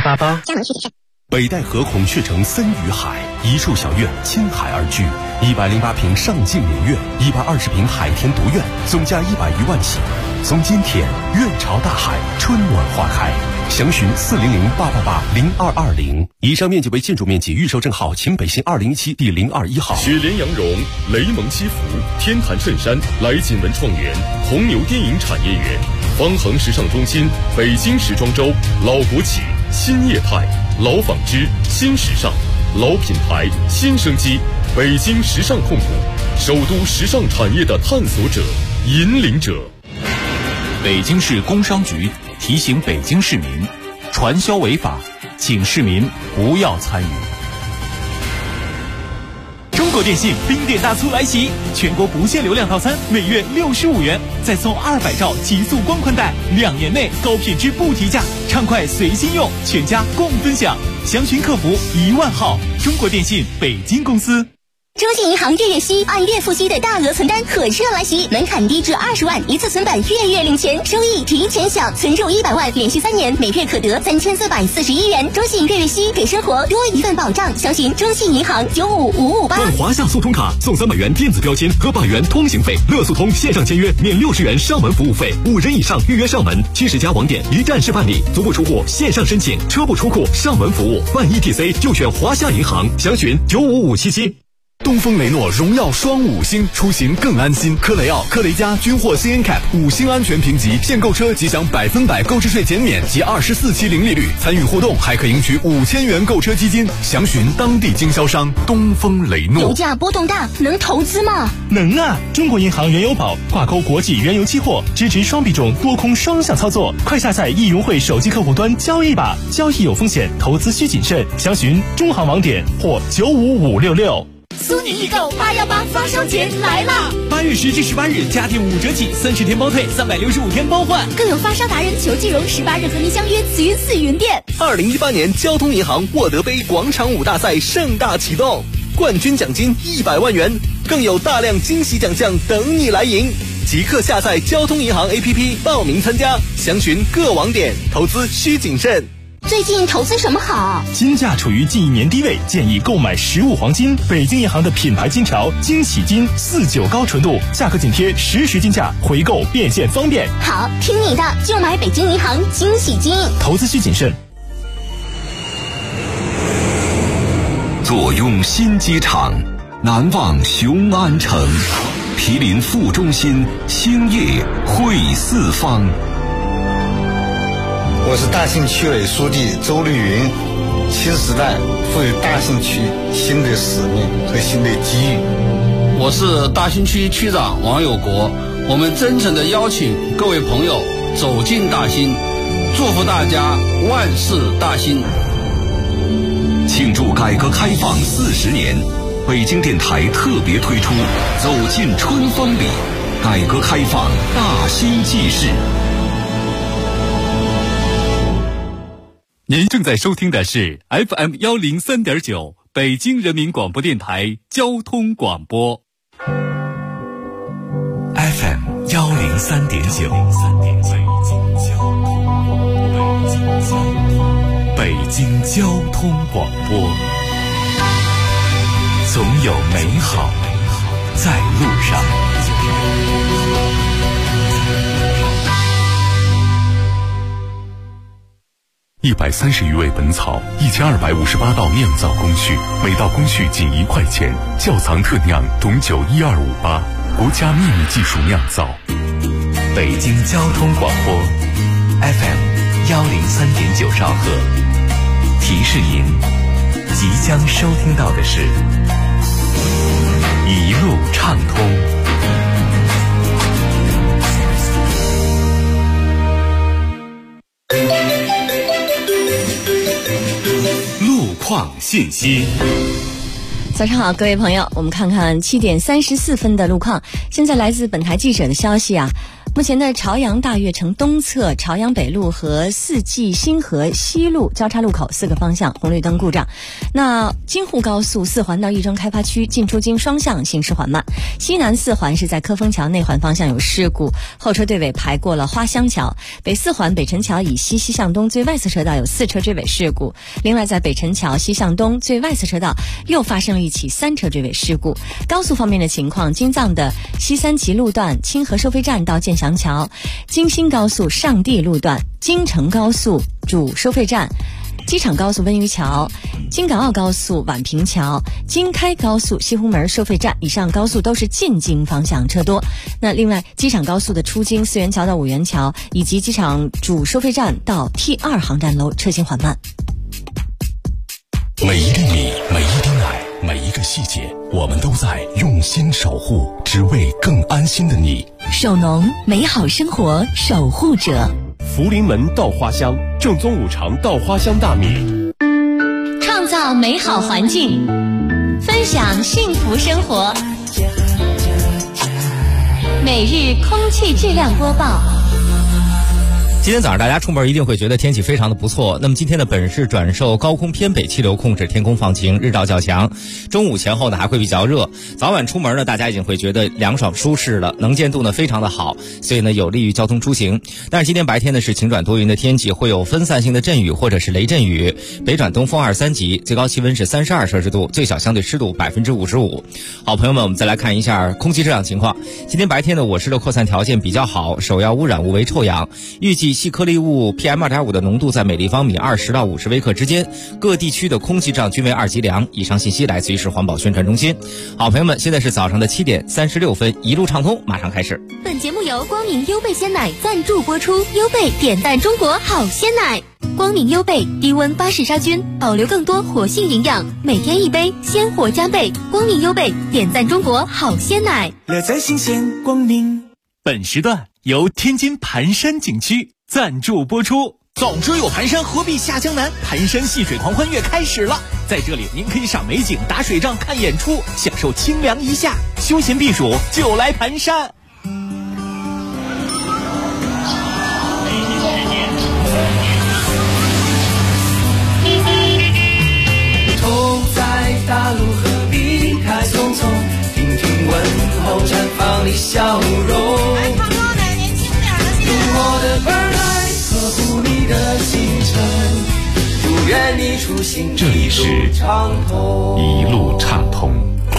888。 加盟具体是。 北戴河孔雀城森与海，一处小院亲海而居，108平上境名苑，120平海天独院，总价100余万起。从今天，院朝大海，春暖花开。详询400-888-0220。以上面积为建筑面积，预售证号秦北新2017第021号。 雪莲羊绒、雷蒙西服、天坛衬衫、来锦文创园、红牛电影产业园、方恒时尚中心、北京时装周、老国企、新业态、老纺织、新时尚、老品牌、新生机，北京时尚控股，首都时尚产业的探索者、引领者。 北京市工商局提醒北京市民，传销违法，请市民不要参与。中国电信冰点大促来袭，全国不限流量套餐每月65元，再送200兆极速光宽带，2年内高品质不提价，畅快随心用，全家共分享。详询客服10000号。中国电信北京公司。 中信银行月息按月付息的大额存单火热来袭，门槛低至20万，一次存版月领钱，收益提前享，存入100万，连续3年，每月可得3441元。中信月息给生活多一份保障，详询中信银行95558。 办华夏速通卡送300元电子标签和100元通行费，乐速通线上签约免60元上门服务费，5人以上预约上门，70家网点一站式办理，足不出户线上申请，车不出库上门服务，办 ETC 就选华夏银行，详询95577。 东风雷诺荣耀双5星，出行更安心。科雷傲、科雷嘉均获 CNCAP 5星安全评级，现购车即享100%购置税减免及24期零利率，参与互动还可赢取5000元购车基金。详询当地经销商。东风雷诺。 油价波动大，能投资吗？ 能啊！中国银行原油宝挂钩国际原油期货，支持双币种多空双向操作。快下载易融汇手机客户端交易吧，交易有风险，投资需谨慎。详询中行网点或95566。 苏宁易购818发烧节来啦！8月10至18日，家电5折起，30天包退，365天包换， 更有发烧达人裘继荣18日和您相约慈云寺云店。 2018年交通银行沃德杯广场舞大赛盛大启动，冠军奖金100万元，更有大量惊喜奖项等你来赢。即刻下载交通银行 APP 报名参加，详询各网点，投资需谨慎。 最近投资什么好？ 金价处于近1年低位，建议购买实物黄金。北京银行的品牌金条、惊喜金49高纯度，价格紧贴实时金价，回购变现方便。 好，听你的，就买北京银行惊喜金。 投资需谨慎。 坐拥新机场，难忘雄安城，毗邻副中心，兴业汇四方。 我是大兴区委书记周绿云，新时代赋予大兴区新的使命和新的机遇。 我是大兴区区长王有国，我们真诚地邀请各位朋友走进大兴，祝福大家万事大兴。 庆祝改革开放40年，北京电台特别推出走进春风里，改革开放大兴纪事。 您正在收听的是 FM 103.9北京人民广播电台交通广播。 FM 103.9北京交通广播，总有美好在路上。130余味本草，1258道酿造工序，每道工序仅1块钱。窖藏特酿董酒12588，国家秘密技术酿造。北京交通广播 FM 103.9兆赫，提示您即将收听到的是一路畅通。路况信息。 早上好，各位朋友，我们看看7点34分的路况。现在来自本台记者的消息啊， 目前的朝阳大悦城东侧、朝阳北路和四季新河西路交叉路口4个方向红绿灯故障。那京沪高速4环到亦庄开发区进出京双向行驶缓慢，西南4环是在科丰桥内环方向有事故，后车队尾排过了花乡桥。北4环北辰桥以西西向东最外侧车道有4车追尾事故，另外在北辰桥西向东最外侧车道又发生了一起3车追尾事故。高速方面的情况，京藏的西三旗路段清河收费站到建祥桥，京新高速上地路段京承高速主收费站，机场高速温榆桥，京港澳高速宛平桥，京开高速西红门收费站，以上高速都是进京方向车多。那另外机场高速的出京4元桥到5元桥以及机场主收费站到 T2 航站楼车行缓慢。 每一粒米，每一滴奶，每一个细节，我们都在用心守护，只为更安心的你。 守农，美好生活守护者。 福临门稻花香，正宗5常稻花香大米， 创造美好环境，分享幸福生活。每日空气质量播报。 今天早上大家出门一定会觉得天气非常的不错。那么今天的本市转受高空偏北气流控制，天空放晴，日照较强。中午前后呢还会比较热，早晚出门呢大家已经会觉得凉爽舒适了，能见度呢非常的好，所以呢有利于交通出行。但是今天白天呢是晴转多云的天气，会有分散性的阵雨或者是雷阵雨，北转东风2、3级，最高气温是32摄氏度，最小相对湿度55%。好朋友们，我们再来看一下空气质量情况。今天白天的我市的扩散条件比较好，首要污染物为臭氧，预计细颗粒物 PM2.5 的浓度在每立方米20到50微克之间，各地区的空气质量均为2级良。以上信息来自于市环保宣传中心。好朋友们，现在是早上的7点36分，一路畅通马上开始。 本节目由光明优贝鲜奶赞助播出，优贝点赞中国好鲜奶。光明优贝低温巴氏杀菌，保留更多活性营养，每天1杯，鲜活加倍。光明优贝点赞中国好鲜奶， 乐在新鲜光明。本时段由天津盘山景区赞助播出。早知有盘山，何必下江南？盘山戏水狂欢月开始了，在这里您可以赏美景、打水仗、看演出，享受清凉一夏，休闲避暑就来盘山。 头在大陆何必太匆匆，听听问候绽放的笑容。来唱歌的年轻点的，用我的本来呵护你的行程，祝愿你出行这里是一路畅通。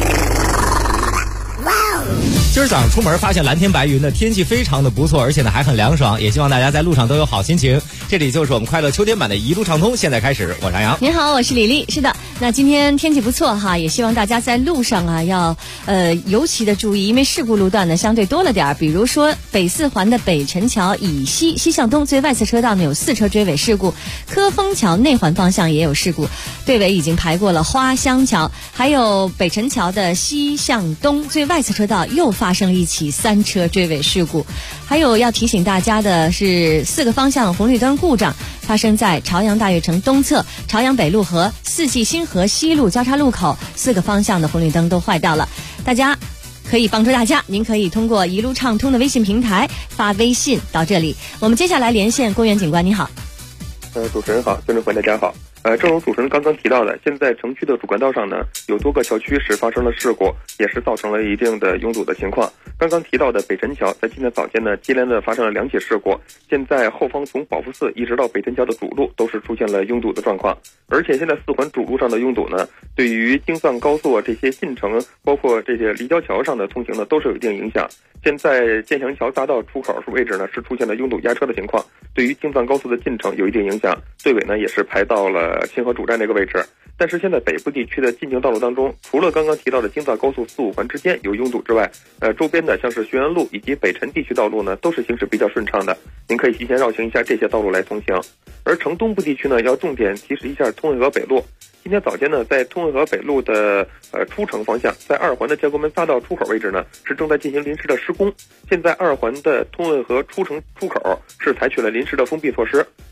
今儿早上出门发现蓝天白云的天气非常的不错，而且呢还很凉爽，也希望大家在路上都有好心情。这里就是我们快乐秋天版的一路畅通，现在开始，我是杨洋。 您好，我是李丽。是的，那今天天气不错哈，也希望大家在路上啊要尤其的注意，因为事故路段呢相对多了点，比如说北4环的北辰桥以西西向东最外侧车道呢有4车追尾事故，科丰桥内环方向也有事故，队尾已经排过了花乡桥，还有北辰桥的西向东最外侧车道又发生了一起3车追尾事故。还有要提醒大家的是4个方向红绿灯故障发生在朝阳大悦城东侧、朝阳北路和四季新河西路交叉路口，4个方向的红绿灯都坏掉了。大家可以帮助大家，您可以通过一路畅通的微信平台发微信到这里。我们接下来连线公园警官，你好。 主持人好，观众朋友大家好。正如主持人刚刚提到的，现在城区的主干道上呢，有多个桥区是发生了事故，也是造成了一定的拥堵的情况。刚刚提到的北辰桥，在今天早间呢，接连的发生了2起事故。现在后方从保福寺一直到北辰桥的主路都是出现了拥堵的状况，而且现在4环主路上的拥堵呢，对于京藏高速这些进城，包括这些立交桥上的通行呢，都是有一定影响。现在建祥桥匝道出口位置呢，是出现了拥堵压车的情况，对于京藏高速的进程有一定影响。队尾呢，也是排到了清河主站这个位置。但是现在北部地区的进京道路当中，除了刚刚提到的京藏高速4、5环之间有拥堵之外，周边的像是学园路以及北辰地区道路呢，都是行驶比较顺畅的。您可以提前绕行一下这些道路来通行。而城东部地区呢，要重点提示一下通渭河北路。今天早间呢，在通渭河北路的出城方向，在2环的建国门匝道出口位置呢，是正在进行临时的施工。现在2环的通渭河出城出口是采取了临时的封闭措施。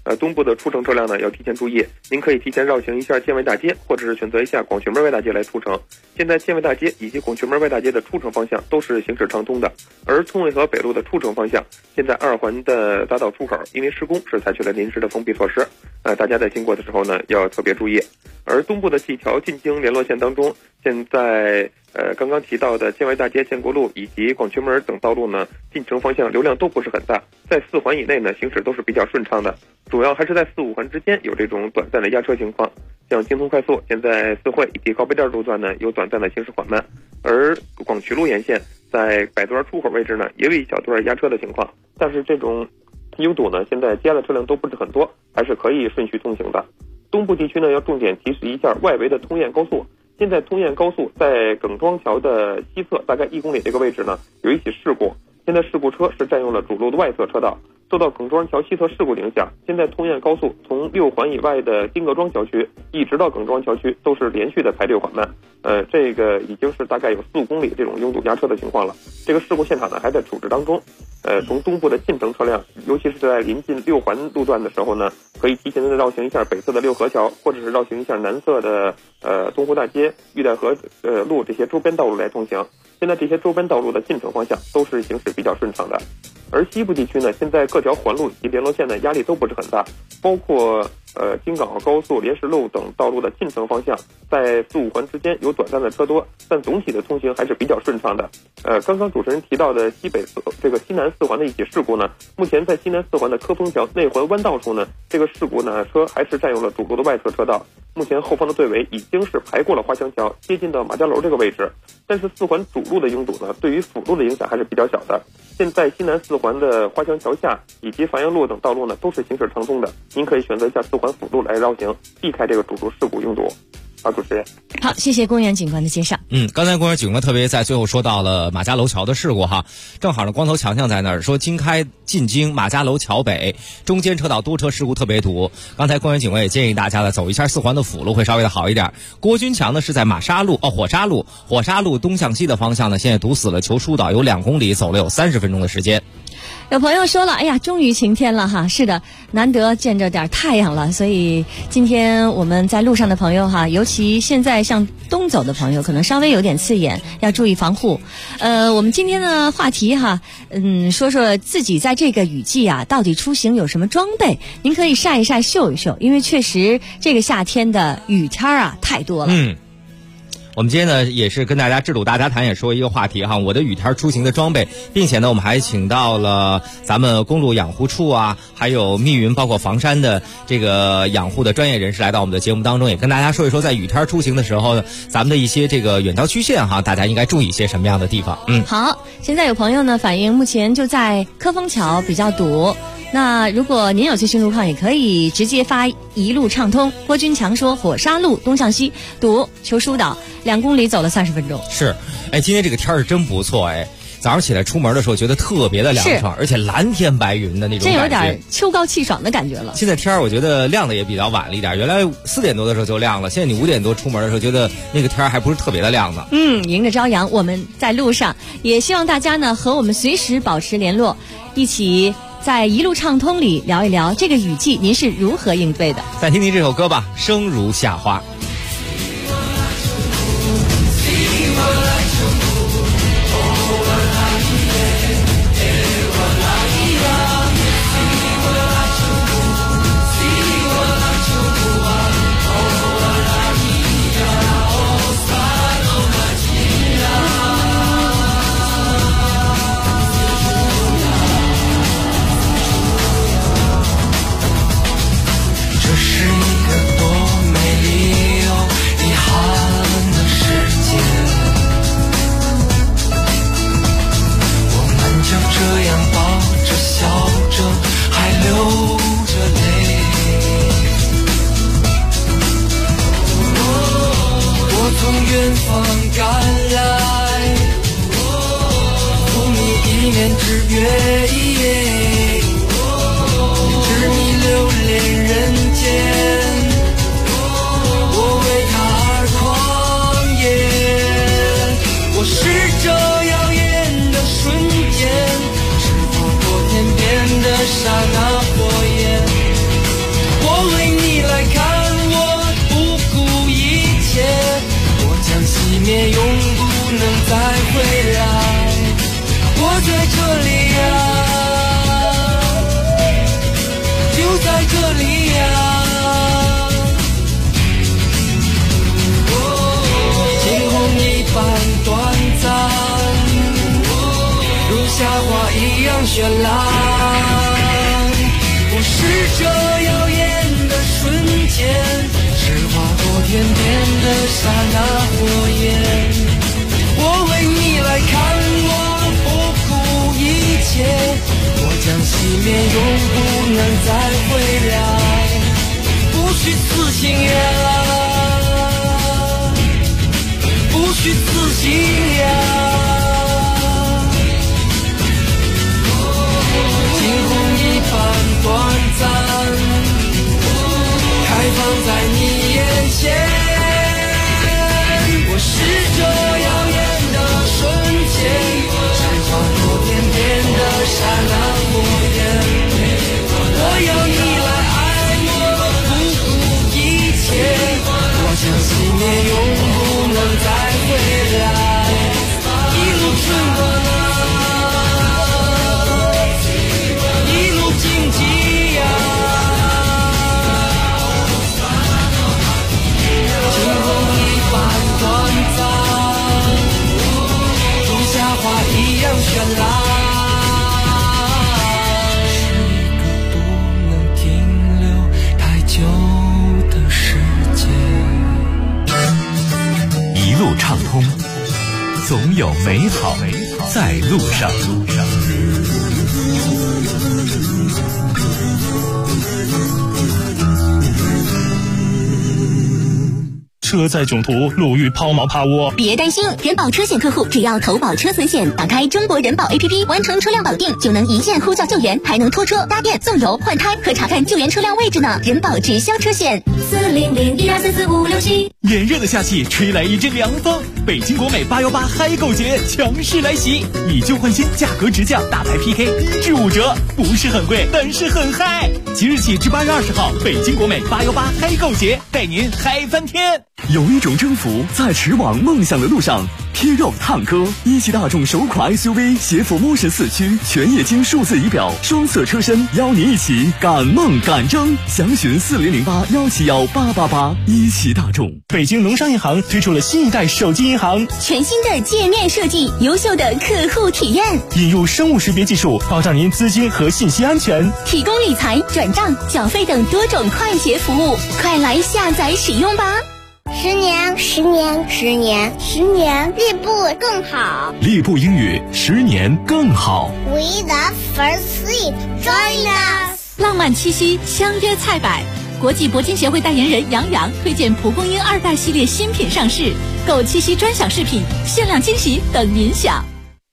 东部的出城车辆呢要提前注意，您可以提前绕行一下建外大街，或者是选择一下广渠门外大街来出城。现在建外大街以及广渠门外大街的出城方向都是行驶畅通的，而通渭河北路的出城方向，现在2环的大道出口因为施工是采取了临时的封闭措施，大家在经过的时候呢要特别注意。而东部的几条进京联络线当中，现在刚刚提到的建外大街、建国路以及广渠门等道路呢，进城方向流量都不是很大，在4环以内呢行驶都是比较顺畅的，主要还是在4、5环之间有这种短暂的压车情况。像京通快速现在四惠以及高碑店路段呢有短暂的行驶缓慢，而广渠路沿线在百段出口位置呢也有一小段压车的情况，但是这种拥堵呢现在接的车辆都不是很多，还是可以顺序通行的。东部地区呢要重点提示一下外围的通燕高速，现在通燕高速在耿庄桥的西侧大概1公里这个位置呢有一起事故，现在事故车是占用了主路的外侧车道，受到耿庄桥西侧事故影响，现在通燕高速从6环以外的金阁庄桥区一直到耿庄桥区都是连续的排队缓慢，这个已经是大概有4、5公里这种拥堵压车的情况了。这个事故现场呢还在处置当中。从东部的进城车辆，尤其是在临近6环路段的时候呢，可以提前的绕行一下北侧的六合桥，或者是绕行一下南侧的东湖大街、玉带河路这些周边道路来通行。现在这些周边道路的进城方向都是行驶比较顺畅的。而西部地区呢，现在各条环路以及联络线的压力都不是很大，包括京港澳高速、莲石路等道路的进城方向，在4、5环之间有短暂的车多，但总体的通行还是比较顺畅的。刚刚主持人提到的西南4环的一起事故呢，目前在西南4环的科丰桥内环弯道处呢，这个事故呢车还是占用了主路的外侧车道，目前后方的队尾已经是排过了花乡桥，接近到马家楼这个位置，但是4环主路的拥堵呢，对于辅路的影响还是比较小的。现在西南4环的花乡桥下以及樊阳路等道路呢都是行驶畅通的，您可以选择一下4环辅路来绕行，避开这个主路事故拥堵。好，主持人。 好，谢谢公园警官的介绍。 刚才公园警官特别在最后说到了马家楼桥的事故哈，正好呢，光头强强在那儿说京开进京马家楼桥北中间车道多车事故特别堵。刚才公园警官也建议大家呢走一下4环的辅路会稍微的好一点。郭军强呢是在火沙路东向西的方向呢，现在堵死了求书岛有2公里，走了有30分钟的时间。 有朋友说了，哎呀，终于晴天了哈！是的，难得见着点太阳了，所以今天我们在路上的朋友哈，尤其现在向东走的朋友，可能稍微有点刺眼，要注意防护。我们今天的话题哈，说说自己在这个雨季啊，到底出行有什么装备？您可以晒一晒、秀一秀，因为确实这个夏天的雨天啊太多了。 我们今天呢也是跟大家智堵大家谈，也说一个话题哈，我的雨天出行的装备，并且呢我们还请到了咱们公路养护处啊，还有密云包括房山的这个养护的专业人士来到我们的节目当中，也跟大家说一说在雨天出行的时候呢，咱们的一些这个远郊区县哈，大家应该注意一些什么样的地方。 好，现在有朋友呢反映目前就在科丰桥比较堵，那如果您有最新路况，也可以直接发一路畅通。郭军强说火沙路东向西堵求书岛2公里走了30分钟。 是，今天这个天儿真不错早上起来出门的时候觉得特别的凉爽，而且蓝天白云的那种感觉， 真有点秋高气爽的感觉了。 现在天儿我觉得亮的也比较晚了一点，原来4点多的时候就亮了，现在你5点多出门的时候觉得那个天儿还不是特别的亮呢。 迎着朝阳，我们在路上，也希望大家呢和我们随时保持联络，一起在一路畅通里聊一聊这个雨季您是如何应对的。 再听听这首歌吧，生如夏花。 绚烂，不是这耀眼的瞬间，是划过天边的刹那火焰。我为你来看，我不顾一切，我将熄灭，永不能再回来。不虚此行呀，不虚此行呀。短暂，开放在你眼前。我是这耀眼的瞬间，是划过天边的刹那火焰。我要你来爱我，不顾一切，我将熄灭，永不能再回来。一路春光啊，荆棘呀，惊鸿一般短暂，如夏花一样绚烂，是个不能停留太久的世界。 一路畅通，总有美好在路上。车载囧途，路遇抛锚趴窝。 别担心，人保车险客户只要投保车损险，打开中国人保 APP， 完成车辆保定，就能一键呼叫救援，还能拖车、搭电、送油、换胎和查看救援车辆位置呢。人保直销车险，40012445567。 炎热的夏季吹来一阵凉风，北京国美818嗨购节强势来袭，以旧换新，价格直降，大牌 PK 1至5折，不是很贵，但是很嗨。即日起至8月20号，北京国美818嗨购节带您嗨翻天。 有一种征服在驰往梦想的路上，贴肉探歌，一汽大众首款 SUV 携辅 Motion 4驱，全液晶数字仪表，双色车身，邀您一起赶梦赶征。详询4008171888。一汽大众。 北京农商银行推出了新一代手机银行， 全新的界面设计，优秀的客户体验， 引入生物识别技术，保障您资金和信息安全， 提供理财、转账、缴费等多种快捷服务，快来下载使用吧。 10年，10年，10年，10年，立步更好。 立步英语10年更好。 We the first sweet, join us。 浪漫七夕，相约菜百。国际铂金协会代言人杨洋推荐蒲公英2代系列新品上市，购七夕专享饰品，限量惊喜等您享。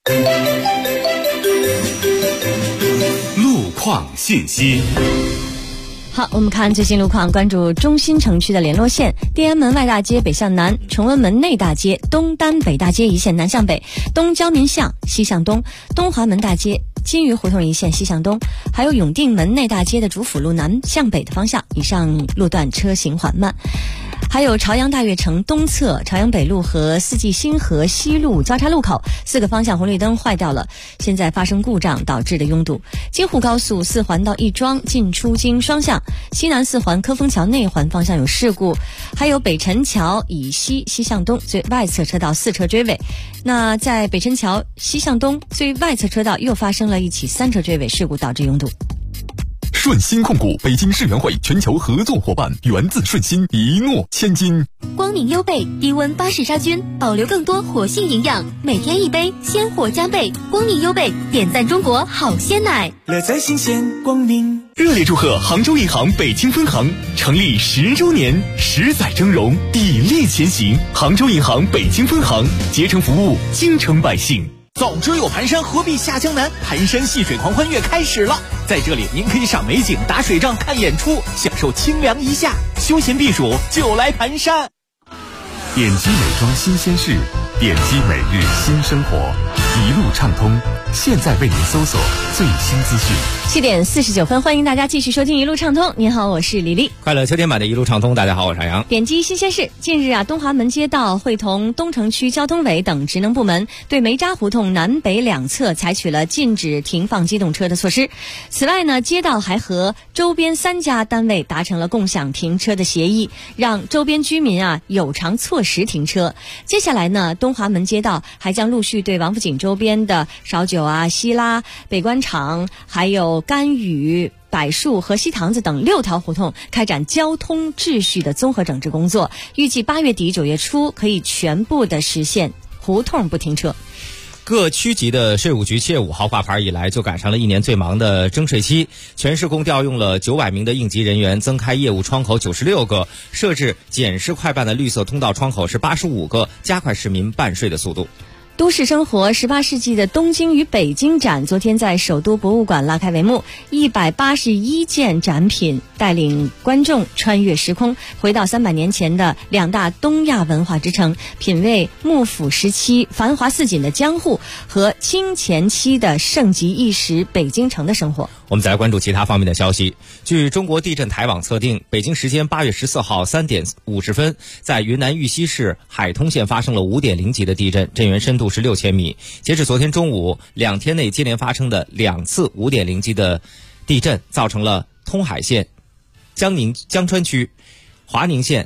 路况信息。 好，我们看最新路况，关注中心城区的联络线：天安门外大街北向南，崇文门内大街、东单北大街一线南向北，东交民巷西向东，东华门大街、金鱼胡同一线西向东，还有永定门内大街的主辅路南向北的方向，以上路段车行缓慢。还有朝阳大悦城东侧朝阳北路和四季星河西路交叉路口4个方向红绿灯坏掉了，现在发生故障导致的拥堵。京沪高速4环到亦庄进出京双向，西南4环科丰桥内环方向有事故，还有北辰桥以西西向东最外侧车道4车追尾。那在北辰桥西向东最外侧车道又发生了一起3车追尾事故，导致拥堵。 顺鑫控股北京世园会全球合作伙伴，源自顺鑫，一诺千金。 光明优贝低温巴氏杀菌，保留更多活性营养，每天一杯，鲜活加倍。光明优贝点赞中国好鲜奶， 乐在新鲜光明。 热烈祝贺杭州银行北京分行成立10周年，10载峥嵘，砥砺前行。杭州银行北京分行竭诚服务京城百姓。 早知有盘山，何必下江南？盘山戏水狂欢月开始了，在这里您可以赏美景、打水仗、看演出，享受清凉一夏，休闲避暑就来盘山。 点击美妆新鲜事，点击每日新生活，一路畅通。现在为您搜索最新资讯。 7点49分，欢迎大家继续收听一路畅通。您好，我是李丽。 快乐秋天版的一路畅通，大家好，我是杨洋。 点击新鲜事，近日东华门街道会同东城区交通委等职能部门对梅渣胡同南北两侧采取了禁止停放机动车的措施。此外呢，街道还和周边3家单位达成了共享停车的协议，让周边居民有偿错时停车。接下来呢，东华门街道还将陆续对王府井周周边的绍九啊、西拉、北关厂，还有甘雨、柏树和西塘子等6条胡同开展交通秩序的综合整治工作，预计8月底9月初可以全部的实现胡同不停车。 各区级的税务局7月5号挂牌以来，就赶上了一年最忙的征税期。全市共调用了900名的应急人员，增开业务窗口96个，设置检视快办的绿色通道窗口是85个，加快市民办税的速度。 都市生活18世纪的东京与北京展昨天在首都博物馆拉开帷幕，181件展品带领观众穿越时空，回到300年前的2大东亚文化之城，品味幕府时期繁华似锦的江户和清前期的盛极一时北京城的生活。 我们再来关注其他方面的消息。据中国地震台网测定，北京时间8月14号3点50分，在云南玉溪市海通县发生了5.0级的地震，震源深度是6000米。截至昨天中午，2天内接连发生的2次5.0级的地震，造成了通海县、江川区、华宁县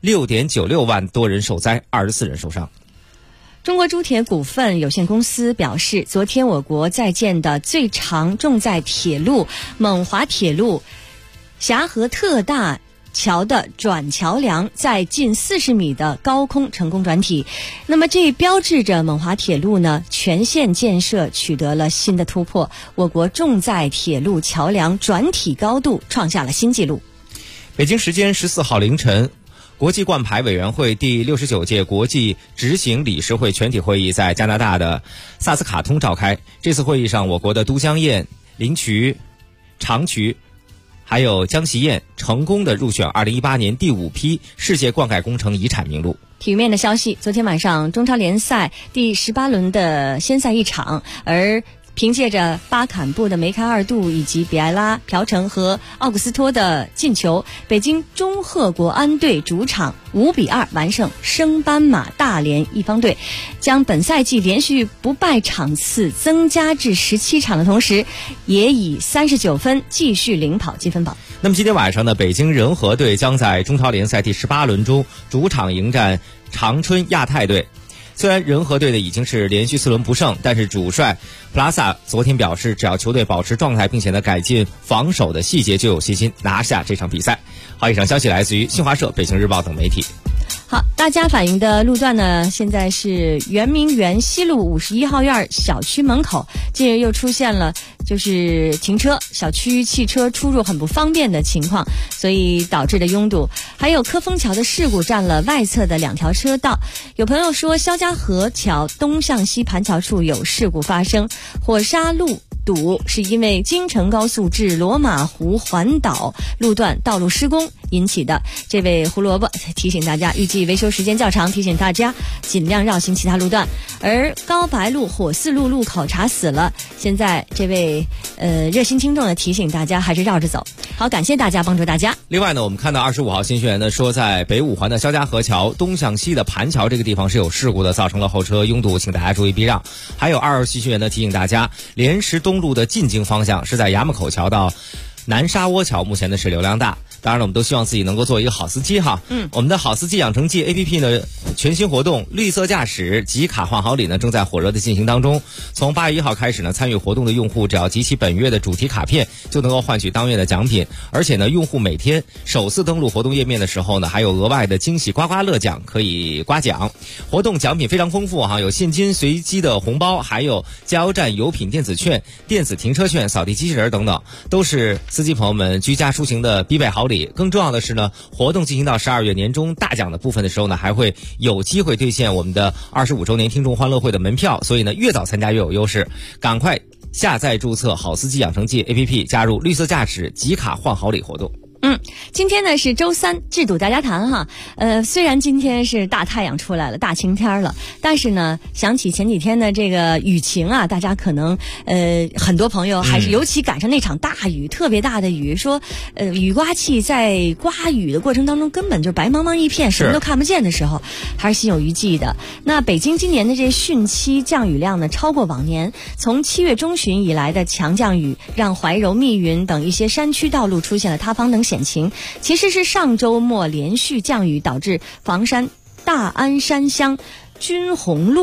6.96万多人受灾，24人受伤。 中国铸铁股份有限公司表示，昨天我国在建的最长重载铁路蒙华铁路霞河特大桥的转桥梁在近40米的高空成功转体，那么这标志着蒙华铁路呢全线建设取得了新的突破，我国重载铁路桥梁转体高度创下了新纪录。 北京时间14号凌晨，国际冠牌委员会第69届国际执行理事会全体会议在加拿大的萨斯卡通召开。这次会议上，我国的都江堰、灵渠、长渠还有江西堰成功的入选2018年第5批世界灌溉工程遗产名录。 体育面的消息，昨天晚上中超联赛第18轮的先赛一场，而凭借着巴坎布的梅开2度以及比埃拉、朴成和奥古斯托的进球，北京中赫国安队主场5-2完胜升班马大连一方队，将本赛季连续不败场次增加至17场的同时，也以39分继续领跑积分榜。 那么今天晚上呢，北京人和队将在中超联赛第18轮中主场迎战长春亚泰队。虽然人和队的已经是连续4轮不胜，但是主帅普拉萨昨天表示，只要球队保持状态，并且呢改进防守的细节，就有信心拿下这场比赛。好，以上消息来自于新华社、北京日报等媒体。 好，大家反映的路段呢，现在是圆明园西路51号院小区门口，近日又出现了就是停车小区汽车出入很不方便的情况，所以导致的拥堵。还有科丰桥的事故占了外侧的2条车道。有朋友说肖家河桥东向西盘桥处有事故发生，火沙路堵是因为京承高速至罗马湖环岛路段道路施工引起的。这位胡萝卜提醒大家，预计维修时间较长，提醒大家尽量绕行其他路段。而高白路火四路路口查死了，现在这位热心听众呢提醒大家还是绕着走。好，感谢大家帮助大家。 另外呢，我们看到25号新讯员呢说，在北5环的肖家河桥东向西的盘桥这个地方是有事故的，造成了后车拥堵，请大家注意避让。还有22新讯员呢提醒大家，莲石东路的进京方向是在衙门口桥到南沙窝桥，目前呢是流量大。当然了，我们都希望自己能够做一个好司机哈。我们的好司机养成记 APP 呢全新活动绿色驾驶集卡换好礼呢正在火热的进行当中。从8月1号开始呢，参与活动的用户只要集齐本月的主题卡片，就能够换取当月的奖品。而且呢，用户每天首次登录活动页面的时候呢，还有额外的惊喜刮刮乐奖可以刮奖。活动奖品非常丰富哈，有现金随机的红包，还有加油站油品电子券、电子停车券、扫地机器人等等，都是司机朋友们居家出行的必备好礼。更重要的是呢，活动进行到12月年终大奖的部分的时候呢，还会有机会兑现我们的25周年听众欢乐会的门票，所以呢，越早参加越有优势。赶快下载注册好司机养成记 APP， 加入绿色驾驶集卡换好礼活动。 今天呢是周3，制度大家谈哈。虽然今天是大太阳出来了，大晴天了，但是呢，想起前几天的这个雨情啊，大家可能很多朋友还是尤其赶上那场大雨，特别大的雨，说雨刮器在刮雨的过程当中根本就白茫茫一片，什么都看不见的时候，还是心有余悸的。那北京今年的这汛期降雨量呢超过往年，从7月中旬以来的强降雨，让怀柔、密云等一些山区道路出现了塌方等险情。其实是上周末连续降雨导致房山大安山乡军红路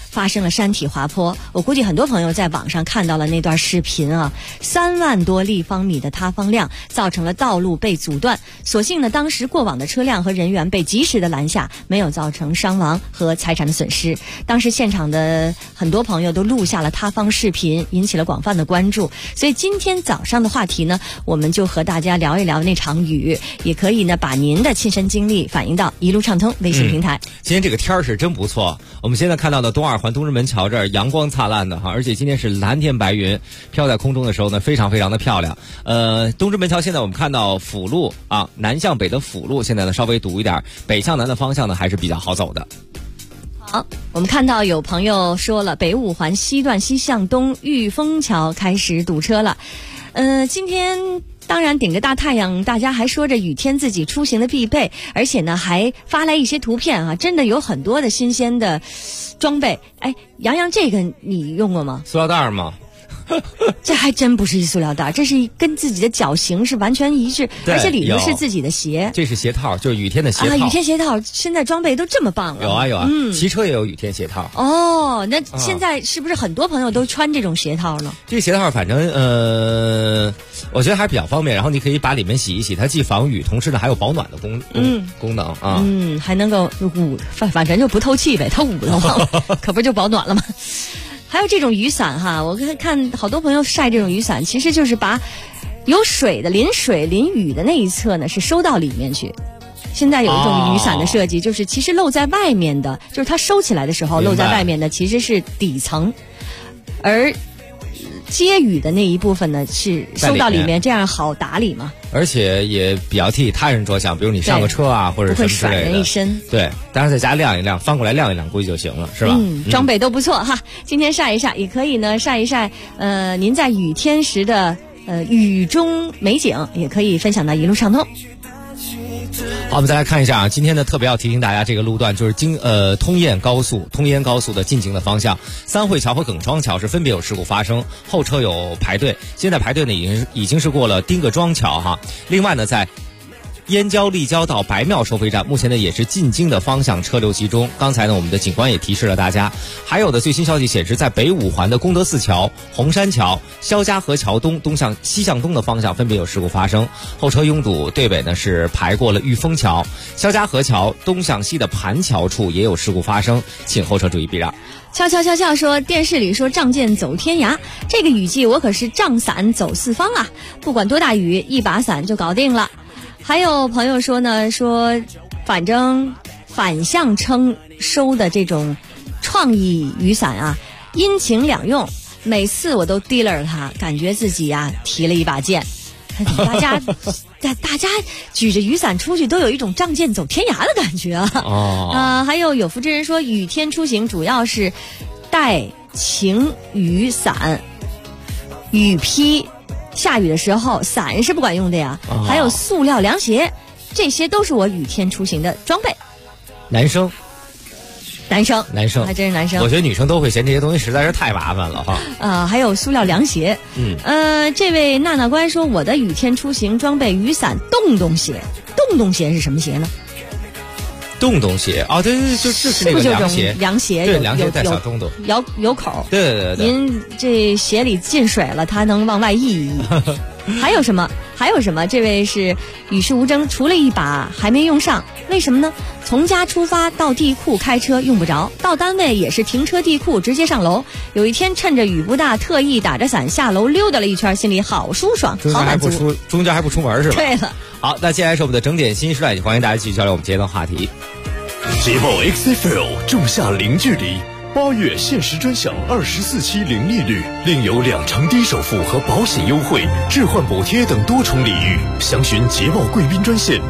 发生了山体滑坡。我估计很多朋友在网上看到了那段视频啊，3万多立方米的塌方量，造成了道路被阻断。所幸呢，当时过往的车辆和人员被及时的拦下，没有造成伤亡和财产的损失。当时现场的很多朋友都录下了塌方视频，引起了广泛的关注。所以今天早上的话题呢，我们就和大家聊一聊那场雨，也可以呢把您的亲身经历反映到一路畅通微信平台。 今天这个天儿是真不错，我们现在看到的东二环东直门桥这儿阳光灿烂的哈，而且今天是蓝天白云飘在空中的时候呢，非常非常的漂亮。东直门桥现在我们看到辅路啊，南向北的辅路现在呢稍微堵一点，北向南的方向呢还是比较好走的。 好，我们看到有朋友说了，北五环西段西向东玉峰桥开始堵车了。今天当然顶着大太阳，大家还说着雨天自己出行的必备，而且呢还发来一些图片啊，真的有很多的新鲜的装备。哎，杨洋，这个你用过吗？ 塑料袋吗？ 这还真不是一塑料袋，这是跟自己的脚型是完全一致，而且里头是自己的鞋。 这是鞋套，就是雨天的鞋套。 雨天鞋套，现在装备都这么棒了。 有啊，骑车也有雨天鞋套。 哦，那现在是不是很多朋友都穿这种鞋套呢？ 这个鞋套反正我觉得还是比较方便，然后你可以把里面洗一洗，它既防雨，同时呢还有保暖的功能啊。 还能够捂，反正就不透气呗，它捂的话可不就保暖了吗？还有这种雨伞哈，我看好多朋友晒这种雨伞，其实就是把有水的淋水淋雨的那一侧呢是收到里面去。现在有一种雨伞的设计，就是其实露在外面的，就是它收起来的时候露在外面的其实是底层，而接雨的那一部分呢是收到里面，这样好打理嘛。 而且也比较替他人着想，比如你上个车啊或者什么之类的， 不会甩人一身。 对，当然在家晾一晾，翻过来晾一晾估计就行了，是吧？ 装备都不错哈。今天晒一晒，也可以呢晒一晒您在雨天时的雨中美景，也可以分享到一路畅通。 好，我们再来看一下啊，今天呢特别要提醒大家，这个路段就是通燕高速的进京的方向，三汇桥和耿庄桥是分别有事故发生，后车有排队，现在排队呢已经是过了丁各庄桥哈。另外呢，在燕郊立交到白庙收费站，目前呢也是进京的方向车流集中。刚才呢我们的警官也提示了大家，还有的最新消息显示，在北五环的功德寺桥、红山桥、肖家河桥东向西向东的方向分别有事故发生，后车拥堵，对北呢是排过了玉峰桥，肖家河桥东向西的盘桥处也有事故发生，请后车注意避让。 悄说，电视里说仗剑走天涯，这个雨季我可是仗伞走四方啊，不管多大雨，一把伞就搞定了。还有朋友说呢，反正反向称收的这种创意雨伞啊，阴晴两用，每次我都提了它，感觉自己啊提了一把剑。大家举着雨伞出去都有一种仗剑走天涯的感觉啊。还有福之人说，雨天出行主要是带晴雨伞，雨披。下雨的时候伞是不管用的呀，还有塑料凉鞋，这些都是我雨天出行的装备。 男生还真是男生， 我觉得女生都会嫌这些东西实在是太麻烦了哈。 还有塑料凉鞋。这位娜乖说，我的雨天出行装备雨伞洞洞鞋。洞洞鞋是什么鞋呢？ 洞洞鞋对，就是那个凉鞋，对，凉鞋带小洞洞， 有口。 对。 您这鞋里进水了，它能往外溢。还有什么？这位是与世无争，除了一把还没用上，为什么呢？从家出发到地库开车用不着，到单位也是停车地库直接上楼。有一天趁着雨不大，特意打着伞下楼溜达了一圈，心里好舒爽，好满足。 中间还不出门是吧？ 对了。 好，那接下来是我们的整点新时代，欢迎大家继续交流我们今天的话题。 捷豹 XFL 仲夏零距离，8月限时专享24期零利率，另有2成低首付和保险优惠、置换补贴等多重礼遇。详询捷豹贵宾专线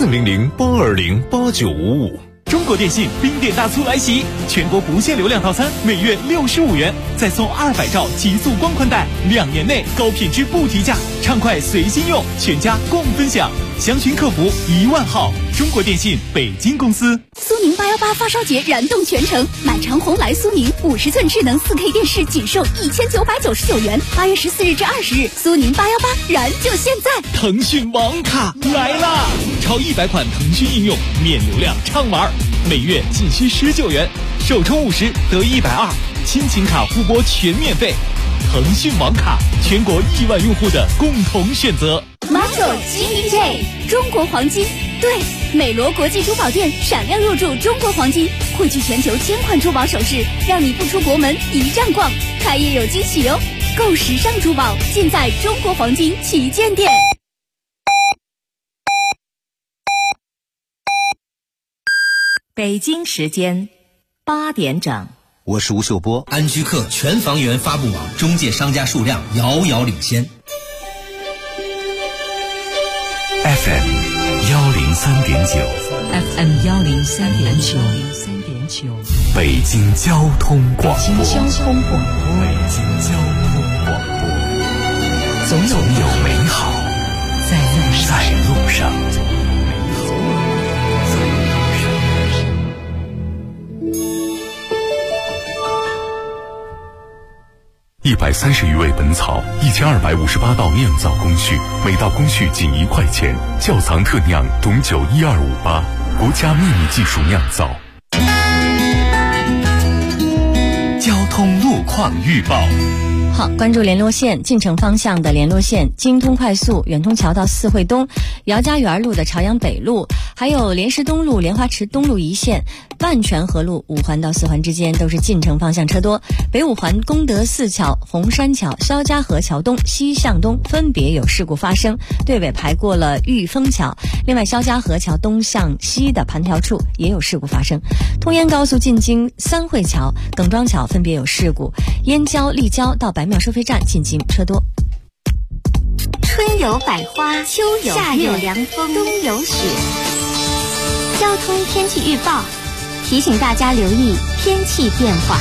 400-820-8955。 中国电信冰点大促来袭，全国不限流量套餐每月65元，再送200兆极速光宽带，2年内高品质不提价，畅快随心用，全家共分享。详询客服10000号。中国电信北京公司。 苏宁818发烧节燃动全城，买长虹来苏宁50寸智能4K 电视仅售1999元。8月14日至20日，苏宁818燃就现在！ 腾讯网卡来啦！超100款腾讯应用免流量畅玩，每月仅需19元， 首充50得120，亲情卡互拨全免费。腾讯网卡，全国亿万用户的共同选择。 Marco GPJ 中国黄金，对，美罗国际珠宝店闪亮入驻中国黄金，汇聚全球1000款珠宝首饰，让你不出国门一站逛，开业有惊喜哟！购时尚珠宝，尽在中国黄金旗舰店。 北京时间8点整。 我是吴秀波。安居客全房源发布网中介商家数量遥遥领先。 FM 103.9 FM 103.9 北京交通广播。 北京交通广播。总有美好在路上。 130余味本草，1258道酿造工序，每道工序仅1块钱。窖藏特酿董酒12588，国家秘密技术酿造。 交通路况预报。 好，关注联络线，进城方向的联络线，京通快速远通桥到四惠东，姚家园路的朝阳北路，还有莲石东路、莲花池东路一线，万泉河路5环到4环之间都是进城方向车多。北5环功德寺桥、红山桥、肖家河桥东西向东分别有事故发生，队尾排过了玉峰桥。另外，肖家河桥东向西的盘条处也有事故发生。通燕高速进京三惠桥、耿庄桥分别有事故，燕郊、立交到白庙收费站进京车多。 春有百花，秋有夏有凉风，冬有雪。交通天气预报提醒大家留意天气变化。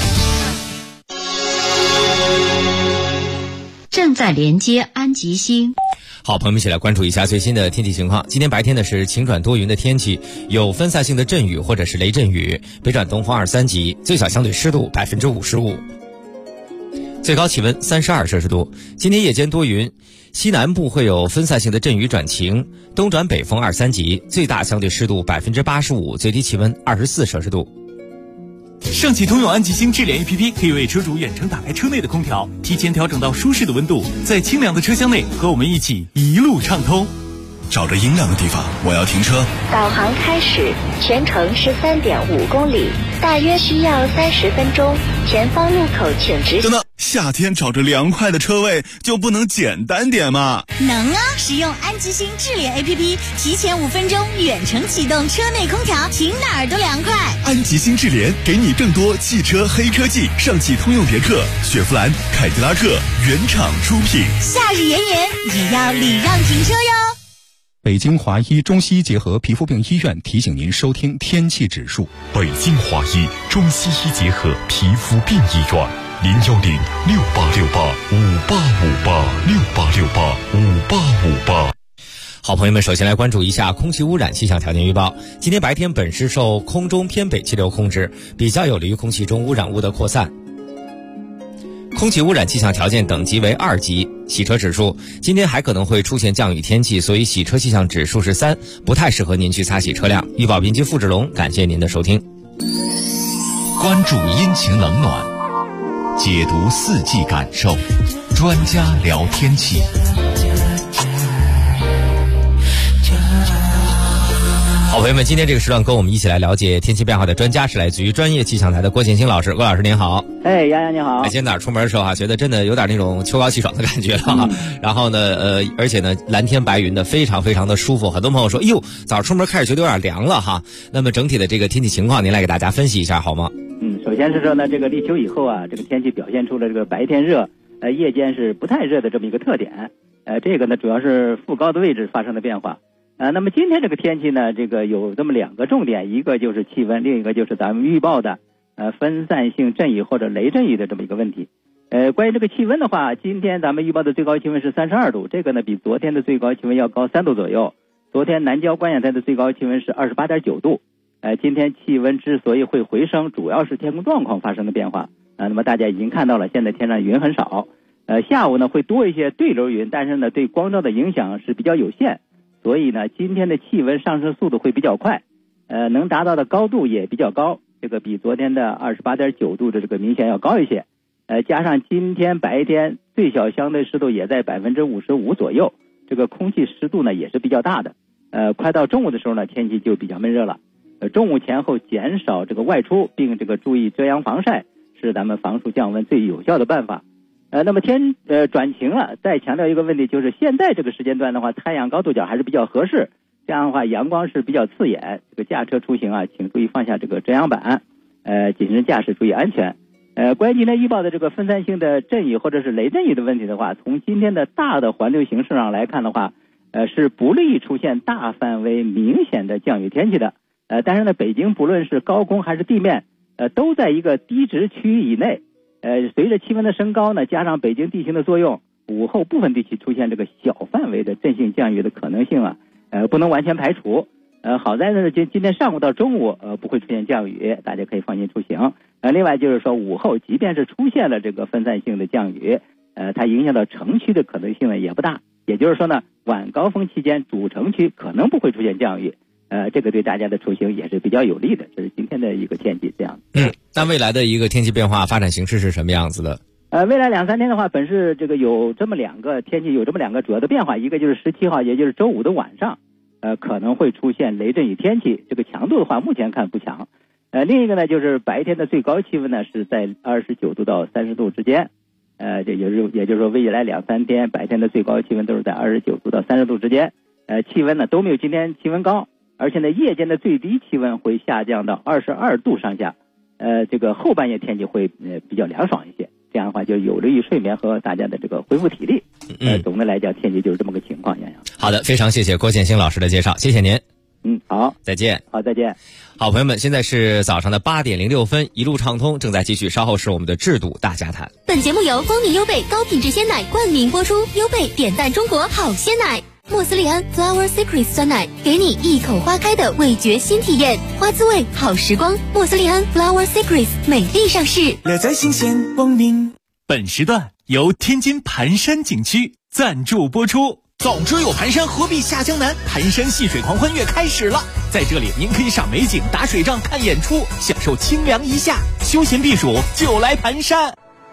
正在连接安吉星。 好，朋友们一起来关注一下最新的天气情况。今天白天呢是晴转多云的天气，有分散性的阵雨或者是雷阵雨，北转东风2、3级，最小相对湿度55%，最高气温32摄氏度。今天夜间多云，西南部会有分散性的阵雨转晴，东转北风2、3级，最大相对湿度85%，最低气温24摄氏度。 上汽通用安吉星智联 APP 可以为车主远程打开车内的空调，提前调整到舒适的温度，在清凉的车厢内和我们一起一路畅通。 找着阴凉的地方，我要停车。 导航开始，全程13.5公里，大约需要30分钟。前方路口请直行。 等等，夏天找着凉快的车位就不能简单点吗？ 能啊！使用安吉星智联 APP， 提前5分钟远程启动车内空调，停哪儿都凉快。 安吉星智联给你更多汽车黑科技，上汽通用别克、雪佛兰、凯迪拉克原厂出品。 夏日炎炎也要礼让停车哟。 北京华医中西医结合皮肤病医院提醒您收听天气指数。 北京华医中西医结合皮肤病医院，010-6868-5858，6858-5858。 好，朋友们，首先来关注一下空气污染气象条件预报。今天白天本市受空中偏北气流控制，比较有利于空气中污染物的扩散。空气污染气象条件等级为2级。洗车指数，今天还可能会出现降雨天气，所以洗车气象指数是3，不太适合您去擦洗车辆。预报编辑付志龙，感谢您的收听。 关注阴晴冷暖，解读四季感受，专家聊天气。 好，朋友们，今天这个时段跟我们一起来了解天气变化的专家是来自于专业气象台的郭建新老师。郭老师您好。 洋洋你好。 今天早上出门的时候觉得真的有点那种秋高气爽的感觉了哈。然后呢而且呢蓝天白云的非常非常的舒服。很多朋友说哟，早上出门开始觉得有点凉了哈。那么整体的这个天气情况您来给大家分析一下好吗？ 首先是说呢，这个立秋以后啊，这个天气表现出了这个白天热夜间是不太热的这么一个特点。这个呢主要是副高的位置发生的变化。那么今天这个天气呢，这个有这么2个重点，一个就是气温，另一个就是咱们预报的分散性阵雨或者雷阵雨的这么一个问题。关于这个气温的话，今天咱们预报的最高气温是32度，这个呢比昨天的最高气温要高3度左右。昨天南郊观雅台的最高气温是28.9度。今天气温之所以会回升，主要是天空状况发生的变化。那么大家已经看到了，现在天上云很少。下午呢会多一些对流云，但是呢对光照的影响是比较有限。所以呢今天的气温上升速度会比较快，能达到的高度也比较高。这这个比昨天的28.9度的这个明显要高一些。加上今天白天最小相对湿度也在55%左右，这个空气湿度呢也是比较大的。快到中午的时候呢，天气就比较闷热了。中午前后减少这个外出，并这个注意遮阳防晒，是咱们防暑降温最有效的办法。那么天转晴了，再强调一个问题，就是现在这个时间段的话，太阳高度角还是比较合适，这样的话阳光是比较刺眼。这个驾车出行啊，请注意放下这个遮阳板，谨慎驾驶，注意安全。关于今天预报的这个分散性的阵雨或者是雷阵雨的问题的话，从今天的大的环流形势上来看的话，是不利于出现大范围明显的降雨天气的。但是呢，北京不论是高空还是地面，都在一个低值区域以内。随着气温的升高呢，加上北京地形的作用，午后部分地区出现这个小范围的阵性降雨的可能性啊，不能完全排除。好在呢，今天上午到中午不会出现降雨，大家可以放心出行。另外就是说，午后即便是出现了这个分散性的降雨，它影响到城区的可能性呢也不大。也就是说呢，晚高峰期间主城区可能不会出现降雨。这个对大家的出行也是比较有利的，这是今天的一个天气这样。 那未来的一个天气变化发展形势是什么样子的？ 未来2-3天的话，本市这个有这么两个天气，有这么两个主要的变化，一个就是17号，也就是周五的晚上，可能会出现雷阵雨天气，这个强度的话目前看不强。另一个呢，就是白天的最高气温呢是在29度到30度之间。也就是说未来2-3天白天的最高气温都是在29度到30度之间。气温呢都没有今天气温高。而且呢，夜间的最低气温会下降到22度上下，这个后半夜天气会比较凉爽一些，这样的话就有利于睡眠和大家的这个恢复体力。总的来讲，天气就是这么个情况。杨洋， 好的，非常谢谢郭建兴老师的介绍，谢谢您。 好， 再见。 好，再见。 好，朋友们，现在是早上的8点06分，一路畅通正在继续，稍后是我们的制度大家谈。 本节目由蜂蜜优贝高品质鲜奶冠名播出，优贝点赞中国好鲜奶。莫斯利安 Flower Secrets 酸奶，给你一口花开的味觉新体验，花滋味好时光。莫斯利安 Flower Secrets 美丽上市， 乐在新鲜光明。本时段由天津盘山景区赞助播出。早知有盘山，何必下江南？盘山戏水狂欢月开始了，在这里您可以赏美景、打水仗、看演出，享受清凉一夏，休闲避暑就来盘山。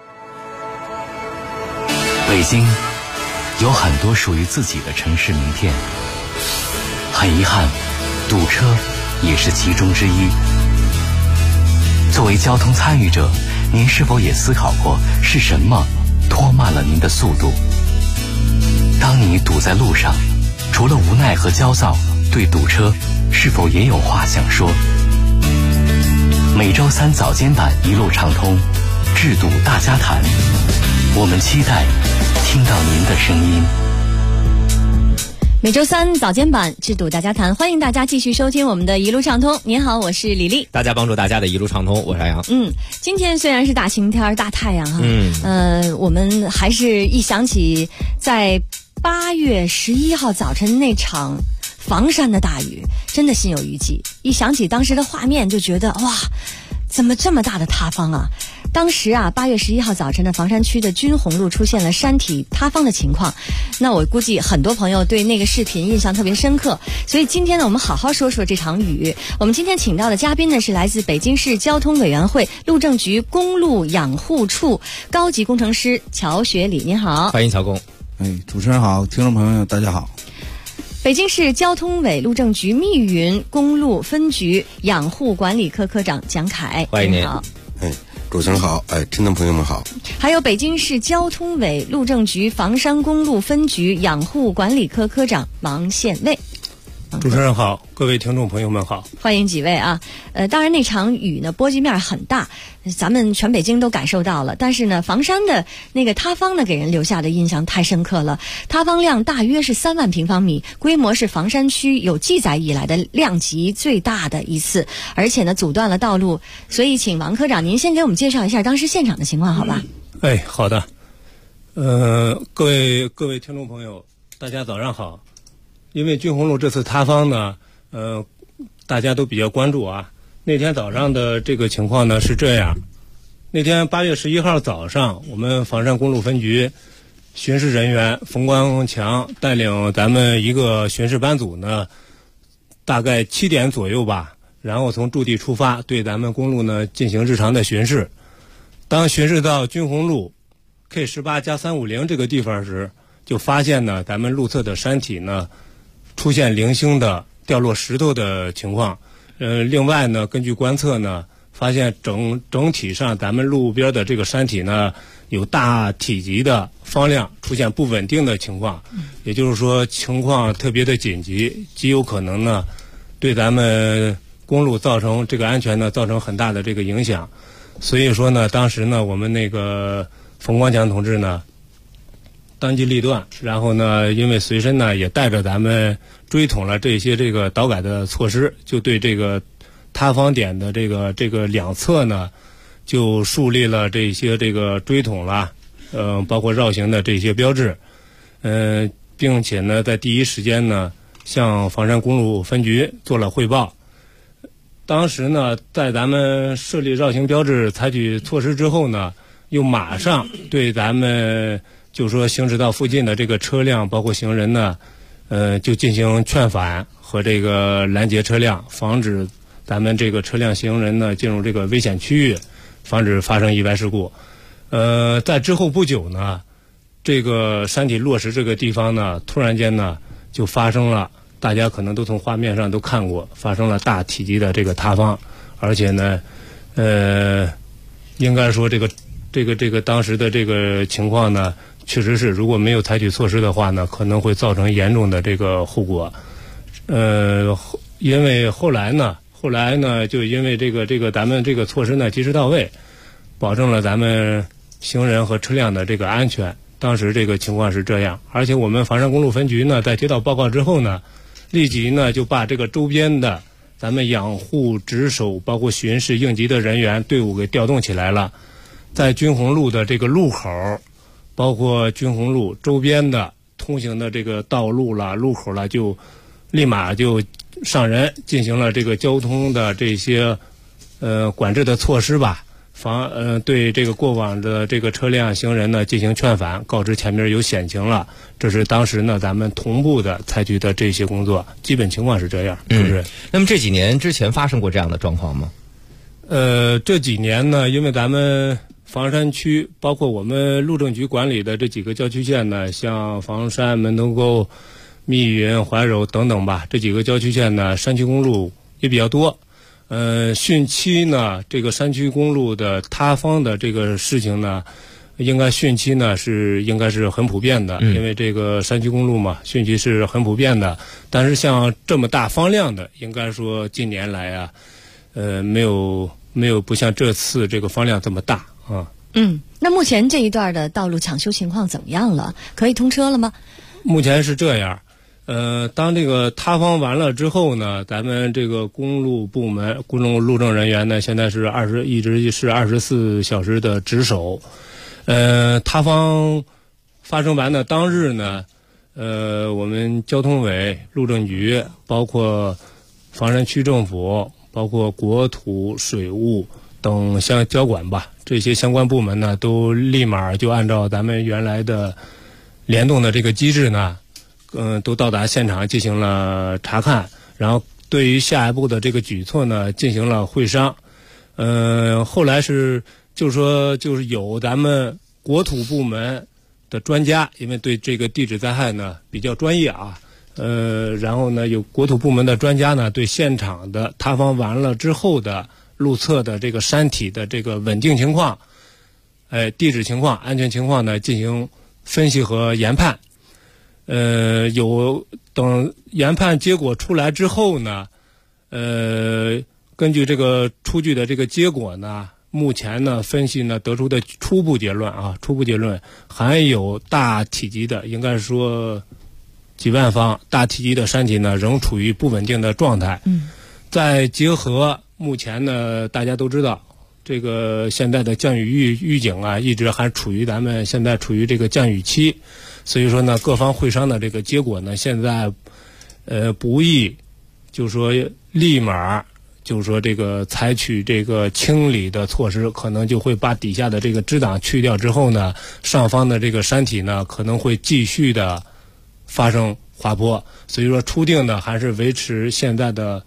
北京有很多属于自己的城市名片，很遗憾，堵车也是其中之一。作为交通参与者，您是否也思考过是什么拖慢了您的速度？当你堵在路上，除了无奈和焦躁，对堵车是否也有话想说？每周3早间版一路畅通，制度大家谈，我们期待听到您的声音。 每周3早间版制度大家谈，欢迎大家继续收听我们的一路畅通。您好，我是李丽。 大家帮助大家的一路畅通，我是杨洋。 今天虽然是大晴天、大太阳哈，我们还是一想起在8月11号早晨那场房山的大雨，真的心有余悸。一想起当时的画面，就觉得哇，怎么这么大的塌方啊！当时啊，8月11号早晨的房山区的军红路出现了山体塌方的情况，那我估计很多朋友对那个视频印象特别深刻。所以今天呢，我们好好说说这场雨。我们今天请到的嘉宾呢，是来自北京市交通委员会路政局公路养护处高级工程师乔学礼。您好， 欢迎乔工。 主持人好，听众朋友们大家好。 北京市交通委路政局密云公路分局养护管理科科长蒋凯， 欢迎您。 好。 主持人好，听众朋友们好。 还有北京市交通委路政局房山公路分局养护管理科科长王宪卫。 主持人好，各位听众朋友们好， 欢迎几位啊。当然那场雨呢波及面很大，咱们全北京都感受到了，但是呢房山的那个塌方呢给人留下的印象太深刻了。塌方量大约是3万平方米，规模是房山区有记载以来的量级最大的一次，而且呢阻断了道路。所以请王科长您先给我们介绍一下当时现场的情况好吧？ 好的。各位听众朋友大家早上好。因为军红路这次塌方呢，大家都比较关注啊。那天早上的这个情况呢是这样，那天8月11号早上，我们房山公路分局巡视人员冯光强带领咱们一个巡视班组呢，大概7点左右吧， 然后从驻地出发，对咱们公路呢进行日常的巡视。当巡视到军红路 K18+350这个地方时，就发现呢咱们路侧的山体呢出现零星的掉落石头的情况。另外呢，根据观测呢，发现整体上咱们路边的这个山体呢有大体积的方量出现不稳定的情况，也就是说情况特别的紧急，极有可能呢对咱们公路造成这个安全呢造成很大的这个影响。所以说呢，当时呢我们那个冯光强同志呢当机立断，然后呢因为随身呢也带着咱们追统了这些这个导改的措施，就对这个塌方点的这个两侧呢就树立了这些这个追统啦，包括绕行的这些标志，并且呢在第一时间呢向房山公路分局做了汇报。当时呢在咱们设立绕行标志采取措施之后呢，又马上对咱们就说行驶道附近的这个车辆包括行人呢就进行劝返和这个拦截车辆，防止咱们这个车辆行人呢进入这个危险区域，防止发生意外事故。在之后不久呢，这个山体落石这个地方呢突然间呢就发生了，大家可能都从画面上都看过，发生了大体积的这个塌方，而且呢应该说这个当时的这个情况呢确实是如果没有采取措施的话呢，可能会造成严重的这个后果。因为后来呢就因为这个咱们这个措施呢及时到位，保证了咱们行人和车辆的这个安全。当时这个情况是这样，而且我们房山公路分局呢在接到报告之后呢，立即呢就把这个周边的咱们养护值守包括巡视应急的人员队伍给调动起来了，在军红路的这个路口，包括军红路周边的通行的这个道路啦路口啦，就立马就上人进行了这个交通的这些管制的措施吧，对这个过往的这个车辆行人呢进行劝返，告知前面有险情了。这是当时呢咱们同步的采取的这些工作，基本情况是这样，是不是？ 那么这几年之前发生过这样的状况吗？ 这几年呢，因为咱们房山区包括我们路政局管理的这几个郊区县呢，像房山、门头沟、密云、怀柔等等吧，这几个郊区县呢山区公路也比较多。汛期呢这个山区公路的塌方的这个事情呢，应该汛期呢应该是很普遍的，因为这个山区公路嘛，汛期是很普遍的。但是像这么大方量的，应该说近年来啊，没有不像这次这个方量这么大啊。 那目前这一段的道路抢修情况怎么样了？可以通车了吗？ 目前是这样。当这个塌方完了之后呢，咱们这个公路部门公路路政人员呢，现在是一直是24小时的值守。塌方发生完的当日呢，我们交通委、路政局，包括房山区政府，包括国土、水务等相交管吧，这些相关部门呢，都立马就按照咱们原来的联动的这个机制呢，都到达现场进行了查看，然后对于下一步的这个举措呢进行了会商。后来就是有咱们国土部门的专家，因为对这个地质灾害呢比较专业啊，然后呢有国土部门的专家呢对现场的塌方完了之后的路侧的这个山体的这个稳定情况、地质情况、安全情况呢进行分析和研判。等研判结果出来之后呢，根据这个出具的这个结果呢，目前呢分析呢得出的初步结论还有大体积的，应该说几万方大体积的山体呢仍处于不稳定的状态。再结合目前呢大家都知道这个现在的降雨预警啊，一直还咱们现在处于这个降雨期，所以说呢各方会商的这个结果呢，现在不宜就是说立马就是说这个采取这个清理的措施，可能就会把底下的这个支挡去掉之后呢，上方的这个山体呢可能会继续的发生滑坡，所以说初定呢还是维持现在的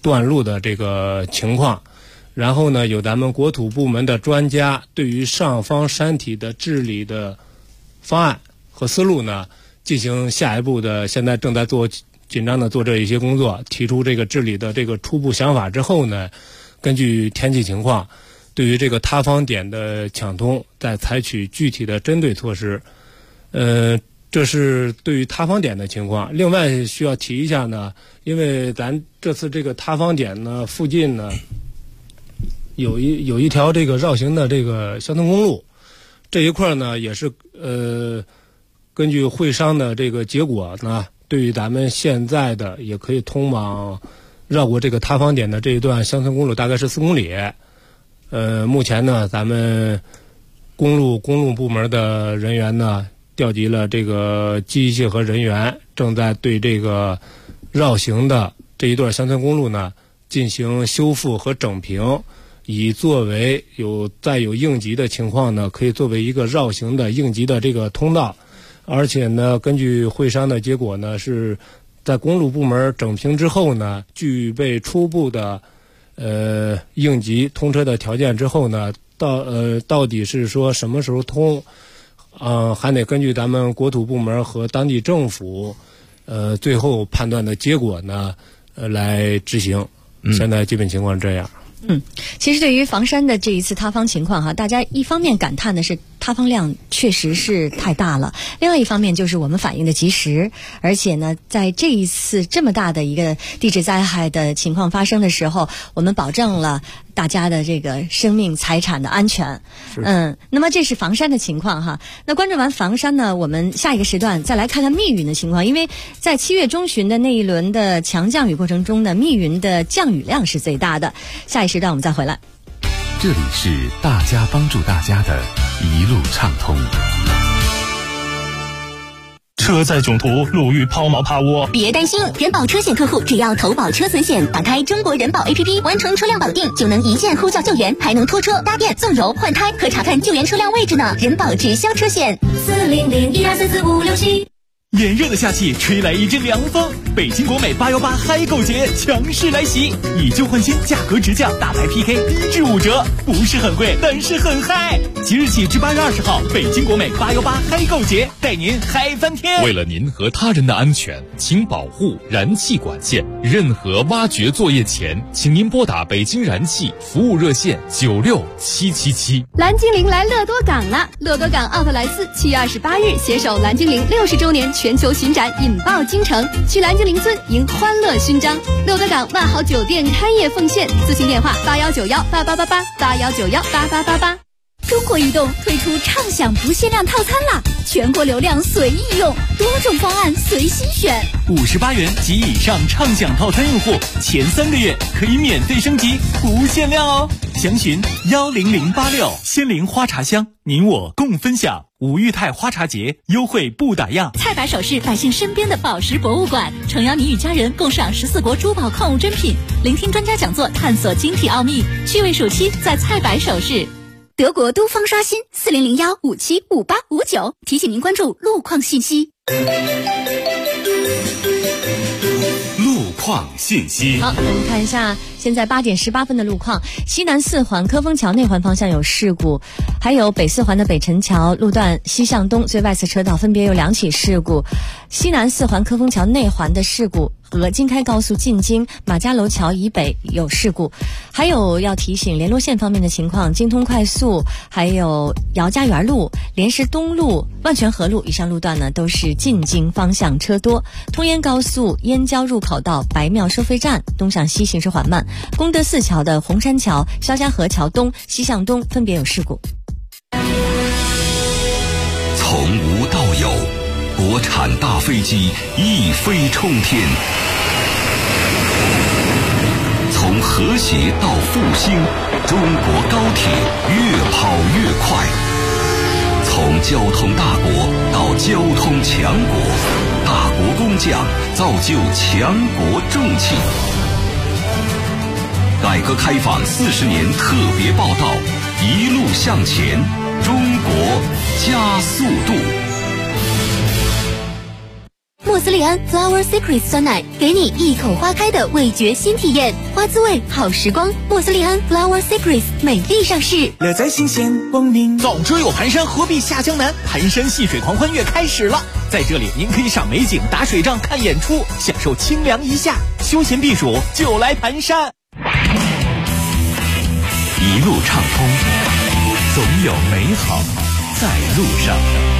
断路的这个情况，然后呢，有咱们国土部门的专家对于上方山体的治理的方案和思路呢，进行下一步的，现在正在紧张的做这一些工作，提出这个治理的这个初步想法之后呢，根据天气情况，对于这个塌方点的抢通，再采取具体的针对措施。这是对于塌方点的情况。另外需要提一下呢，因为咱这次这个塌方点呢附近呢，有一条这个绕行的这个乡村公路，这一块呢也是根据会商的这个结果呢，对于咱们现在的也可以通往绕过这个塌方点的这一段乡村公路，大概是4公里。目前呢，咱们公路部门的人员呢，调集了这个机器和人员，正在对这个绕行的这一段乡村公路呢进行修复和整平，以作为再有应急的情况呢，可以作为一个绕行的应急的这个通道。而且呢，根据会商的结果呢，是在公路部门整平之后呢，具备初步的应急通车的条件之后呢，到底是说什么时候通，还得根据咱们国土部门和当地政府最后判断的结果呢来执行。现在基本情况是这样。 其实对于房山的这一次塌方情况哈，大家一方面感叹的是塌方量确实是太大了，另外一方面就是我们反应的及时，而且呢，在这一次这么大的一个地质灾害的情况发生的时候，我们保证了大家的这个生命财产的安全。那么这是房山的情况哈。那关注完房山呢，我们下一个时段再来看看密云的情况，因为在7月中旬的那一轮的强降雨过程中呢，密云的降雨量是最大的。下一时段我们再回来。 这里是大家帮助大家的一路畅通。 车载囧途，路遇抛锚趴窝， 别担心，人保车险客户只要投保车损险，打开中国人保 APP， 完成车辆保定，就能一键呼叫救援，还能拖车、搭电、送油、换胎和查看救援车辆位置呢。人保直销车险，40012444567。 炎热的夏季吹来一阵凉风，北京国美818嗨购节强势来袭，以旧换新，价格直降，大牌 PK 1至5折，不是很贵，但是很嗨。即日起至8月20号，北京国美818嗨购节带您嗨翻天。 为了您和他人的安全，请保护燃气管线。任何挖掘作业前，请您拨打北京燃气服务热线96777。 蓝精灵来乐多港了！乐多港奥特莱斯7月28日携手蓝精灵60周年全球巡展引爆京城，去蓝精灵村迎欢乐勋章。乐多港万豪酒店开业奉献，咨询电话8191888881918888。中国移动推出畅享不限量套餐啦，全国流量随意用，多种方案随心选。 58元及以上畅享套餐用户，前3个月可以免费升级，不限量哦。详询10086。仙灵花茶香，您我共分享。吴裕泰花茶节优惠不打烊。 菜百首饰，百姓身边的宝石博物馆，诚邀你与家人共赏14国珠宝矿物珍品，聆听专家讲座，探索晶体奥秘。趣味暑期在菜百首饰。德国都方刷新4001575859，提醒您关注路况信息。 路况信息。 好，我们看一下现在8点18分的路况。西南4环科丰桥内环方向有事故，还有北4环的北辰桥路段西向东最外侧车道分别有2起事故。西南4环科丰桥内环的事故和京开高速进京马家楼桥以北有事故。还有要提醒联络线方面的情况，京通快速还有姚家园路、莲石东路、万泉河路以上路段呢都是进京方向车多。通燕高速燕郊入口到白庙收费站东向西行驶缓慢。功德寺桥的红山桥、肖家河桥东西向东分别有事故。 从无到有，国产大飞机一飞冲天，从和谐到复兴，中国高铁越跑越快。从交通大国到交通强国，大国工匠造就强国重器。改革开放40年特别报道，一路向前，中国加速度。 莫斯利安 Flower Secret 酸奶，给你一口花开的味觉新体验，花滋味好时光。莫斯利安 Flower Secret 美丽上市， 乐在新鲜光明。早知有盘山，何必下江南？盘山戏水狂欢月开始了，在这里您可以赏美景、打水仗、看演出，享受清凉一夏，休闲避暑就来盘山。 一路畅通，总有美好在路上。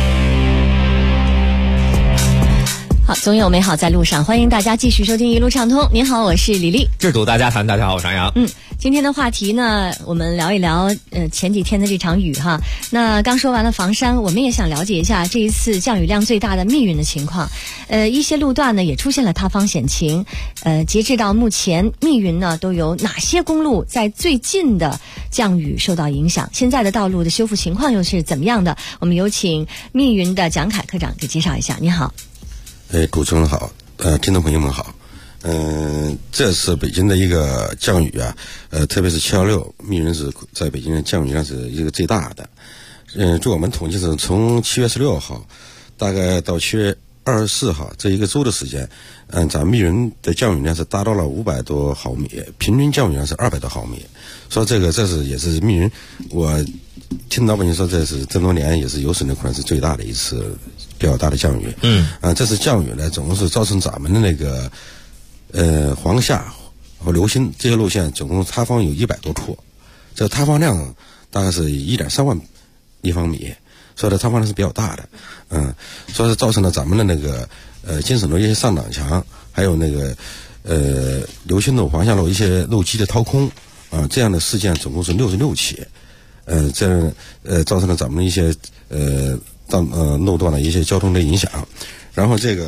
好，总有美好在路上，欢迎大家继续收听一路畅通。您好，我是李丽。 制度大家谈，大家好，我是杨洋。 今天的话题呢，我们聊一聊前几天的这场雨哈。那刚说完了房山，我们也想了解一下这一次降雨量最大的密云的情况。一些路段呢也出现了塌方险情。截至到目前，密云呢都有哪些公路在最近的降雨受到影响？现在的道路的修复情况又是怎么样的？我们有请密云的蒋凯科长给介绍一下。你好。 主持人好，听众朋友们好。这次北京的一个降雨啊，特别是716，密云是在北京的降雨量是一个最大的。据我们统计是从7月16号大概到7月24号这一个周的时间，咱密云的降雨量是达到了500多毫米，平均降雨量是200多毫米。说这是也是密云，我听老百姓说这是这么多年也是有史以来可能是最大的一次比较大的降雨。这次降雨呢，总共是造成咱们的那个黄夏和流星这些路线总共塌方有100多处，这塌方量大概是1.3万立方米，所以这塌方量是比较大的。所以是造成了咱们的那个京沈路一些上挡墙，还有那个流星路、黄夏路一些路基的掏空这样的事件总共是66起。这样造成了咱们的一些路段的一些交通的影响。然后这个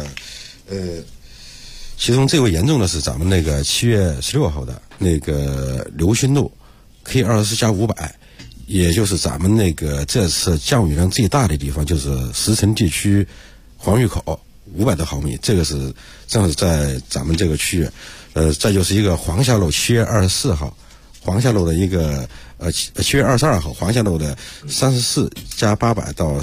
其中最为严重的是咱们那个7月16号的那个流星路 K24+500，也就是咱们那个这次降雨量最大的地方，就是石城地区黄峪口500多毫米，这个是正好是在咱们这个区域。再就是一个黄夏路7月24号，黄夏路的一个7月22号黄夏路的34+800到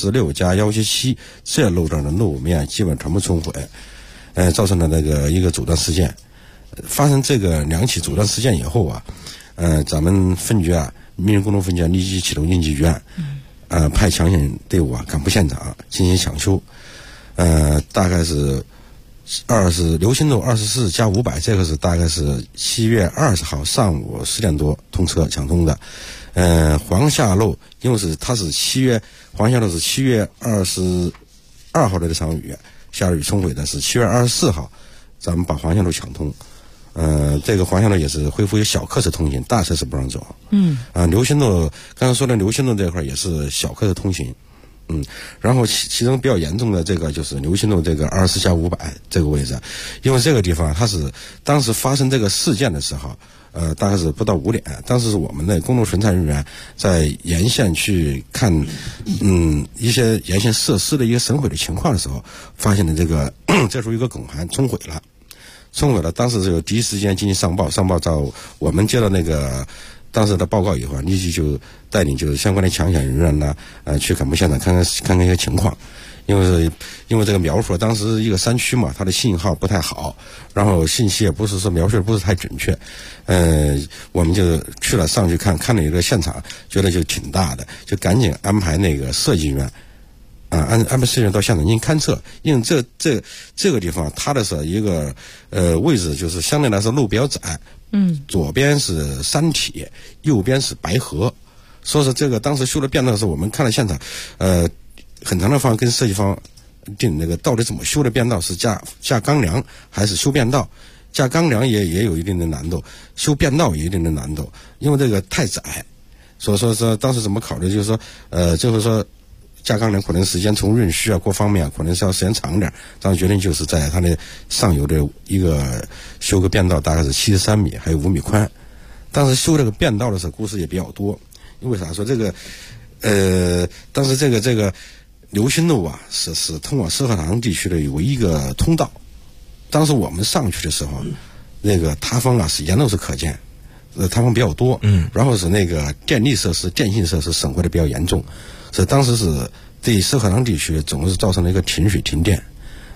36+177，这路段的路面基本全部冲毁，造成了那个一个阻断事件。发生这个2起阻断事件以后啊，咱们分局啊，密云公路分局立即启动应急预案，派抢险队伍啊赶赴现场进行抢修。大概是流星路24+500，这个是大概是7月20号上午10点多通车抢通的。黄夏路因为黄夏路是7月22号的这场雨下雨冲毁的，是7月24号咱们把黄夏路抢通。这个黄夏路也是恢复小客车通行，大车是不让走。流星路刚才说的流星路这块也是小客车通行。然后其中比较严重的这个就是流星路这个24+500这个位置，因为这个地方它是当时发生这个事件的时候，大概是不到5点，当时是我们的公路巡查人员在沿线去看，一些沿线设施的一个损毁的情况的时候，发现了这个这属于一个拱盘冲毁了，当时就第一时间进行上报到我们接到那个当时的报告以后，立即就带领就是相关的抢险人员呢，去赶赴现场看看一些情况。因为这个描述当时一个山区嘛，它的信号不太好，然后信息也不是说描述的不是太准确。我们就去了上去看了一个现场，觉得就挺大的，就赶紧安排那个设计员安排设计员到现场进行勘测。因为这个地方它的是一个位置就是相对来说路比较窄。左边是山体，右边是白河，所以说这个当时修的变道的时候，我们看了现场，很长的方跟设计方定那个到底怎么修的变道，是架钢梁还是修变道？架钢梁也有一定的难度，修变道也有一定的难度，因为这个太窄，所以说当时怎么考虑，就是说就是说架钢梁可能时间从运输啊各方面可能是要时间长点，当时决定就是在它的上游的一个修个变道，大概是73米还有5米宽。当时修这个变道的时候故事也比较多，因为啥说这个当时这个流星路啊是通往石河塘地区的有一个通道，当时我们上去的时候，那个塌方啊是沿路是可见，塌方比较多，然后是那个电力设施、电信设施损坏的比较严重。当时是对石河塘地区总是造成了一个停水停电，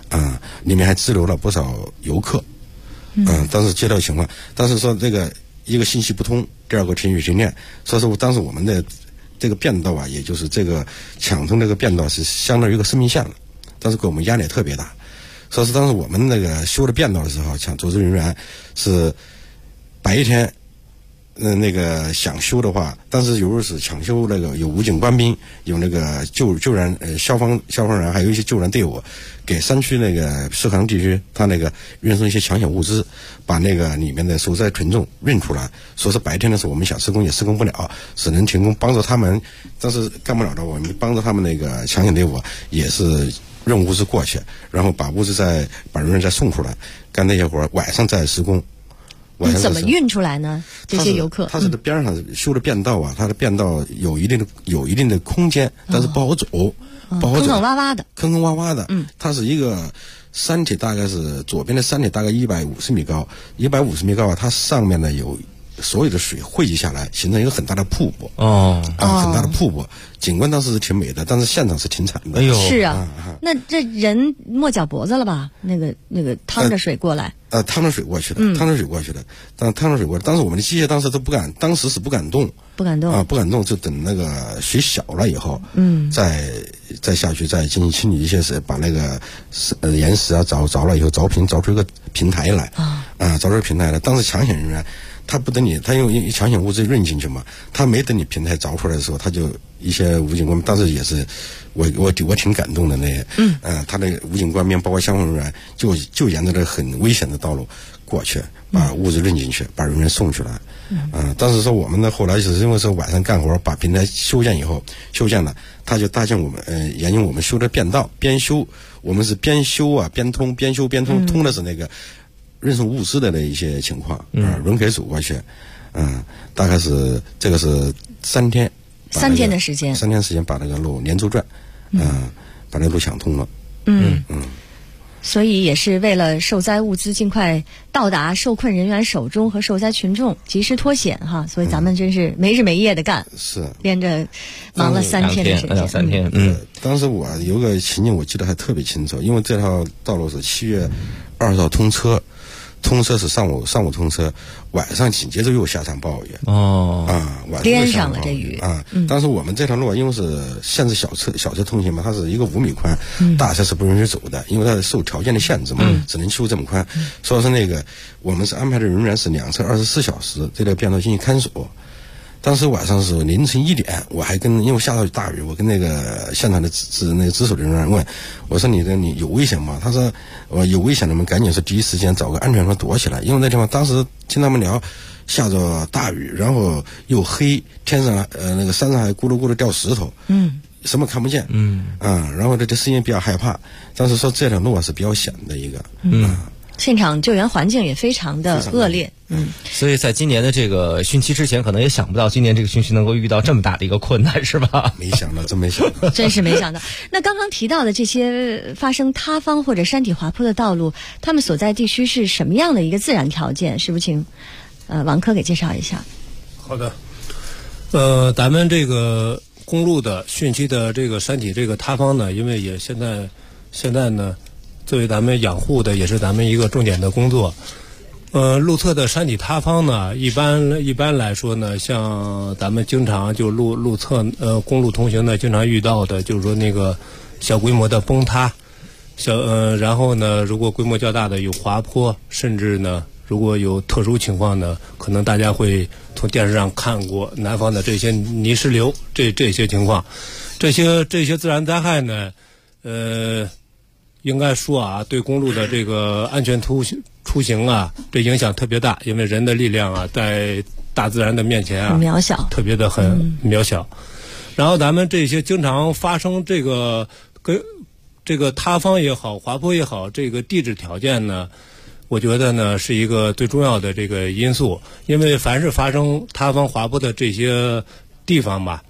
里面还滞留了不少游客，当时接到情况，但是说这个一个信息不通，第二个情绪训练，所以说当时我们的这个变道啊，也就是这个抢通这个变道是相当于一个生命线了，但是给我们压力也特别大。所以说当时我们那个修的变道的时候，组织人员是白天那个想修的话，但是有是抢修那个有武警官兵，有那个救援消防员，还有一些救援队伍，给山区那个涉塘地区，他那个运送一些抢险物资，把那个里面的受灾群众运出来。说是白天的时候我们想施工也施工不了，只能停工帮助他们，但是干不了的，我们帮助他们那个抢险队伍也是运物资过去，然后把物资把人再送出来，干那些活，晚上再施工。 怎么运出来呢？这些游客， 它是边上修的变道啊，它的变道有一定的空间，但是不好走，不好走， 坑坑洼洼的。 它是一个山体，大概是左边的山体大概150米高，150米高啊，它上面呢有所有的水汇集下来，形成一个很大的瀑布。很大的瀑布，景观当时是挺美的，但是现场是挺惨的。 是啊，那这人没脚脖子了吧？那个趟着水过来。 趟着水过去的，趟着水过去的，当时我们的机械当时都不敢，当时是不敢动，不敢动，就等那个水小了以后，再下去再进行清理一些把那个岩石啊凿了以后凿出一个平台来，凿出平台来。当时抢险人员他不等你，他用抢险物资运进去嘛，他没等你平台凿出来的时候，他就一些武警官，当时也是我挺感动的那些，他的武警官兵包括消防人员就沿着这很危险的道路过去，把物资运进去，把人员送出来。但是说我们呢，后来是因为是晚上干活，把平台修建了，他就搭建我们沿用我们修的变道，边修我们是边修啊边通，边修边通，通的是那个运送物资的那一些情况，人可以走过去，大概是这个是3天的时间把那个路连轴转，把那路抢通了。 所以也是为了受灾物资尽快到达受困人员手中和受灾群众及时脱险哈，所以咱们真是没日没夜的干， 是连着忙了3天的时间。 3天。 当时我有个情景我记得还特别清楚，因为这条道路是7月20号通车是上午通车，晚上紧接着又下场暴雨。晚上连上了这雨。 当时我们这条路因为是限制小车通行嘛，它是一个5米宽，大车是不允许走的，因为它受条件的限制嘛，只能修这么宽。所以说那个我们是安排的人员是2车24小时这条变道进行看守。当时晚上是凌晨1点，我还因为下到大雨，我跟那个现场的值守人员问，我说你有危险吗？他说我有危险的，我们赶紧是第一时间找个安全地方躲起来，因为那地方当时听他们聊下着大雨，然后又黑，天上那个山上还咕噜咕噜掉石头，什么看不见，然后这声音比较害怕，但是说这条路是比较险的一个， 现场救援环境也非常的恶劣。 所以在今年的这个汛期之前，可能也想不到今年这个汛期能够遇到这么大的一个困难，是吧？ 没想到，真没想到， 真是没想到。那刚刚提到的这些发生塌方或者山体滑坡的道路，他们所在地区是什么样的一个自然条件？是不是请王科给介绍一下？ 好的，咱们这个公路的汛期的这个山体这个塌方呢，因为也现在呢，作为咱们养护的，也是咱们一个重点的工作。路侧的山体塌方呢，一般来说呢，像咱们经常就路侧公路通行呢，经常遇到的，就是说那个小规模的崩塌，然后呢，如果规模较大的有滑坡，甚至呢，如果有特殊情况呢，可能大家会从电视上看过南方的这些泥石流这些情况，这些自然灾害呢，应该说啊，对公路的这个安全出行啊，这影响特别大，因为人的力量啊，在大自然的面前啊， 渺小， 特别的很渺小。然后咱们这些经常发生这个塌方也好，滑坡也好，这个地质条件呢，我觉得呢是一个最重要的这个因素，因为凡是发生塌方滑坡的这些地方吧，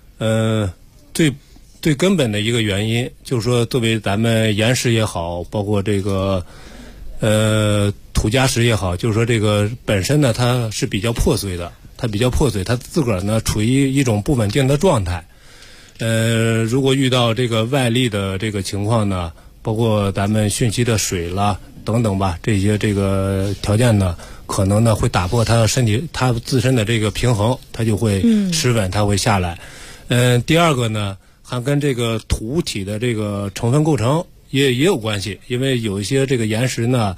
最根本的一个原因就是说，作为咱们岩石也好，包括这个土加石也好，就是说这个本身呢它是比较破碎的，它自个儿呢处于一种不稳定的状态。如果遇到这个外力的这个情况呢， 包括咱们汛期的水了等等吧，这些这个条件呢，可能呢会打破它身体它自身的这个平衡，它就会失稳，它会下来。第二个呢，还跟这个土体的这个成分构成也有关系，因为有一些这个岩石呢，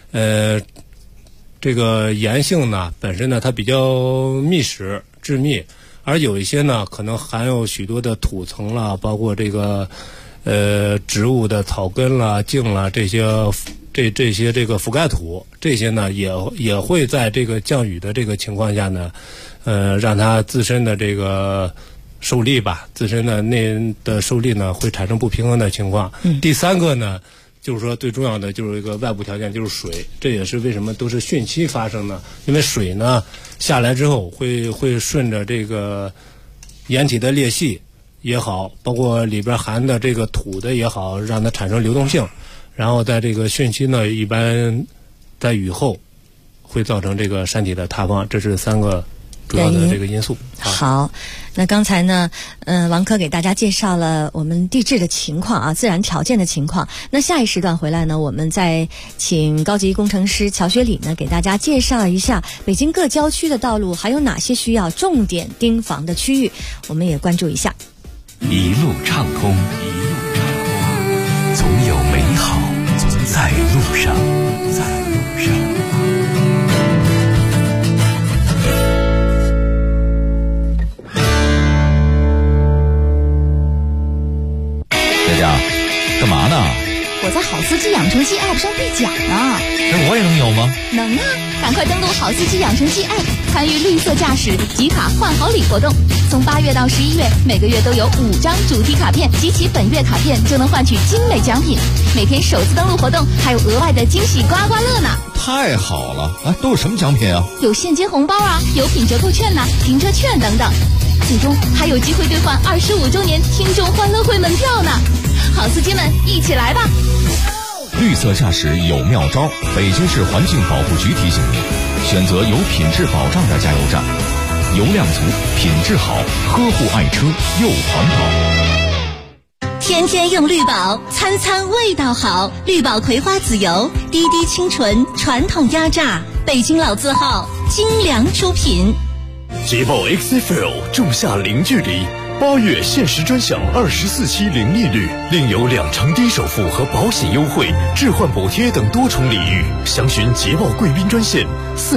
这个岩性呢本身呢它比较密实致密，而有一些呢可能含有许多的土层啦，包括这个植物的草根啦、茎啦这些这个覆盖土，这些呢也会在这个降雨的这个情况下呢，让它自身的这个受力吧，自身的内的受力呢会产生不平衡的情况。第三个呢，就是说最重要的就是一个外部条件，就是水，这也是为什么都是汛期发生的，因为水呢下来之后会顺着这个岩体的裂隙也好，包括里边含的这个土的也好，让它产生流动性，然后在这个汛期呢，一般在雨后会造成这个山体的塌方，这是3个主要的这个因素。 好，那刚才呢，王科给大家介绍了我们地质的情况啊，自然条件的情况。那下一时段回来呢，我们再请高级工程师乔学礼呢，给大家介绍一下北京各郊区的道路还有哪些需要重点盯防的区域，我们也关注一下。 一路畅通，总有美好在路上。 佳佳，干嘛呢？ 我在好司机养成记 App 上兑奖呢。 那我也能有吗？ 能啊！赶快登录好司机养成记 App， 参与绿色驾驶集卡换好礼活动。从8月到11月，每个月都有5张主题卡片，集齐本月卡片就能换取精美奖品。每天首次登录活动还有额外的惊喜刮刮乐呢！ 太好了！都有什么奖品啊？ 有现金红包啊，有品折扣券呐、停车券等等。最终还有机会兑换25周年听众欢乐会门票呢！好司机们，一起来吧！ 绿色驾驶有妙招，北京市环境保护局提醒您：选择有品质保障的加油站，油量足，品质好，呵护爱车又环保。 天天用绿宝，餐餐味道好。绿宝葵花籽油，滴滴清纯，传统压榨，北京老字号，精良出品。 捷豹 XFL 仲夏零距离，8月限时专享24期零利率，另有2成低首付和保险优惠、置换补贴等多重礼遇。详询捷豹贵宾专线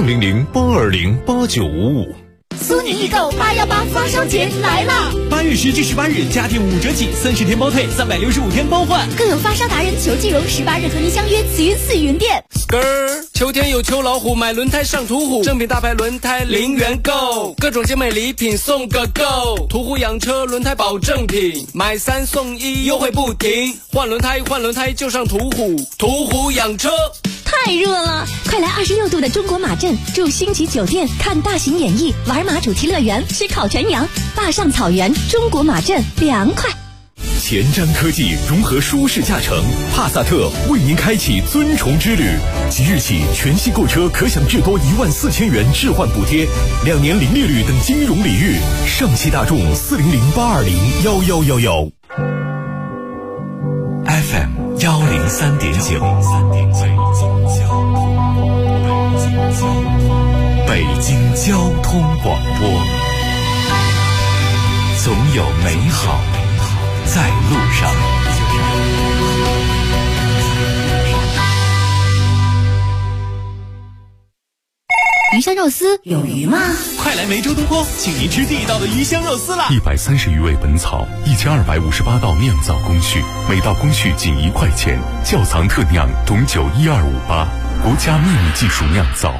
400-820-8955。 苏宁易购818发烧节来啦 ！8月10至18日，家电5折起，30天包退，365天包换。 更有发烧达人裘继荣18日和您相约慈云寺云店。 秋天有秋老虎，买轮胎上途虎，正品大牌轮胎0元购，各种精美礼品送个够。途虎养车轮胎保证品，买3送1，优惠不停。换轮胎就上途虎，途虎养车。 太热了，快来26度的中国马镇，住星级酒店，看大型演绎，玩马主题乐园，吃烤全羊，坝上草原，中国马镇凉快。 前瞻科技融合舒适驾乘，帕萨特为您开启尊崇之旅。即日起，全系购车可享至多14000元置换补贴，2年零利率等金融礼遇。上汽大众400-820-1111。 FM 103.9，北京交通广播，总有美好在路上。 鱼香肉丝有鱼吗？ 快来梅州东坡，请您吃地道的鱼香肉丝啦 ！130余味本草，1258道酿造工序，每道工序仅1块钱，窖藏特酿，董酒12588，国家秘密技术酿造。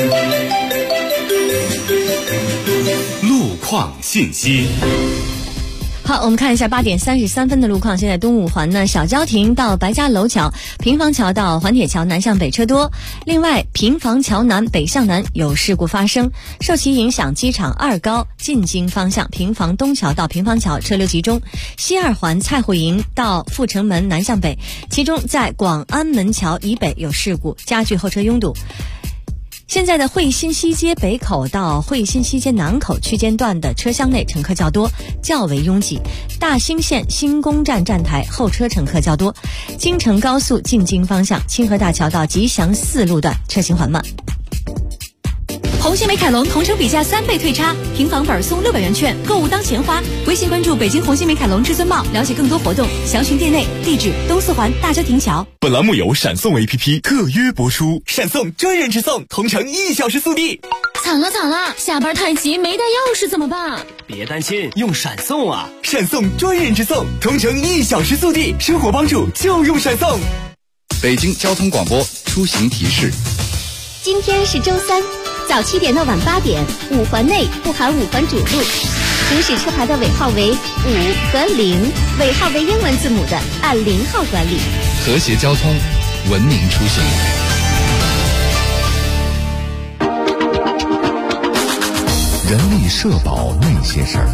路况信息。 好，我们看一下8点33分的路况。现在东五环呢，小郊亭到白家楼桥、平房桥到环铁桥南向北车多。另外，平房桥南北向南有事故发生，受其影响，机场2高进京方向平房东桥到平房桥车流集中。西2环蔡户营到阜成门南向北，其中在广安门桥以北有事故，加剧后车拥堵。 现在的惠新西街北口到惠新西街南口区间段的车厢内乘客较多，较为拥挤。大兴线新宫站站台后车乘客较多。京承高速进京方向清河大桥到吉祥寺路段车行缓慢。 红星美凯龙同城比价3倍退差，平房本送600元券，购物当钱花。微信关注北京红星美凯龙至尊茂，了解更多活动，详询店内。地址：东四环大郊亭桥。 本栏目由闪送 APP 特约播出，闪送专人直送，同城1小时速递。 惨了，下班太急没带钥匙怎么办？ 别担心，用闪送啊！闪送专人直送，同城1小时速递，生活帮助就用闪送。 北京交通广播出行提示： 今天是周3，早7点到晚8点，5环内不含5环主路，行驶车牌的尾号为5和0，尾号为英文字母的按0号管理。 和谐交通，文明出行。 人力社保那些事儿。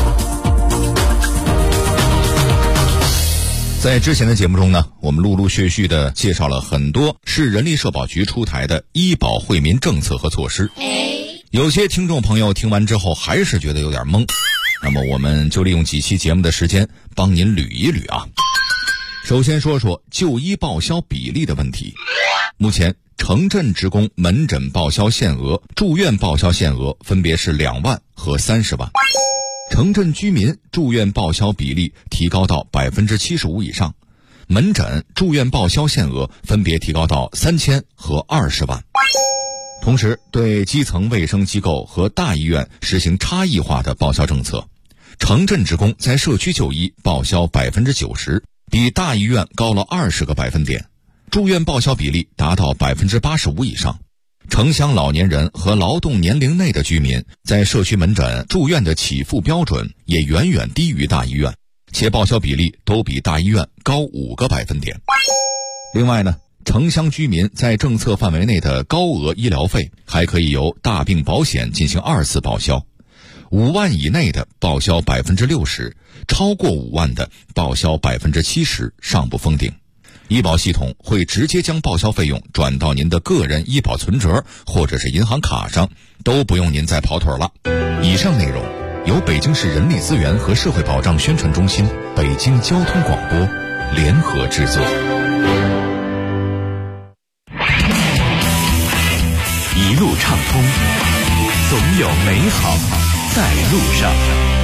在之前的节目中呢，我们陆陆续续的介绍了很多市人力社保局出台的医保惠民政策和措施。有些听众朋友听完之后还是觉得有点懵，那么我们就利用几期节目的时间帮您捋一捋啊。首先说说就医报销比例的问题。目前城镇职工门诊报销限额、住院报销限额分别是2万和30万。城镇居民住院报销比例提高到 75% 以上，门诊、住院报销限额分别提高到3000和20万。同时，对基层卫生机构和大医院实行差异化的报销政策。城镇职工在社区就医报销 90%， 比大医院高了20个百分点。住院报销比例达到 85% 以上。城乡老年人和劳动年龄内的居民在社区门诊住院的起付标准也远远低于大医院，且报销比例都比大医院高5个百分点。另外呢，城乡居民在政策范围内的高额医疗费还可以由大病保险进行2次报销，5万以内的报销 60%， 超过5万的报销 70%， 尚不封顶。医保系统会直接将报销费用转到您的个人医保存折或者是银行卡上，都不用您再跑腿了。以上内容由北京市人力资源和社会保障宣传中心、北京交通广播联合制作。 一路畅通，总有美好在路上。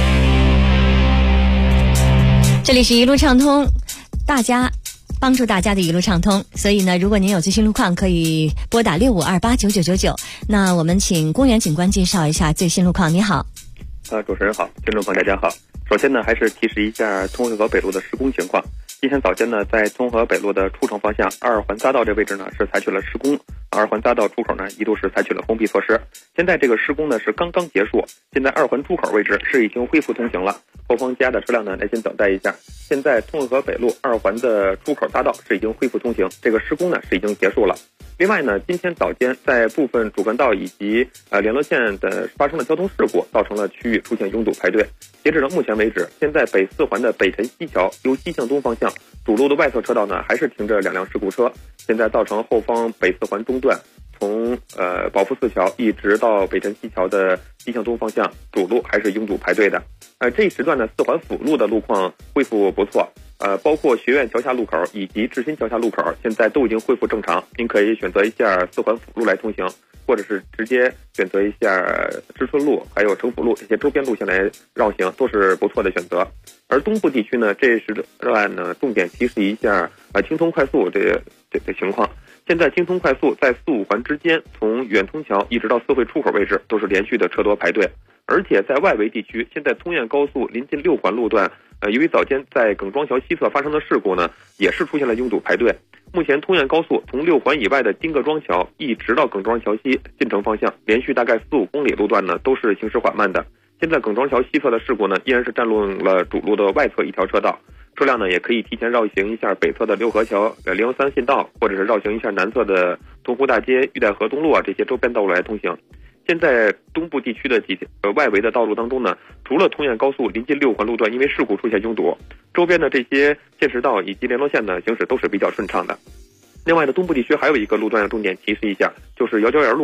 这里是一路畅通，帮助大家的一路畅通，所以呢，如果您有最新路况，可以拨打65289999。那我们请公园警官介绍一下最新路况。你好。 主持人好，听众朋友大家好。首先呢，还是提示一下通河北路的施工情况。今天早间呢，在通河北路的出城方向2环匝道这位置呢是采取了施工，2环匝道出口呢一度是采取了封闭措施。现在这个施工呢是刚刚结束，现在2环出口位置是已经恢复通行了，后方家的车辆呢耐心等待一下。现在通河北路2环的出口匝道是已经恢复通行，这个施工呢是已经结束了。另外呢，今天早间在部分主干道以及联络线的发生了交通事故，造成了区域出现拥堵排队。截止到目前为止，现在北4环的北辰西桥由西向东方向主路的外侧车道呢还是停着2辆事故车，现在造成后方北4环中段从保福寺桥一直到北辰西桥的西向东方向主路还是拥堵排队的。这一时段呢4环辅路的路况恢复不错，包括学院桥下路口以及志新桥下路口现在都已经恢复正常，您可以选择一下4环辅路来通行，或者是直接选择一下知春路还有城府路这些周边路线来绕行，都是不错的选择。而东部地区呢，这时段呢重点提示一下京通快速这情况。现在京通快速在4、5环之间，从远通桥一直到四惠出口位置都是连续的车多排队，而且在外围地区，现在通燕高速临近6环路段，由于早间在耿庄桥西侧发生的事故呢，也是出现了拥堵排队。目前通燕高速从6环以外的丁各庄桥一直到耿庄桥西进城方向，连续大概4、5公里路段呢都是行驶缓慢的。现在耿庄桥西侧的事故呢，依然是占用了主路的外侧一条车道，车辆呢也可以提前绕行一下北侧的六合桥、013信道，或者是绕行一下南侧的东湖大街、玉带河东路这些周边道路来通行。现在东部地区的外围的道路当中呢，除了通燕高速临近6环路段因为事故出现拥堵，周边的这些县市道以及联络线呢行驶都是比较顺畅的。另外的东部地区还有一个路段要重点提示一下，就是姚家园路。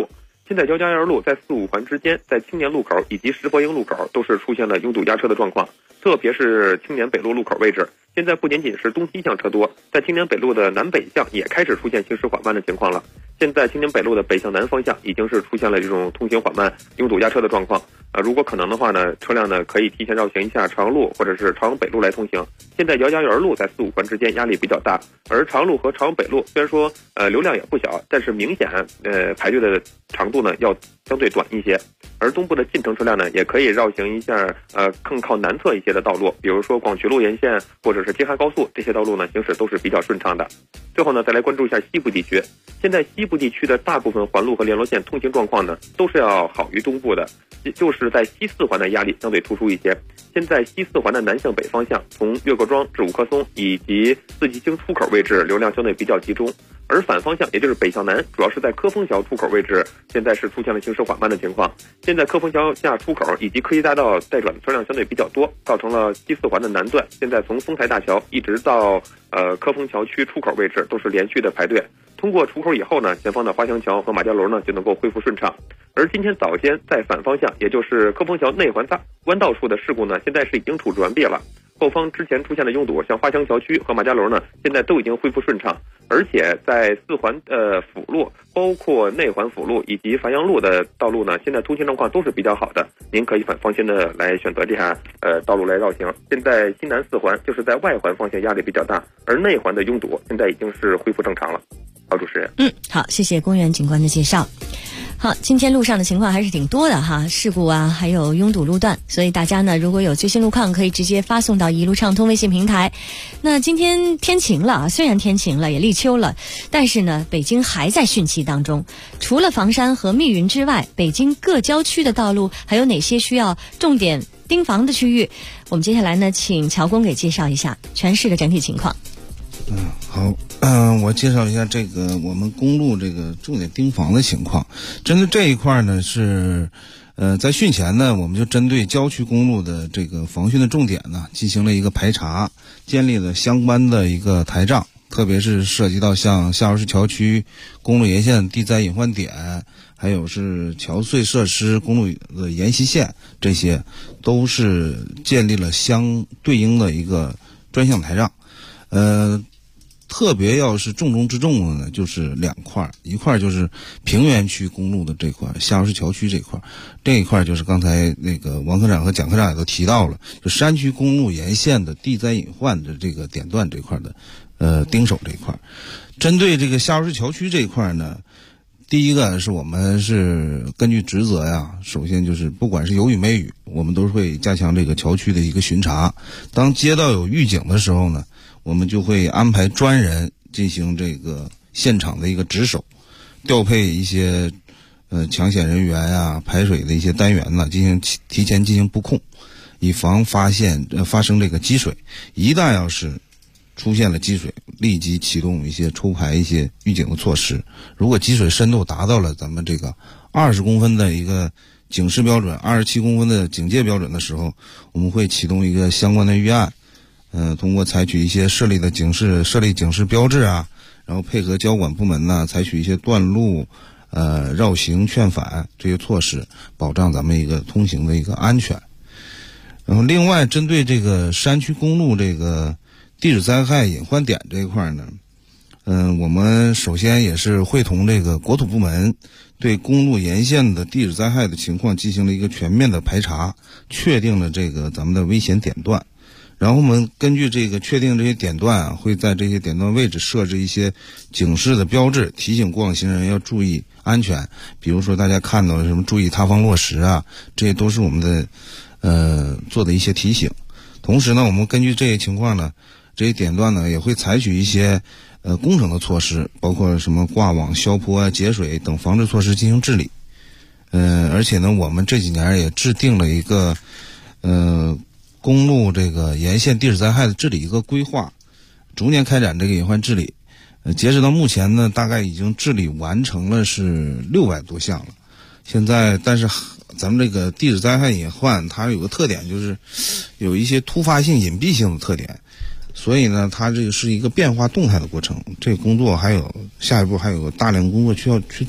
现在焦家园路在4、5环之间，在青年路口以及石佛营路口都是出现了拥堵压车的状况，特别是青年北路路口位置，现在不仅仅是东西向车多，在青年北路的南北向也开始出现行驶缓慢的情况了。现在青年北路的北向南方向已经是出现了这种通行缓慢、拥堵压车的状况。如果可能的话呢，车辆呢可以提前绕行一下长路或者是长北路来通行。现在姚家园路在4、5环之间压力比较大，而长路和长北路虽然说流量也不小，但是明显排队的长度呢要相对短一些。而东部的进城车辆呢也可以绕行一下更靠南侧一些的道路，比如说广渠路沿线或者是京汉高速，这些道路呢行驶都是比较顺畅的。最后呢再来关注一下西部地区，现在西部地区的大部分环路和联络线通行状况呢都是要好于东部的，就是在西4环的压力相对突出一些。现在西4环的南向北方向，从岳各庄至五棵松以及四季青出口位置流量相对比较集中，而反方向也就是北向南，主要是在科丰桥出口位置，现在是出现了行驶缓慢的情况。现在科丰桥下出口以及科技大道带转的车辆相对比较多，造成了西4环的南段，现在从丰台大桥一直到科丰桥区出口位置都是连续的排队。通过出口以后呢，前方的花乡桥和马家楼呢就能够恢复顺畅。而今天早间在反方向，也就是科丰桥内环弯道处的事故呢，现在是已经处置完毕了。后方之前出现的拥堵，像花乡桥区和马家楼呢，现在都已经恢复顺畅。而且在4环辅路，包括内环辅路以及樊阳路的道路呢，现在通行状况都是比较好的，您可以很放心的来选择这条道路来绕行。现在西南4环就是在外环方向压力比较大，而内环的拥堵现在已经是恢复正常了。好，主持人。 好，谢谢公园警官的介绍。好，今天路上的情况还是挺多的哈，事故啊，还有拥堵路段，所以大家呢，如果有最新路况，可以直接发送到一路畅通微信平台。那今天天晴了啊，虽然天晴了，也立秋了，但是呢，北京还在汛期当中。除了房山和密云之外，北京各郊区的道路还有哪些需要重点盯防的区域？我们接下来呢，请乔工给介绍一下全市的整体情况。 好，我介绍一下这个我们公路这个重点盯防的情况。针对这一块呢，是在汛前呢，我们就针对郊区公路的这个防汛的重点呢，进行了一个排查，建立了相关的一个台账，特别是涉及到像下游市桥区公路沿线地灾隐患点，还有是桥隧设施公路的沿溪线，这些都是建立了相对应的一个专项台账。特别要是重中之重的呢，就是2块，一块就是平原区公路的这块，下游市桥区这块，这一块就是刚才那个王科长和蒋科长也都提到了，就山区公路沿线的地灾隐患的这个点段这块的盯守这一块。针对这个下游市桥区这一块呢，第一个是我们是根据职责呀，首先就是不管是有雨没雨，我们都会加强这个桥区的一个巡查。当接到有预警的时候呢，我们就会安排专人进行这个现场的一个值守，调配一些抢险人员啊、排水的一些单元呢，提前进行布控，以防发生这个积水。一旦要是出现了积水，立即启动一些抽排一些预警的措施。如果积水深度达到了咱们这个20公分的一个警示标准、27公分的警戒标准的时候，我们会启动一个相关的预案。通过采取一些设立警示标志啊，然后配合交管部门呢，采取一些断路、绕行劝返这些措施，保障咱们一个通行的一个安全。然后另外针对这个山区公路这个地质灾害隐患点这一块呢，我们首先也是会同这个国土部门对公路沿线的地质灾害的情况进行了一个全面的排查，确定了这个咱们的危险点段。然后我们根据这个确定这些点段啊，会在这些点段位置设置一些警示的标志，提醒过往行人要注意安全。比如说大家看到什么注意他方落实啊，这些都是我们的做的一些提醒。同时呢，我们根据这些情况呢，这些点段呢也会采取一些工程的措施，包括什么挂网、消坡啊、节水等防治措施进行治理。而且呢，我们这几年也制定了一个公路这个沿线地质灾害的治理一个规划，逐年开展这个隐患治理。截止到目前呢，大概已经治理完成了是600多项了。现在，但是咱们这个地质灾害隐患它有个特点，就是有一些突发性、隐蔽性的特点，所以呢，它这个是一个变化动态的过程。这个工作下一步还有大量工作需要去做。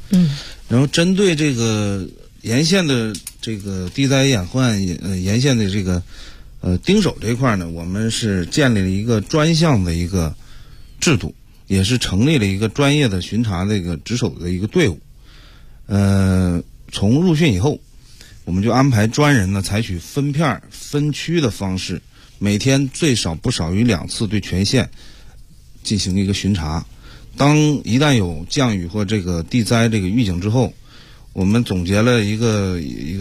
然后针对这个沿线的这个地灾隐患沿线的这个盯守这一块呢，我们是建立了一个专项的一个制度，也是成立了一个专业的巡查这个值守的一个队伍。从入汛以后，我们就安排专人呢采取分片分区的方式，每天最少不少于2次对全县进行一个巡查。当一旦有降雨或这个地灾这个预警之后，我们总结了一个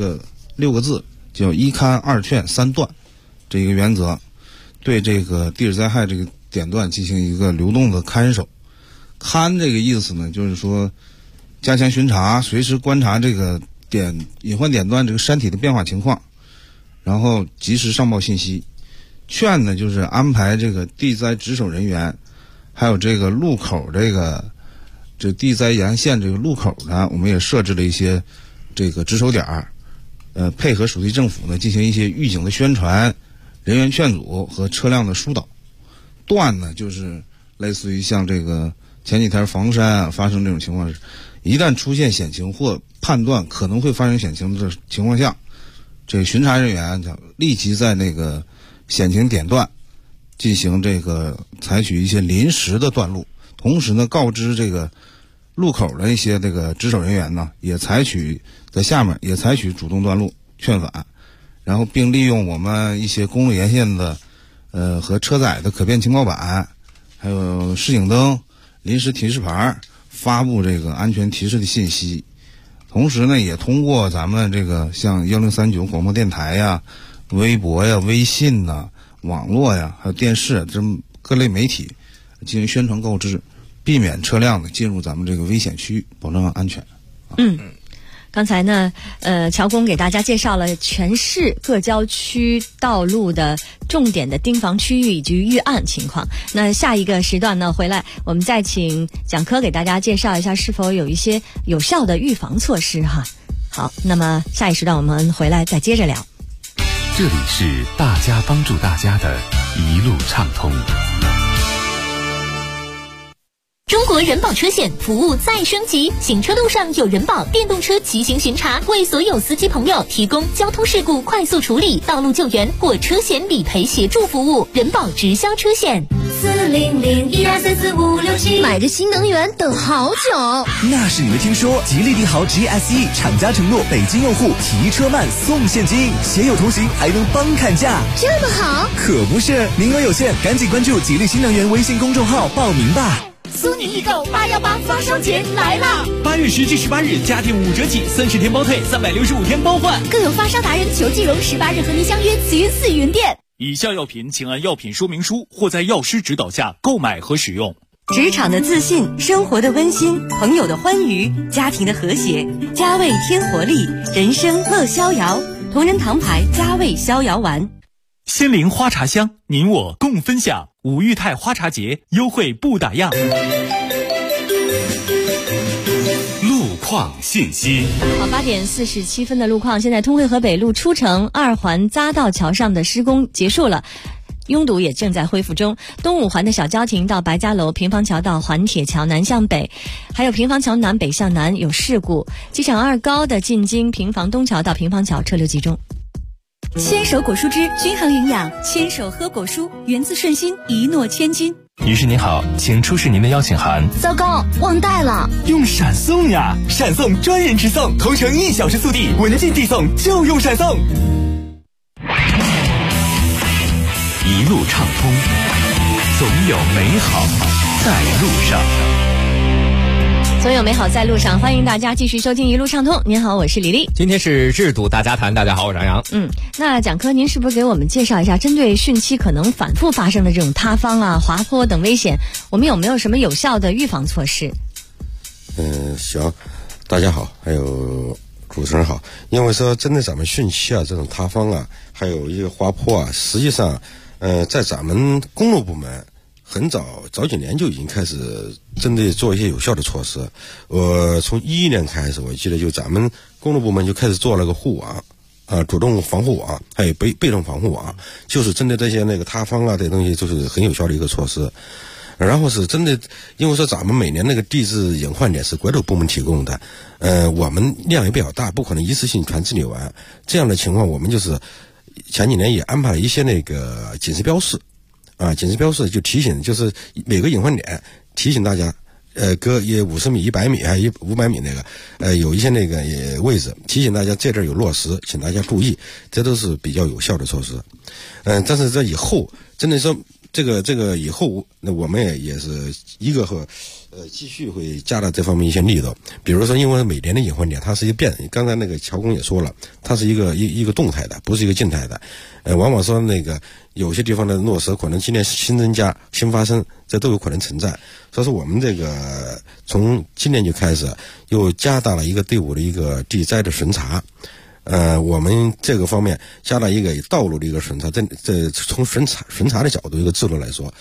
6个字，叫1勘2劝3断这一个原则，对这个地质灾害这个点段进行一个流动的看守。看这个意思呢，就是说加强巡查，随时观察这个隐患点段这个山体的变化情况，然后及时上报信息。劝呢，就是安排这个地灾值守人员，还有这个路口这地灾沿线这个路口呢，我们也设置了一些这个值守点配合属地政府呢进行一些预警的宣传、人员劝阻和车辆的疏导。断呢，就是类似于像这个前几天房山发生这种情况时，一旦出现险情或判断可能会发生险情的情况下，这个巡查人员立即在那个险情点段进行这个采取一些临时的断路，同时呢告知这个路口的一些这个值守人员呢，也采取在下面也采取主动断路劝返，然后并利用我们一些公路沿线的和车载的可变情报板，还有示警灯、临时提示牌发布这个安全提示的信息。同时呢，也通过咱们这个像1039广播电台呀、微博呀、微信呐、网络呀，还有电视这各类媒体进行宣传告知，避免车辆呢进入咱们这个危险区域，保证安全。 刚才呢，乔工给大家介绍了全市各郊区道路的重点的盯防区域以及预案情况。那下一个时段呢，回来我们再请蒋科给大家介绍一下是否有一些有效的预防措施哈。好，那么下一时段我们回来再接着聊。 这里是大家帮助大家的一路畅通。 中国人保车险服务再升级，行车路上有人保电动车骑行巡查，为所有司机朋友提供交通事故快速处理、道路救援或车险理赔协助服务。人保直销车险40012344567，买着新能源等好久。 那是你没听说，吉利帝豪 GSE 厂家承诺北京用户提车慢送现金，携友同行还能帮砍价， 这么好？ 可不是，名额有限，赶紧关注吉利新能源微信公众号报名吧。 苏宁易购818发烧节来了 ！8月10至18日，家电5折起，30天包退，365天包换， 更有发烧达人裘继荣18日和您相约慈云寺云店。 以下药品请按药品说明书或在药师指导下购买和使用。 职场的自信，生活的温馨，朋友的欢愉，家庭的和谐，佳味添活力，人生乐逍遥。同仁堂牌佳味逍遥丸。 仙灵花茶香，您我共分享。五裕泰花茶节优惠不打烊。 路况信息。 好，8点47分的路况，现在通惠河北路出城2环匝道桥上的施工结束了。拥堵也正在恢复中，东5环的小交亭到白家楼、平房桥到环铁桥南向北，还有平房桥南北向南有事故。机场2高的进京平房东桥到平房桥车流集中。 牵手果蔬汁均衡营养，牵手喝果蔬，源自顺心，一诺千金。 女士您好，请出示您的邀请函。 糟糕，忘带了。 用闪送呀，闪送专人直送，同城1小时速递，文件递送就用闪送。 一路畅通，总有美好在路上。 总有美好在路上，欢迎大家继续收听一路畅通。您好，我是李丽。 今天是制度大家谈，大家好，我是杨洋。 那蒋科，您是不是给我们介绍一下，针对汛期可能反复发生的这种塌方啊、滑坡等危险，我们有没有什么有效的预防措施？ 行，大家好，还有主持人好。因为说针对咱们汛期啊，这种塌方啊，还有一个滑坡啊，实际上，在咱们公路部门。很早几年就已经开始针对做一些有效的措施。我从2011年开始，我记得就咱们公路部门就开始做了个护网，主动防护网，还有被动防护网，就是针对这些那个塌方啊这些东西，就是很有效的一个措施。 然后是真的，因为说咱们每年那个地质隐患点是国土部门提供的，我们量也比较大，不可能一次性全治理完。这样的情况，我们就是前几年也安排了一些那个警示标识，警示标识就提醒，就是每个隐患点提醒大家，隔也50米、100米还500米那个，有一些那个位置提醒大家这有落石，请大家注意，这都是比较有效的措施。但是这以后真的说。这个以后，那我们也是一个和继续会加大这方面一些力度。比如说，因为每年的隐患点它是一个刚才那个乔工也说了，它是一个动态的，不是一个静态的。往往说那个有些地方的落石可能今年新增加、新发生，这都有可能存在。所以说，我们这个从今年就开始又加大了一个队伍的一个地灾的巡查。我们这个方面加了一个道路的一个巡查，这从巡查的角度一个制度来说，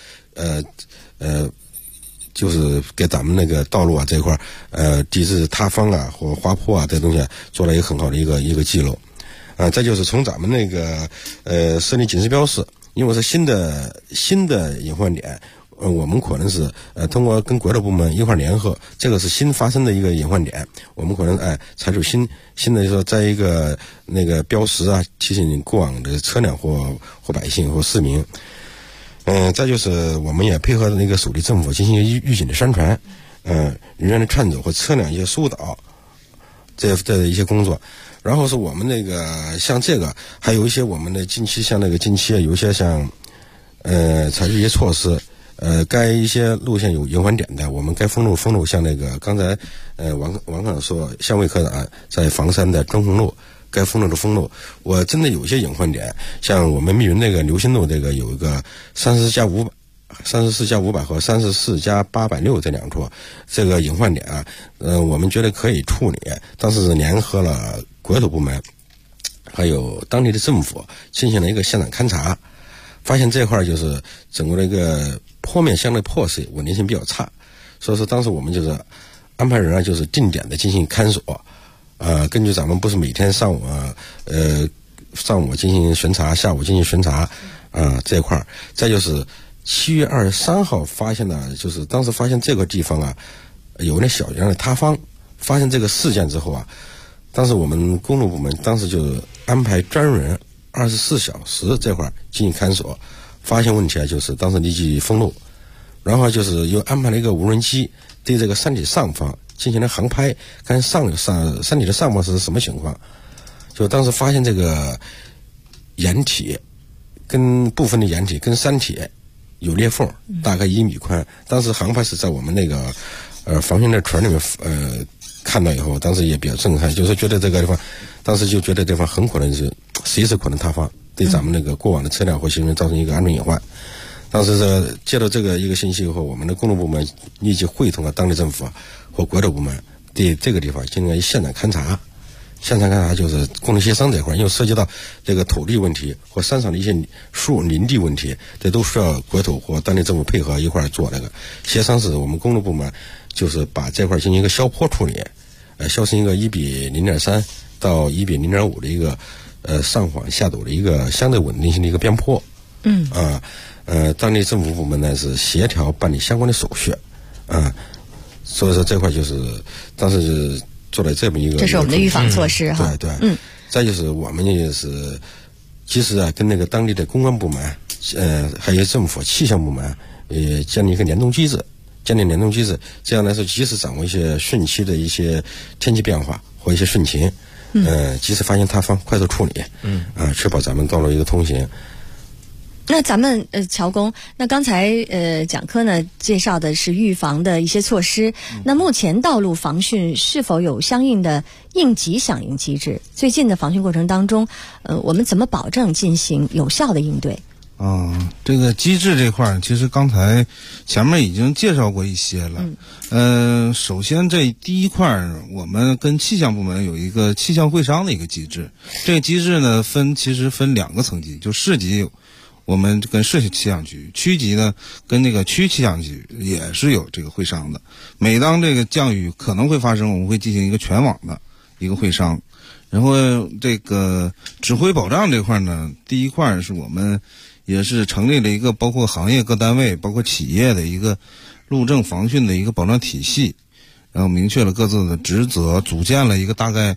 就是给咱们那个道路啊这一块，地质塌方啊或滑坡啊这东西做了一个很好的一个记录。再就是从咱们那个设立警示标识，因为是新的隐患点。我们可能是通过跟国土部门一块联合，这个是新发生的一个隐患点，我们可能采取新的说在一个那个标识啊，提醒过往的车辆或百姓或市民。再就是我们也配合那个属地政府进行预警的宣传，人员的劝走或车辆一些疏导，这一些工作。然后是我们那个像这个，还有一些我们的近期有一些像采取一些措施。该一些路线有隐患点的，我们该封路，像那个刚才王科长说，向卫科长在房山的中红路，该封路的封路。我真的有一些隐患点，像我们密云那个流心路这个有一个34+500和34+860这两处，这个隐患点啊，我们觉得可以处理，但是联合了国土部门还有当地的政府进行了一个现场勘查，发现这块就是整个的一个坡面相对破碎，稳定性比较差，所以说当时我们就是安排人就是定点的进行勘索，根据咱们不是每天上午进行巡查，下午进行巡查，这块儿，再就是7月23号发现的，就是当时发现这个地方啊有点小量的塌方，发现这个事件之后啊，当时我们公路部门当时就安排专人24小时这块进行勘索。发现问题啊，就是当时立即封路，然后就是又安排了一个无人机对这个山体上方进行了航拍，看山体的上方是什么情况。就当时发现这个岩体跟部分的岩体跟山体有裂缝，大概1米宽。当时航拍是在我们那个防汛的船里面看到以后，当时也比较震撼，就是觉得这个地方，当时就觉得这地方很可能是随时可能塌方。对咱们那个过往的车辆或行人造成一个安全隐患。当时接到这个一个信息以后，我们的公路部门立即会同了当地政府或国土部门，对这个地方进行现场勘查。现场勘查就是共同协商这块，因为涉及到这个土地问题或山上的一些林地问题，这都需要国土或当地政府配合一块做那个协商。是我们公路部门就是把这块进行一个消坡处理，消成一个1:0.3到1:0.5的一个。上缓下陡的一个相对稳定性的一个边坡，当地政府部门呢是协调办理相关的手续，所以说这块就是当时是做了这么一个， 这是我们的预防措施哈。 对，再就是我们也是及时跟那个当地的公安部门，还有政府气象部门建立一个联动机制，这样来说及时掌握一些汛期的一些天气变化或一些汛情。及时发现塌方，快速处理，确保咱们道路一个通行。 那咱们乔工，那刚才讲科呢介绍的是预防的一些措施，那目前道路防汛是否有相应的应急响应机制？最近的防汛过程当中，我们怎么保证进行有效的应对？ 这个机制这块其实刚才前面已经介绍过一些了。首先这第一块我们跟气象部门有一个气象会商的一个机制，这个机制呢其实分2个层级，就市级我们跟市气象局，区级呢跟那个区气象局也是有这个会商的。每当这个降雨可能会发生，我们会进行一个全网的一个会商。然后这个指挥保障这块呢，第一块是我们也是成立了一个包括行业各单位、包括企业的一个路政防汛的一个保障体系，然后明确了各自的职责，组建了一个大概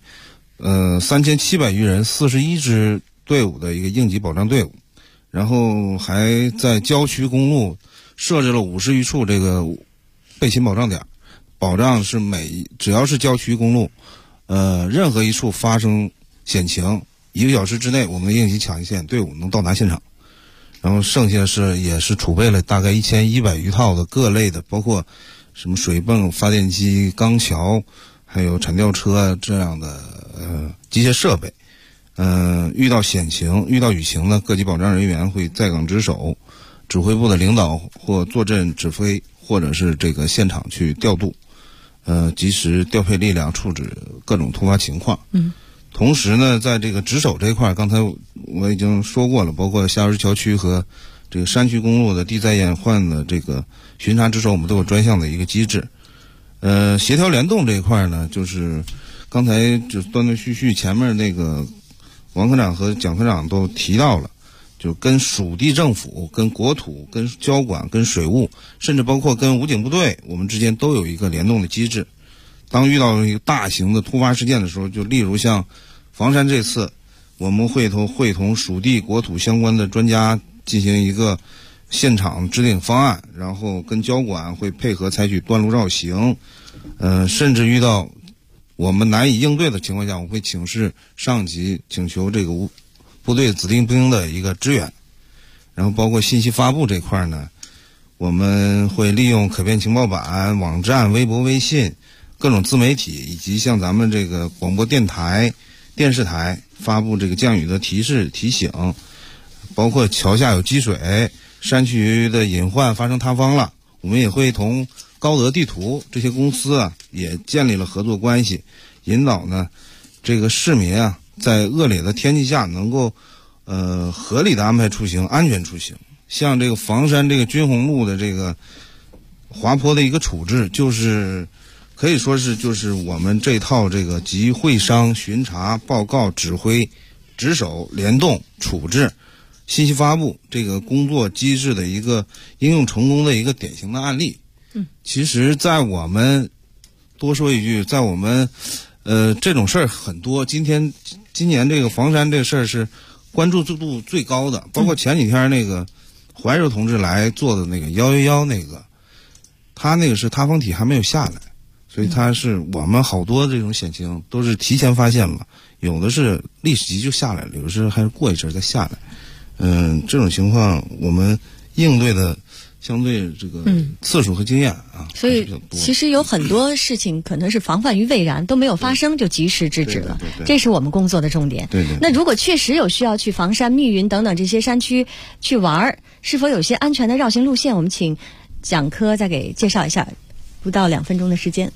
3700余人、41支队伍的一个应急保障队伍，然后还在郊区公路设置了50余处这个备勤保障点，保障是只要是郊区公路，任何一处发生险情，1个小时之内，我们的应急抢险队伍能到达现场。然后剩下也是储备了大概1100余套的各类的，包括什么水泵、发电机、钢桥，还有铲吊车这样的机械设备。遇到险情、遇到雨情呢，各级保障人员会在岗值守，指挥部的领导或坐镇指挥，或者是这个现场去调度，及时调配力量处置各种突发情况。同时呢，在这个值守这一块，刚才我已经说过了，包括下游市桥区和这个山区公路的地灾隐患的这个巡查值守，我们都有专项的一个机制。协调联动这一块呢，就是刚才就断断续续前面那个王科长和蒋科长都提到了，就跟属地政府、跟国土、跟交管、跟水务，甚至包括跟武警部队，我们之间都有一个联动的机制。当遇到一个大型的突发事件的时候，就例如像房山这次，我们会同属地、国土相关的专家进行一个现场制定方案，然后跟交管会配合采取断路绕行，甚至遇到我们难以应对的情况下，我们会请示上级请求这个部队指定兵的一个支援。然后包括信息发布这块呢，我们会利用可变情报板、网站、微博、微信各种自媒体，以及像咱们这个广播电台、电视台发布这个降雨的提示提醒，包括桥下有积水、山区的隐患发生塌方了，我们也会同高德地图这些公司啊也建立了合作关系，引导呢这个市民啊在恶劣的天气下能够合理的安排出行，安全出行。像这个房山这个军红路的这个滑坡的一个处置，就是可以说是就是我们这套这个集会商、巡查、报告、指挥、值守、联动、处置、信息发布这个工作机制的一个应用成功的一个典型的案例。其实在我们多说一句，在我们这种事儿很多，今年这个房山这个事儿是关注度最高的，包括前几天那个怀柔同志来做的那个111那个，他那个是塌方体还没有下来，所以他是我们好多这种险情都是提前发现了，有的是历史级就下来了，有的是还是过一阵再下来。这种情况我们应对的相对这个次数和经验啊， 所以其实有很多事情可能是防范于未然，都没有发生就及时制止了，这是我们工作的重点。那如果确实有需要去房山、密云等等这些山区去玩，是否有些安全的绕行路线？我们请蒋科再给介绍一下，不到2分钟的时间。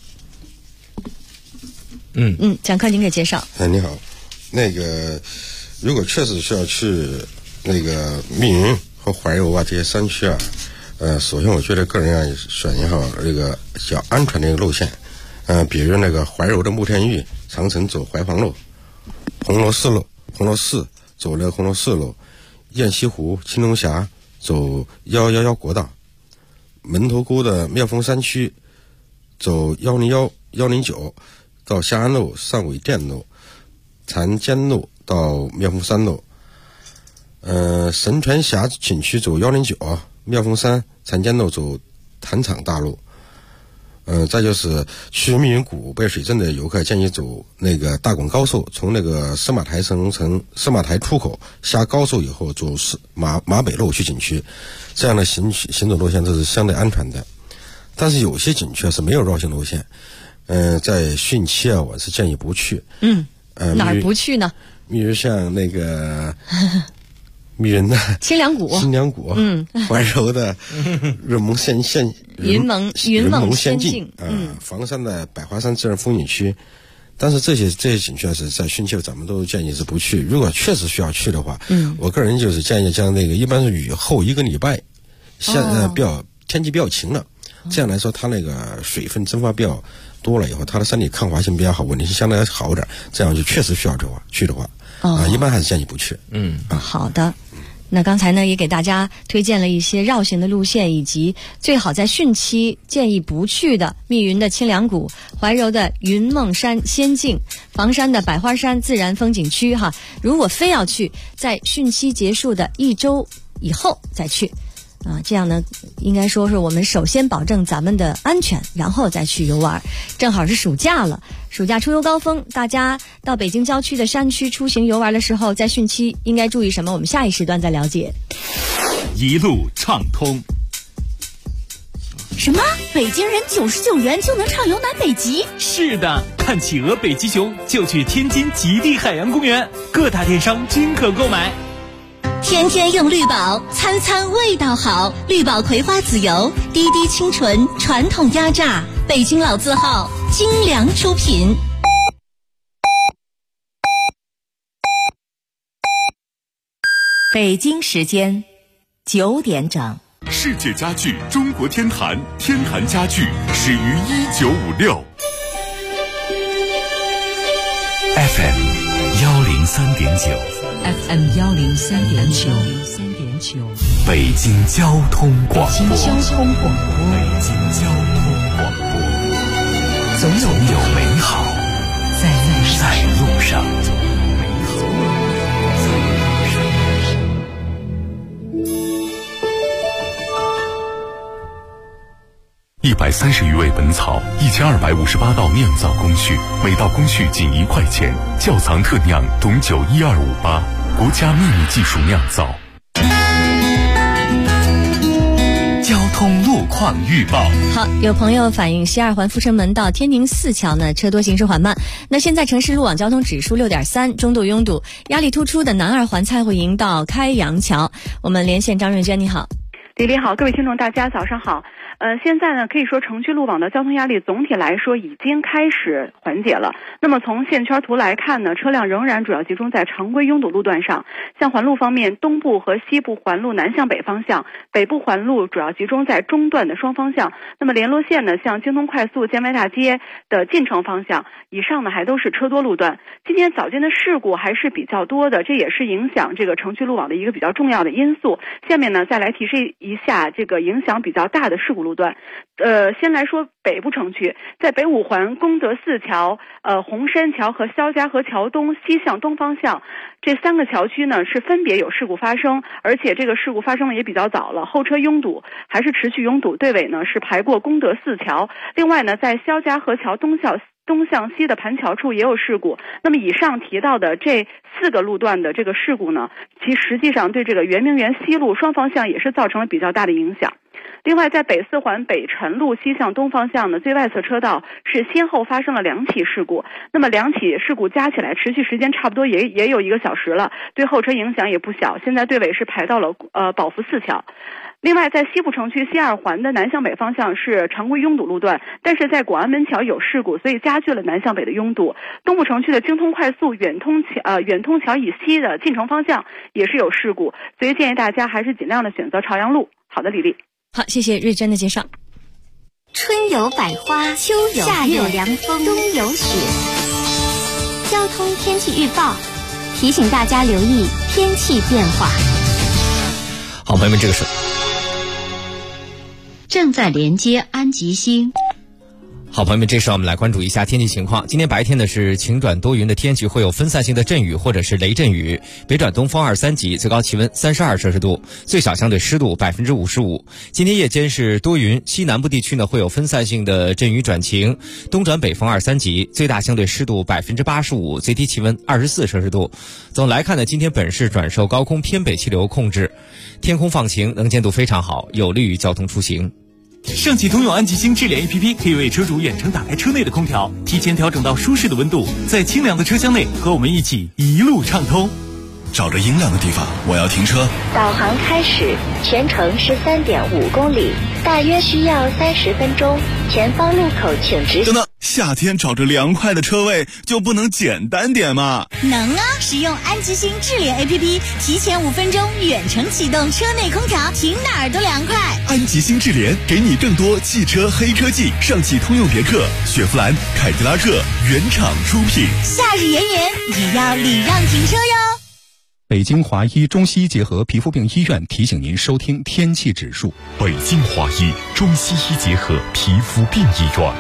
蒋科您给介绍。 你好，那个如果确实需要去那个密云和怀柔啊这些山区啊，首先我觉得个人要选一号这个比较安全的一个路线，比如那个怀柔的慕田峪，长城走怀房路，红螺寺走那个红螺寺路，雁西湖、青龙峡走111国道，门头沟的妙峰山区走101、109到夏安路、上尾店路、残间路到妙峰山路，神泉峡景区走109，妙峰山残间路走坛场大路。再就是去密云古北水镇的游客建议走那个大广高速，从那个司马台城司马台出口下高速以后走马北路去景区，这样的行走路线这是相对安全的。但是有些景区是没有绕行路线，在汛期啊，我是建议不去。 哪儿不去呢？ 比如像那个密云的清凉谷， 怀柔的云蒙仙境，房山的百花山自然风景区。但是这些景区是在汛期咱们都建议是不去。如果确实需要去的话，我个人就是建议将那个一般是雨后1个礼拜，天气比较晴了，这样来说它那个水分蒸发比较多了以后，它的山体抗滑性比较好，稳定性相对好一点，这样就确实需要去的话，一般还是建议不去。 好的。 那刚才呢也给大家推荐了一些绕行的路线，以及最好在汛期建议不去的密云的清凉谷、怀柔的云梦山仙境、房山的百花山自然风景区哈。如果非要去，在汛期结束的1周以后再去这样呢应该说是我们首先保证咱们的安全，然后再去游玩。正好是暑假了，暑假出游高峰，大家到北京郊区的山区出行游玩的时候，在汛期应该注意什么？我们下一时段再了解。 一路畅通。 什么？北京人99元就能畅游南北极？ 是的，看企鹅、北极熊就去天津极地海洋公园，各大电商均可购买。 天天用绿宝，餐餐味道好。绿宝葵花籽油，滴滴清纯，传统压榨，北京老字号，精良出品。 北京时间9点整。 世界家具中国天坛，天坛家具始于1956。 FM 103.9。FM 103.9，北京交通广播，北京交通广播，总有美好在路上。 130余味本草，1258道酿造工序，每道工序仅1块钱。窖藏特酿董酒12588，国家秘密技术酿造。 交通路况预报。 好，有朋友反映西二环阜成门到天宁4桥呢车多行驶缓慢。那现在城市路网交通指数6.3，中度拥堵，压力突出的南二环蔡慧营到开阳桥。我们连线张瑞娟，你好。 李丽好，各位听众大家早上好。现在呢，可以说城区路网的交通压力总体来说已经开始缓解了。那么从线圈图来看呢，车辆仍然主要集中在常规拥堵路段上。像环路方面，东部和西部环路南向北方向，北部环路主要集中在中段的双方向。那么联络线呢，像京通快速建外大街的进城方向，以上呢还都是车多路段。今天早间的事故还是比较多的，这也是影响这个城区路网的一个比较重要的因素。下面呢，再来提示一下这个影响比较大的事故路段。先来说北部城区，在北五环功德寺桥、红山桥和肖家河桥东西向东方向这3个桥区呢是分别有事故发生，而且这个事故发生的也比较早了，后车拥堵还是持续拥堵，队尾呢是排过功德寺桥。另外呢，在肖家河桥东向西的盘桥处也有事故。那么以上提到的这4个路段的这个事故呢，其实际上对这个圆明园西路双方向也是造成了比较大的影响。另外，在北4环北辰路西向东方向呢，最外侧车道是先后发生了2起事故。那么2起事故加起来持续时间差不多也有1个小时了，对后车影响也不小。现在队尾是排到了宝福寺桥。另外，在西部城区西二环的南向北方向是常规拥堵路段，但是在广安门桥有事故，所以加剧了南向北的拥堵。东部城区的京通快速远通桥以西的进城方向也是有事故，所以建议大家还是尽量的选择朝阳路。好的，李丽。 好，谢谢瑞娟的介绍。 春有百花，秋有夏有凉风，冬有雪。交通天气预报提醒大家留意天气变化。 好，朋友们，这个是正在连接安吉星。 好，朋友们，这时候我们来关注一下天气情况。今天白天呢是晴转多云的天气，会有分散性的阵雨或者是雷阵雨，北转东风2、3级，最高气温32摄氏度，最小相对湿度55%。今天夜间是多云，西南部地区呢会有分散性的阵雨转晴，东转北风2、3级，最大相对湿度85%，最低气温24摄氏度。总来看呢，今天本市转受高空偏北气流控制，天空放晴，能见度非常好，有利于交通出行。 上汽通用安吉星智联 APP 可以为车主远程打开车内的空调，提前调整到舒适的温度，在清凉的车厢内和我们一起一路畅通。 找着阴凉的地方，我要停车。 导航开始，全程是3.5公里，大约需要30分钟。前方路口请直行。 等等，夏天找着凉快的车位就不能简单点吗？ 能啊！使用安吉星智联 APP， 提前5分钟远程启动车内空调，停哪儿都凉快。 安吉星智联给你更多汽车黑科技，上汽通用别克、雪佛兰、凯迪拉克原厂出品。 夏日炎炎，也要礼让停车哟。 北京华医中西医结合皮肤病医院提醒您收听天气指数。 北京华医中西医结合皮肤病医院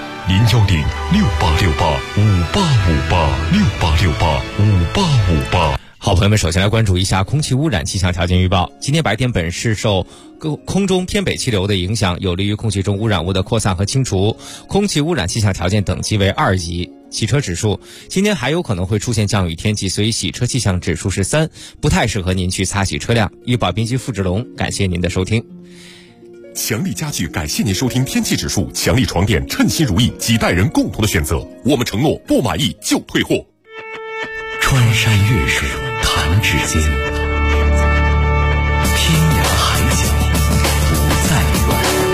，0106868585868685858。 好，朋友们，首先来关注一下空气污染气象条件预报。今天白天本市受空中偏北气流的影响，有利于空气中污染物的扩散和清除，空气污染气象条件等级为2级。洗车指数，今天还有可能会出现降雨天气，所以洗车气象指数是3，不太适合您去擦洗车辆。预报编辑付志龙，感谢您的收听。 强力家具感谢您收听天气指数，强力床垫称心如意，几代人共同的选择，我们承诺不满意就退货。 穿山越水弹指间，天涯海角不再远。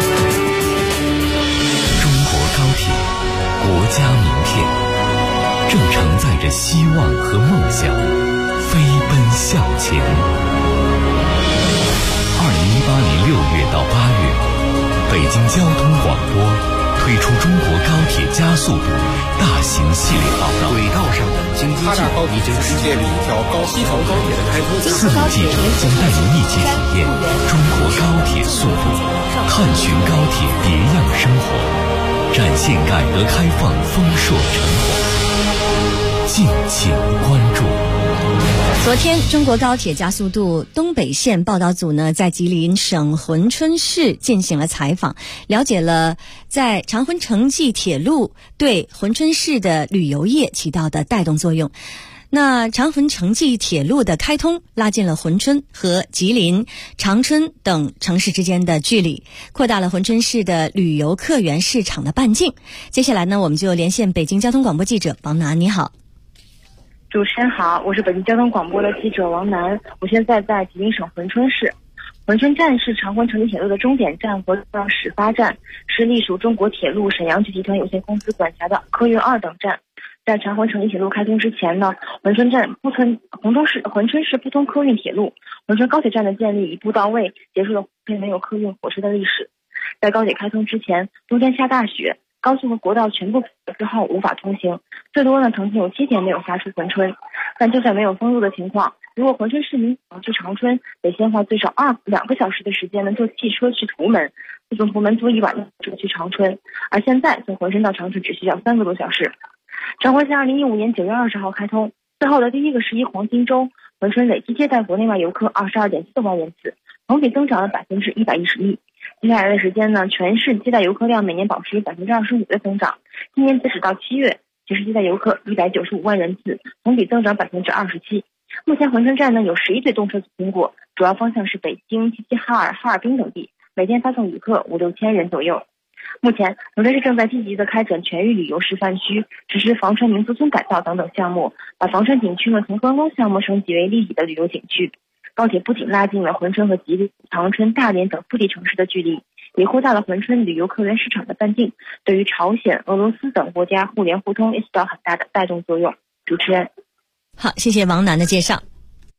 中国高铁，国家名片，正承载着希望和梦想，飞奔向前。2018年6月到8月，北京交通广播推出中国高铁加速度大型系列报道。轨道上的京津冀已经实现了一条西条高铁的开通。4路记者将带您一起体验中国高铁速度，探寻高铁别样生活，展现改革开放丰硕成果。敬请关注。 昨天，中国高铁加速度东北线报道组呢，在吉林省珲春市进行了采访，了解了在长珲城际铁路对珲春市的旅游业起到的带动作用。那长珲城际铁路的开通，拉近了珲春和吉林、长春等城市之间的距离，扩大了珲春市的旅游客源市场的半径。接下来呢，我们就连线北京交通广播记者王楠，你好。 主持人好，我是北京交通广播的记者王楠，我现在在吉林省珲春市。珲春站是长珲城际铁路的终点站和重要始发站，是隶属中国铁路沈阳区集团有限公司管辖的客运2等站。在长珲城际铁路开通之前呢，珲春市不通客运铁路，珲春高铁站的建立一步到位，结束了没有客运火车的历史。在高铁开通之前，冬天下大雪，高速和国道全部之后无法通行，最多呢曾经有7天没有发出珲春。但就算没有封路的情况，如果珲春市民想去长春，得先花最少2个小时的时间呢坐汽车去图门，再从图门坐1晚的车去长春。而现在从珲春到长春只需要3个多小时。长珲在2015年9月20号开通，最后的第一个11黄金周，珲春累计接待国内外游客22.4万人次，同比增长了111%。接下来的时间呢，全市接待游客量每年保持25%的增长。今年截止到7月，全市接待游客195万人次，同比增长27%。目前珲春站呢有11对动车组经过，主要方向是北京、齐齐哈尔、哈尔滨等地，每天发送旅客5-6千人左右。目前，珲春市正在积极的开展全域旅游示范区，实施房川民族村改造等等项目，把房川景区呢从观光项目升级为立体的旅游景区。高铁不仅拉近了珲春和吉林、长春、大连等腹地城市的距离，也扩大了珲春旅游客源市场的半径，对于朝鲜、俄罗斯等国家互联互通也起到很大的带动作用。主持人， 好，谢谢王楠的介绍。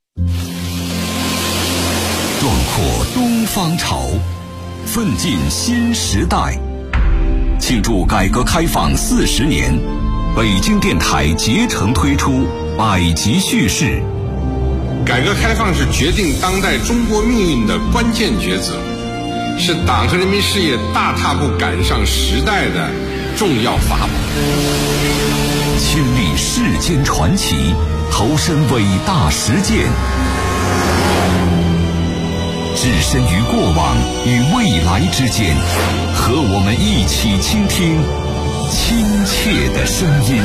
壮阔东方潮，奋进新时代。庆祝改革开放40年，北京电台竭诚推出百集叙事。 改革开放是决定当代中国命运的关键抉择，是党和人民事业大踏步赶上时代的重要法宝。 亲历世间传奇，投身伟大实践，置身于过往与未来之间，和我们一起倾听亲切的声音。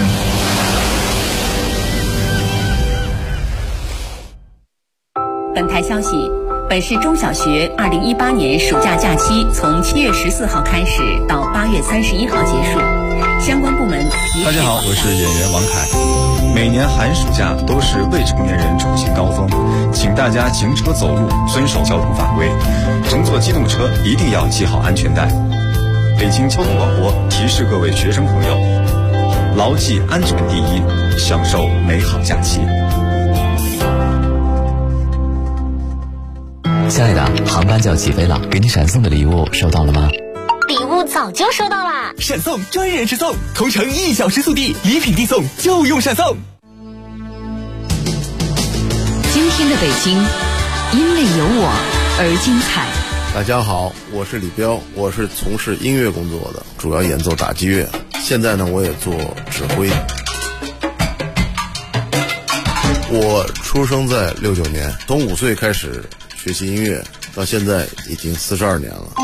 本台消息，本市中小学2018年暑假假期从7月14号开始到8月31号结束，相关部门大家好，我是演员王凯。每年寒暑假都是未成年人出行高峰，请大家行车走路遵守交通法规，乘坐机动车一定要系好安全带。北京交通广播提示各位学生朋友，牢记安全第一，享受美好假期。 亲爱的，航班就要起飞了，给你闪送的礼物收到了吗？ 礼物早就收到啦！ 闪送专人直送，同城1小时速递，礼品递送就用闪送。 精天的北京，因为有我而精彩。 大家好，我是李彪，我是从事音乐工作的，主要演奏打击乐。现在呢，我也做指挥。我出生在69年，从5岁开始学习音乐，到现在已经42年了。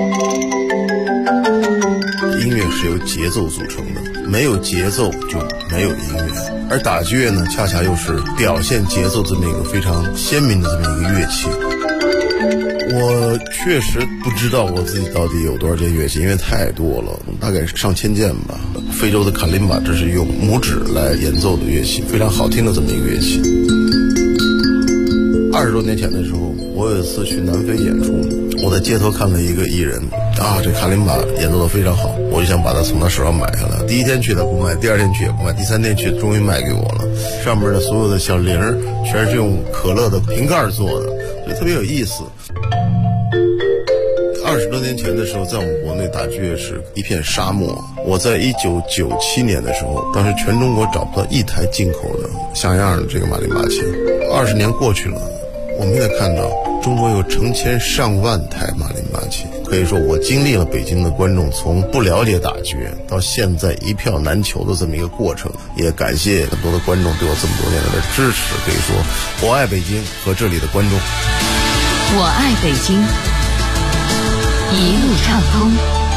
音乐是由节奏组成的，没有节奏就没有音乐，而打击乐呢，恰恰又是表现节奏这么一个非常鲜明的这么一个乐器。我确实不知道我自己到底有多少件乐器，因为太多了，大概上千件吧。非洲的卡林巴，这是用拇指来演奏的乐器，非常好听的这么一个乐器。20多年前的时候，我有一次去南非演出，我在街头看了一个艺人，这卡林巴演奏的非常好，我就想把它从他手上买下来。第一天去他不卖，第二天去也不卖，第三天去终于卖给我了。上面的所有的小铃全是用可乐的瓶盖做的，所以特别有意思。20多年前的时候，在我们国内打击乐是一片沙漠。我在1997年的时候，当时全中国找不到一台进口的像样的这个马林巴琴。20年过去了，我们也看到中国有成千上万台马林巴琴。可以说我经历了北京的观众从不了解打击乐到现在一票难求的这么一个过程，也感谢很多的观众对我这么多年来的支持。可以说我爱北京和这里的观众。 我爱北京，一路畅通。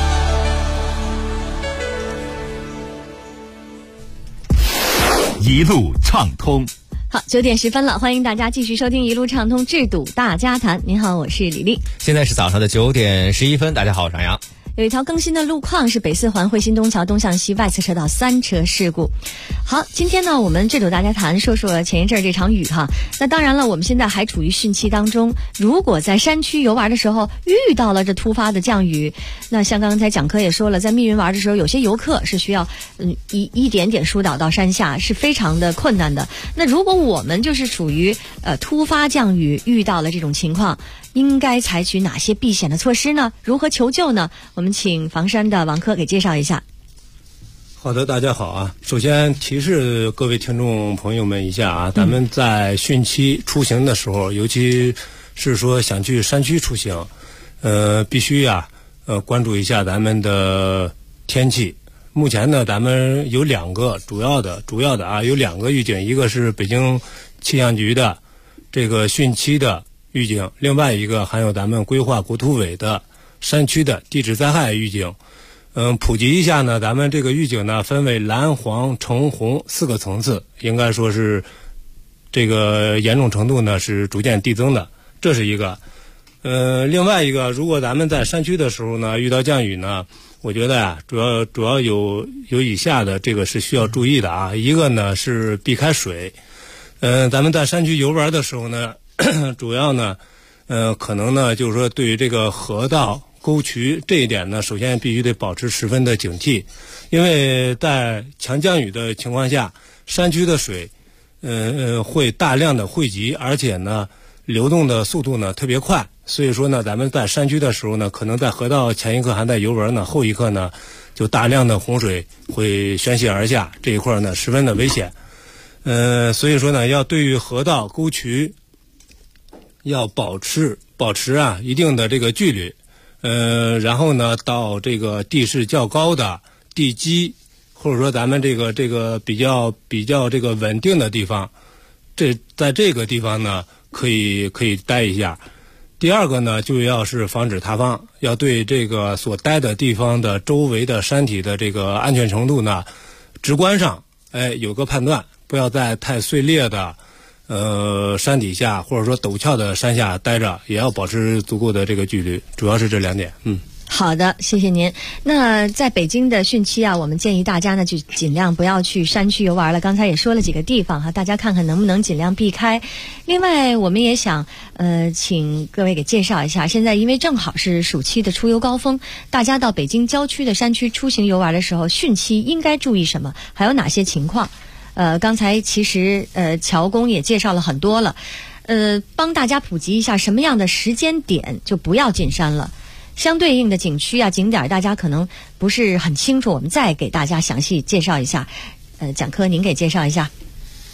一路畅通。 好，9点10分了，欢迎大家继续收听一路畅通智堵大家谈。您好，我是李丽。 现在是早上的9点11分，大家好，我是杨洋。 有一条更新的路况是北四环汇新东桥东向西外侧车道3车事故。好，今天呢，我们智堵大家谈说说前一阵这场雨哈。那当然了，我们现在还处于汛期当中，如果在山区游玩的时候遇到了这突发的降雨，那像刚才讲课也说了，在密云玩的时候，有些游客是需要一点点疏导到山下，是非常的困难的。那如果我们就是处于突发降雨，遇到了这种情况，应该采取哪些避险的措施呢？如何求救呢？我们请房山的王科给介绍一下。 好的，大家好啊！首先提示各位听众朋友们一下啊，咱们在汛期出行的时候，尤其是说想去山区出行，必须关注一下咱们的天气。目前呢，咱们有2个主要的有2个预警，一个是北京气象局的这个汛期的预警，另外一个还有咱们规划国土委的山区的地质灾害预警。普及一下呢，咱们这个预警呢分为蓝、黄、橙、红4个层次，应该说是这个严重程度呢是逐渐递增的，这是一个。另外一个，如果咱们在山区的时候呢遇到降雨呢，我觉得主要有以下的这个是需要注意的啊。一个呢是避开水。咱们在山区游玩的时候呢，主要呢可能呢就是说对于这个河道沟渠这一点呢，首先必须得保持十分的警惕，因为在强降雨的情况下，山区的水会大量的汇集，而且呢流动的速度呢特别快，所以说呢咱们在山区的时候呢，可能在河道前一刻还在游玩呢，后一刻呢就大量的洪水会宣泄而下，这一块呢十分的危险。所以说呢要对于河道沟渠要保持一定的这个距离。然后呢，到这个地势较高的地基，或者说咱们这个比较这个稳定的地方，在这个地方呢，可以待一下。第二个呢，就要是防止塌方，要对这个所待的地方的周围的山体的这个安全程度呢，直观上有个判断，不要在太碎裂的山底下或者说陡峭的山下待着，也要保持足够的这个距离，主要是这2点。 好的，谢谢您。那在北京的汛期啊，我们建议大家呢就尽量不要去山区游玩了。刚才也说了几个地方哈，大家看看能不能尽量避开。另外，我们也想请各位给介绍一下，现在因为正好是暑期的出游高峰，大家到北京郊区的山区出行游玩的时候，汛期应该注意什么？还有哪些情况？刚才其实乔工也介绍了很多了，帮大家普及一下什么样的时间点就不要进山了。相对应的景区啊景点大家可能不是很清楚，我们再给大家详细介绍一下。讲科您给介绍一下。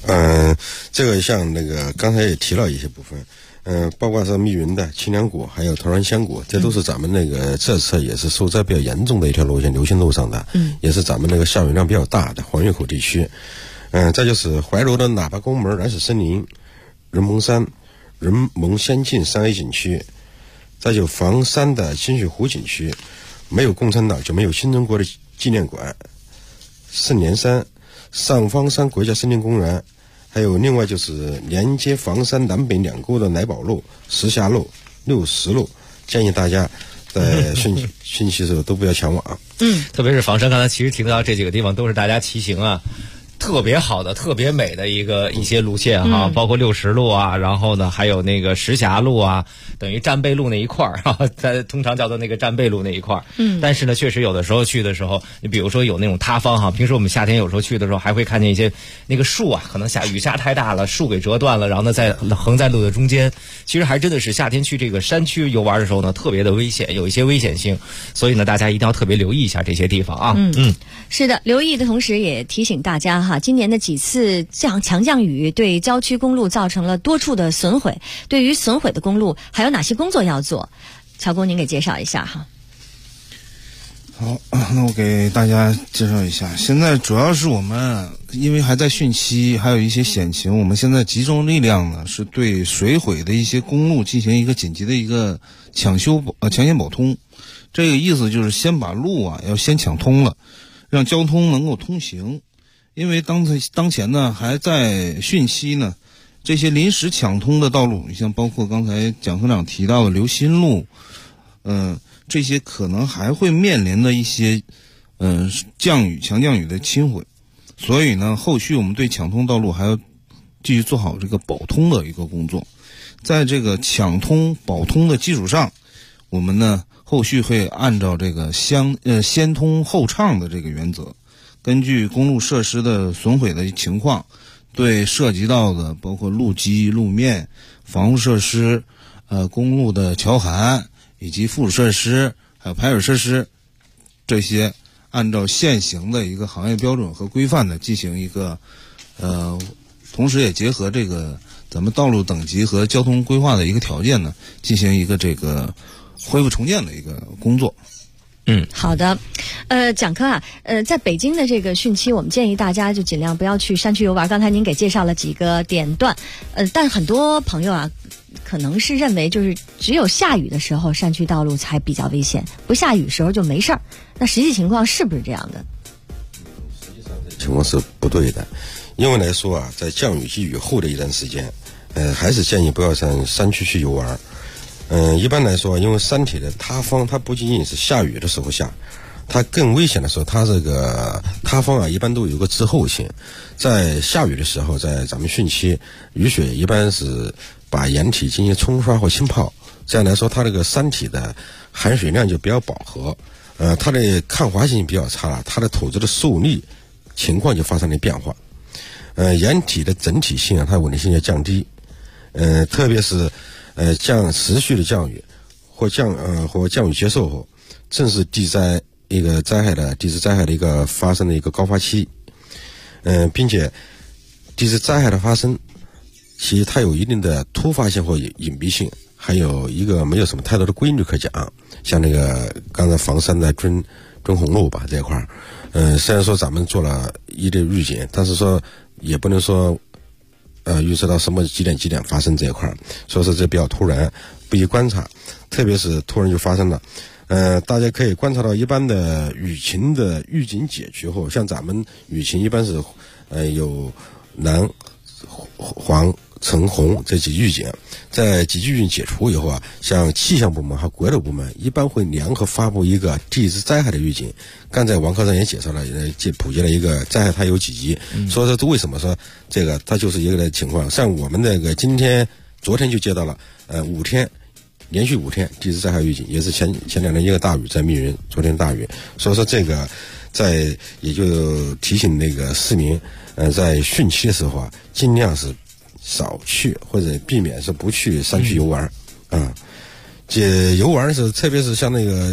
这个像那个刚才也提了一些部分，包括是密云的清凉谷，还有头山仙谷，这都是咱们那个这次也是受灾比较严重的一条路线，流星路上的，也是咱们那个下雨量比较大的黄峪口地区。再就是怀柔的喇叭沟门燃水森林、人蒙山、人蒙仙境3A 景区，再就房山的清水湖景区，没有共产党就没有新中国的纪念馆、圣年山、上方山国家森林公园，还有另外就是连接房山南北两沟的乃宝路、石峡路、60路，建议大家在汛期的时候都不要前往。 特别是房山，刚才其实提到这几个地方都是大家骑行啊特别好的、特别美的一些路线哈，包括60路啊，然后呢还有那个石峡路啊，等于战备路那一块儿啊，在通常叫做那个战备路那一块儿。但是呢，确实有的时候去的时候，你比如说有那种塌方哈，平时我们夏天有时候去的时候，还会看见一些那个树啊，可能雨下太大了，树给折断了，然后呢在横在路的中间。其实还真的是夏天去这个山区游玩的时候呢，特别的危险，有一些危险性，所以呢大家一定要特别留意一下这些地方啊。 是的，留意的同时也提醒大家哈，今年的几次强降雨对郊区公路造成了多处的损毁，对于损毁的公路还有哪些工作要做？乔工，您给介绍一下哈。 好，那我给大家介绍一下。现在主要是我们因为还在汛期，还有一些险情，我们现在集中力量呢，是对水毁的一些公路进行一个紧急的一个强线保通。这个意思就是先把路啊要先抢通了，让交通能够通行。因为当前呢还在汛期呢，这些临时抢通的道路，你像包括刚才蒋科长提到的流星路，这些可能还会面临的一些强降雨的侵毁，所以呢后续我们对抢通道路还要继续做好这个保通的一个工作。在这个抢通保通的基础上，我们呢后续会按照这个先通后畅的这个原则，根据公路设施的损毁的情况，对涉及到的包括路基、路面、防护设施、公路的桥涵以及附属设施还有排水设施，这些按照现行的一个行业标准和规范的进行一个同时也结合这个咱们道路等级和交通规划的一个条件呢，进行一个这个恢复重建的一个工作。 好的，蒋科啊，在北京的这个汛期，我们建议大家就尽量不要去山区游玩。刚才您给介绍了几个点段，但很多朋友啊，可能是认为就是只有下雨的时候山区道路才比较危险，不下雨时候就没事儿。那实际情况是不是这样的？ 实际上这情况是不对的，因为来说啊，在降雨及雨后的一段时间，还是建议不要上山区去游玩。一般来说，因为山体的塌方，它不仅仅是下雨的时候下，它更危险的时候，它这个塌方啊，一般都有一个滞后性。在下雨的时候，在咱们汛期，雨水一般是把岩体进行冲刷或浸泡，这样来说，它这个山体的含水量就比较饱和，它的抗滑性比较差，它的土质的受力情况就发生了变化。岩体的整体性啊，它稳定性要降低，特别是持续的降雨或降雨结束后，正是地质灾害的一个发生的一个高发期。并且地质灾害的发生，其实它有一定的突发性或隐蔽性，还有一个没有什么太多的规律可讲。像那个刚才房山的遵洪路吧这一块虽然说咱们做了一定预警，但是说也不能说预测到什么几点发生这一块，所以说这比较突然，不宜观察，特别是突然就发生了。大家可以观察到一般的雨情的预警解除后，像咱们雨情一般是有蓝、黄、橙、红这几预警，在几级预警解除以后啊，像气象部门和国有部门一般会联合发布一个地质灾害的预警。刚才王科长也介绍了，普及了一个灾害它有几级，所以说为什么说这个它就是一个的情况。像我们那个昨天就接到了连续5天地质灾害预警，也是前2天一个大雨在密云，昨天大雨，所以说这个也就提醒那个市民，在汛期的时候啊，尽量是少去或者避免是不去山区游玩啊。游玩的时候，特别是像那个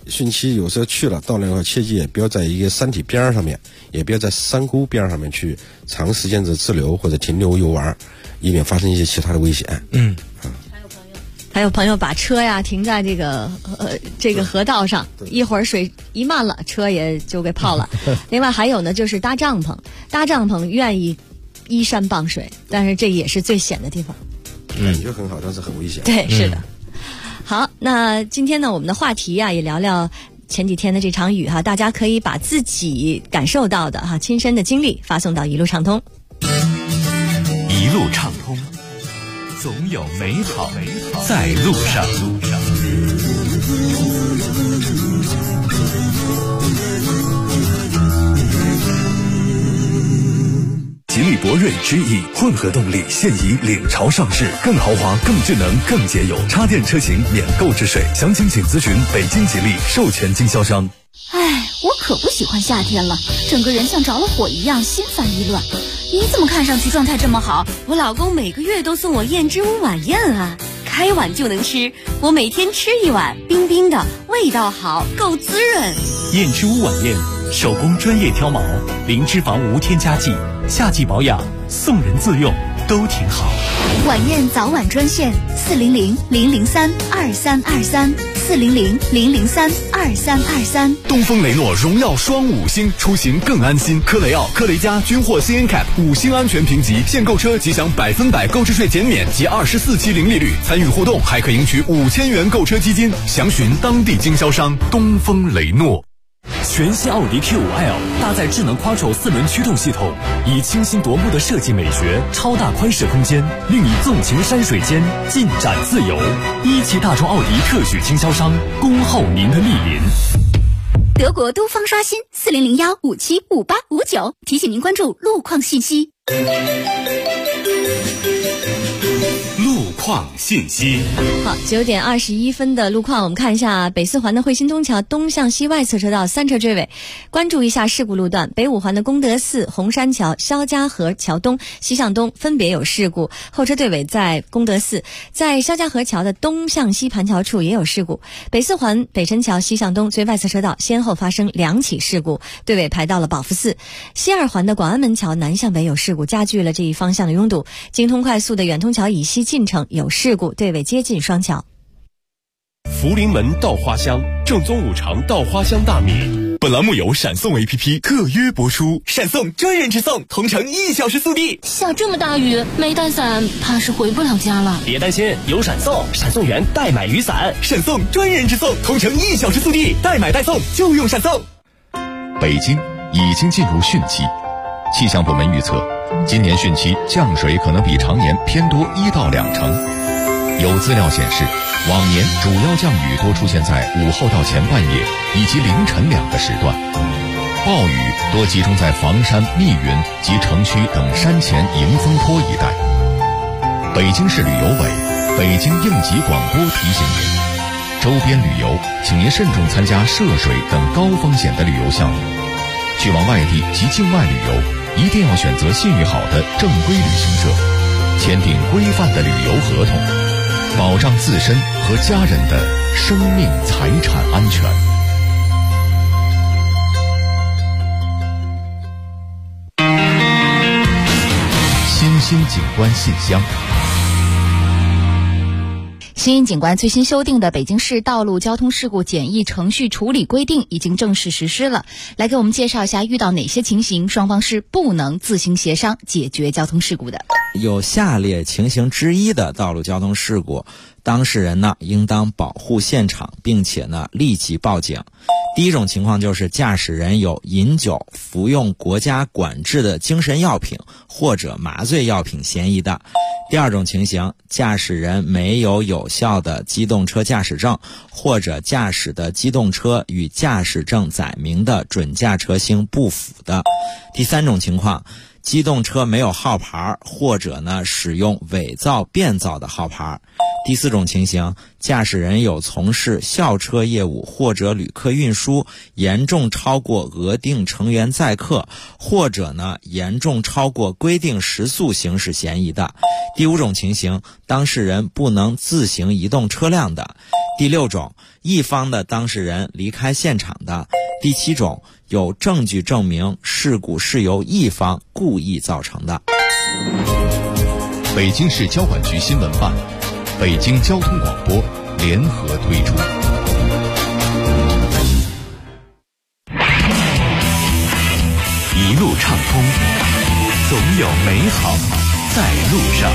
汛期有时候去了，到那块切记也不要在一个山体边上面，也不要在山沟边上面去长时间的滞留或者停留游玩，以免发生一些其他的危险。 还有朋友把车呀停在这个河道上，一会儿水一慢了，车也就给泡了。另外还有呢，就是搭帐篷愿意依山傍水，但是这也是最险的地方。 感觉很好，但是很危险。 对，是的。好，那今天呢，我们的话题呀，也聊聊前几天的这场雨哈，大家可以把自己感受到的哈、亲身的经历发送到一路畅通。 一路畅通，总有美好在路上。 吉利博瑞 GE 混合动力现已领潮上市，更豪华、更智能、更节油，插电车型免购置税。详情请咨询北京吉利授权经销商。 哎，我可不喜欢夏天了，整个人像着了火一样，心烦意乱。你怎么看上去状态这么好？我老公每个月都送我燕之屋晚宴啊，开碗就能吃，我每天吃一碗，冰冰的，味道好，够滋润。 燕之屋晚宴，手工专业挑毛，零脂肪无添加剂，夏季保养，送人自用，都挺好。 晚宴早晚专线400-003-2323，400-003-2323。 东风雷诺荣耀双5星，出行更安心。科雷傲、科雷嘉均获 CNCAP 5星安全评级，现购车即享100%购置税减免及24期零利率，参与互动还可赢取5000元购车基金。详询当地经销商东风雷诺。 全新奥迪 Q5L 搭载智能 Quattro 4轮驱动系统，以清新夺目的设计美学、超大宽适空间，令你纵情山水间，尽展自由。一汽大众奥迪特许经销商，恭候您的莅临。 德国东方刷新400-575859，提醒您关注路况信息。 路况信息。 好，9点21分的路况，我们看一下北四环的汇鑫东桥东向西外侧车道3车追尾，关注一下事故路段。北五环的功德寺、红山桥、肖家河桥东西向东分别有事故，后车队尾在功德寺，在肖家河桥的东向西盘桥处也有事故。北四环北辰桥西向东最外侧车道先后发生2起事故，队尾排到了宝福寺。西二环的广安门桥南向北有事故，加剧了这一方向的拥堵。京通快速的远通桥以西进城有事故，队尾接近双桥。 福临门稻花香，正宗五常稻花香大米。本栏目由闪送 APP 特约播出， 闪送专人直送，同城1小时速递。 下这么大雨，没带伞，怕是回不了家了。 别担心，有闪送，闪送员代买雨伞，闪送专人直送，同城1小时速递，代买代送就用闪送。 北京已经进入汛期，气象部门预测，今年汛期降水可能比常年偏多1到2成。有资料显示，往年主要降雨多出现在午后到前半夜以及凌晨2个时段，暴雨多集中在房山、密云及城区等山前迎风坡一带。北京市旅游委、北京应急广播提醒您，周边旅游请您慎重参加涉水等高风险的旅游项目。去往外地及境外旅游，一定要选择信誉好的正规旅行社，签订规范的旅游合同，保障自身和家人的生命财产安全。新兴景观信箱。 新兴景观最新修订的《北京市道路交通事故简易程序处理规定》已经正式实施了。来给我们介绍一下，遇到哪些情形双方是不能自行协商解决交通事故的。 有下列情形之一的道路交通事故，当事人呢应当保护现场，并且呢立即报警。第一种情况就是驾驶人有饮酒、服用国家管制的精神药品或者麻醉药品嫌疑的。第二种情形，驾驶人没有有效的机动车驾驶证，或者驾驶的机动车与驾驶证载明的准驾车型不符的。第三种情况，机动车没有号牌，或者呢使用伪造、变造的号牌。第四种情形，驾驶人有从事校车业务或者旅客运输严重超过额定成员载客，或者呢严重超过规定时速行驶嫌疑的。第五种情形，当事人不能自行移动车辆的。 第6种，一方的当事人离开现场的。第7种，有证据证明事故是由一方故意造成的。 北京市交管局新闻办、北京交通广播联合推出。 一路畅通，总有美好在路上。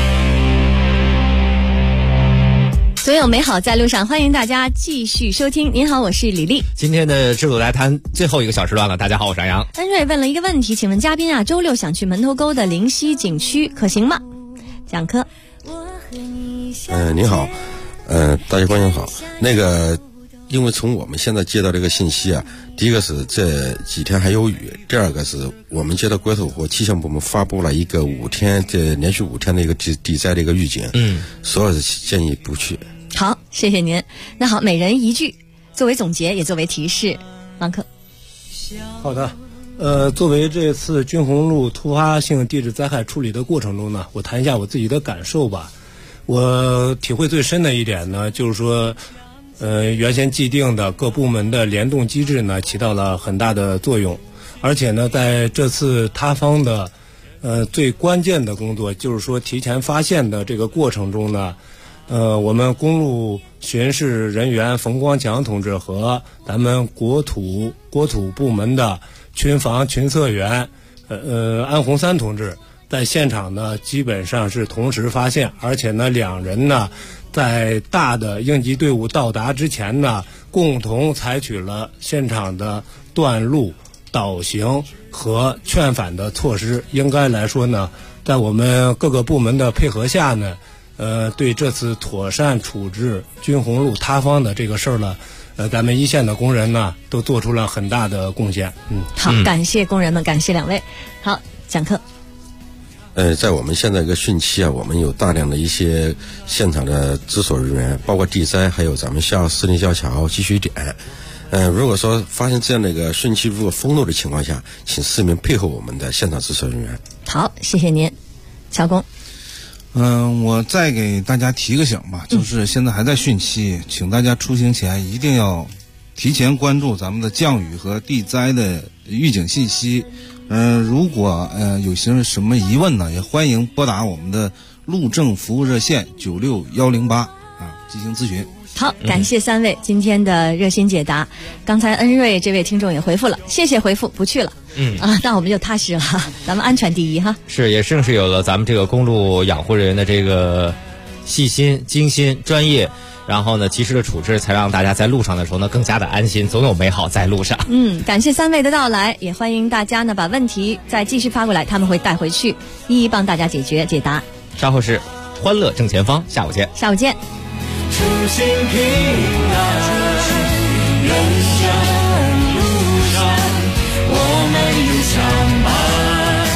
所有美好在路上，欢迎大家继续收听。您好，我是李丽。 今天的知路来谈最后一个小时段了。大家好，我是安阳。 恩瑞问了一个问题，请问嘉宾啊，周六想去门头沟的灵溪景区可行吗？讲课。 您好，大家观众好。因为从我们现在接到这个信息啊，第一个是这几天还有雨，第二个是我们接到国土和气象部门发布了一个连续5天的一个地灾的一个预警，所有是建议不去。 好，谢谢您。那好，每人一句，作为总结也作为提示。王克。 好的，作为这次军红路突发性地质灾害处理的过程中呢，我谈一下我自己的感受吧。我体会最深的一点呢，就是说原先既定的各部门的联动机制呢，起到了很大的作用。而且呢，在这次塌方的最关键的工作，就是说提前发现的这个过程中呢，我们公路巡视人员冯光强同志和咱们国土部门的群防群测员安红三同志在现场呢，基本上是同时发现，而且呢，两人呢在大的应急队伍到达之前呢，共同采取了现场的断路、导行和劝返的措施。应该来说呢，在我们各个部门的配合下呢，对这次妥善处置军红路塌方的这个事儿呢，咱们一线的工人呢都做出了很大的贡献。 好，感谢工人们，感谢两位。好，讲课。 在我们现在一个汛期啊，我们有大量的一些现场的执所人员，包括地灾，还有咱们下四令教桥集水点。如果说发现这样的一个汛期如果封路的情况下，请市民配合我们的现场执所人员。 好，谢谢您，乔工。 我再给大家提个醒吧，就是现在还在汛期，请大家出行前一定要提前关注咱们的降雨和地灾的预警信息。如果有什么疑问呢，也欢迎拨打我们的路政服务热线96108进行咨询。 好，感谢三位今天的热心解答。刚才恩瑞这位听众也回复了，谢谢回复，不去了。那我们就踏实了，咱们安全第一哈。 是，也正是有了咱们这个公路养护人员的这个细心、精心、专业，然后呢及时的处置，才让大家在路上的时候呢更加的安心，总有美好在路上。 感谢三位的到来，也欢迎大家呢把问题再继续发过来，他们会带回去一一帮大家解决解答。 稍后是欢乐正前方，下午见。 下午见。 出行平安，人生路上，我们永相伴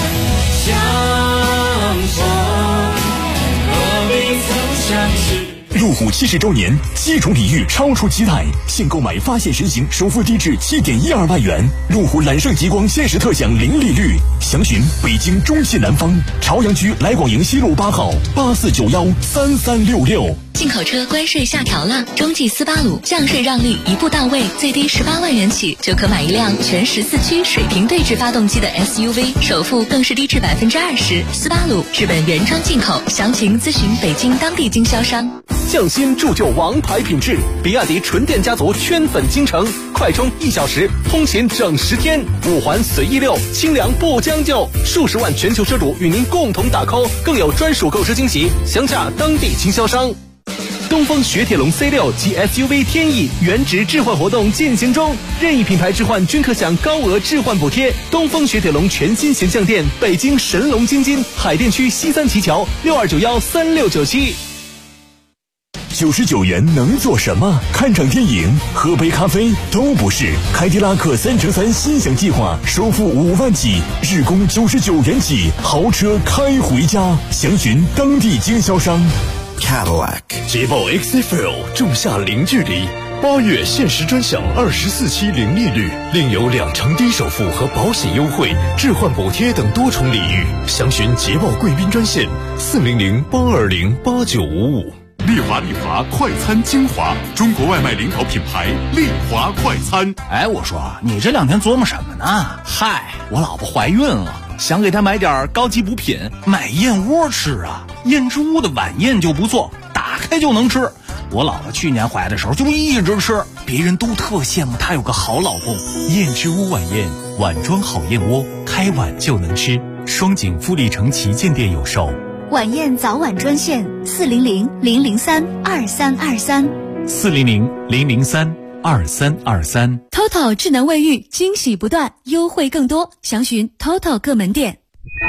相逢，何必曾相识。 路虎70周年7重礼遇超出期待，现购买发现神行首付低至7.12万元，路虎揽胜极光限时特享零利率。详询北京中西南方朝阳区来广营西路8号84913366。 进口车关税下调了，中际斯巴鲁降税让利一步到位，最低18万元起就可买一辆全14驱水平对置发动机的 SUV， 首付更是低至20%。斯巴鲁日本原装进口，详情咨询北京当地经销商。 匠心铸就王牌品质，比亚迪纯电家族圈粉京城，快充1小时，通勤整10天，5环随意溜，清凉不将就，数十万全球车主与您共同打 call， 更有专属购车惊喜，详洽当地经销商。东风雪铁龙 C6 及 SUV 天翼原值置换活动进行中，任意品牌置换均可享高额置换补贴。东风雪铁龙全新形象店，北京神龙京津海淀区西三旗桥62913697。 99元能做什么？看场电影、喝杯咖啡都不是。凯迪拉克3乘3心想计划，首付5万起，日供99元起，豪车开回家。详询当地经销商。 Cadillac 捷豹 XFL 仲夏零距离，8月限时专享24期零利率，另有2成低首付和保险优惠、置换补贴等多重礼遇。详询捷豹贵宾专线400-820-8955。 丽华快餐精华，中国外卖领导品牌丽华快餐。 哎，我说你这2天琢磨什么呢？嗨，我老婆怀孕了，想给她买点高级补品，买燕窝吃啊。燕之屋的晚宴就不错，打开就能吃。我老婆去年怀的时候就一直吃，别人都特羡慕她有个好老公。 燕之屋晚宴，碗装好燕窝，开碗就能吃。双井富力城旗舰店有售。 晚宴早晚专线400-003-2323，400-003-2323。TOTO 智能卫浴，惊喜不断，优惠更多，详询 TOTO 各门店。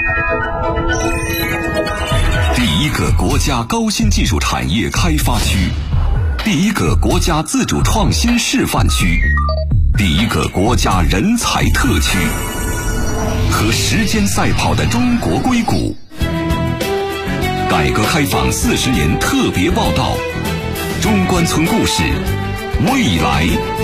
第一个国家高新技术产业开发区，第一个国家自主创新示范区，第一个国家人才特区，和时间赛跑的中国硅谷。改革开放40年特别报道，中关村故事，未来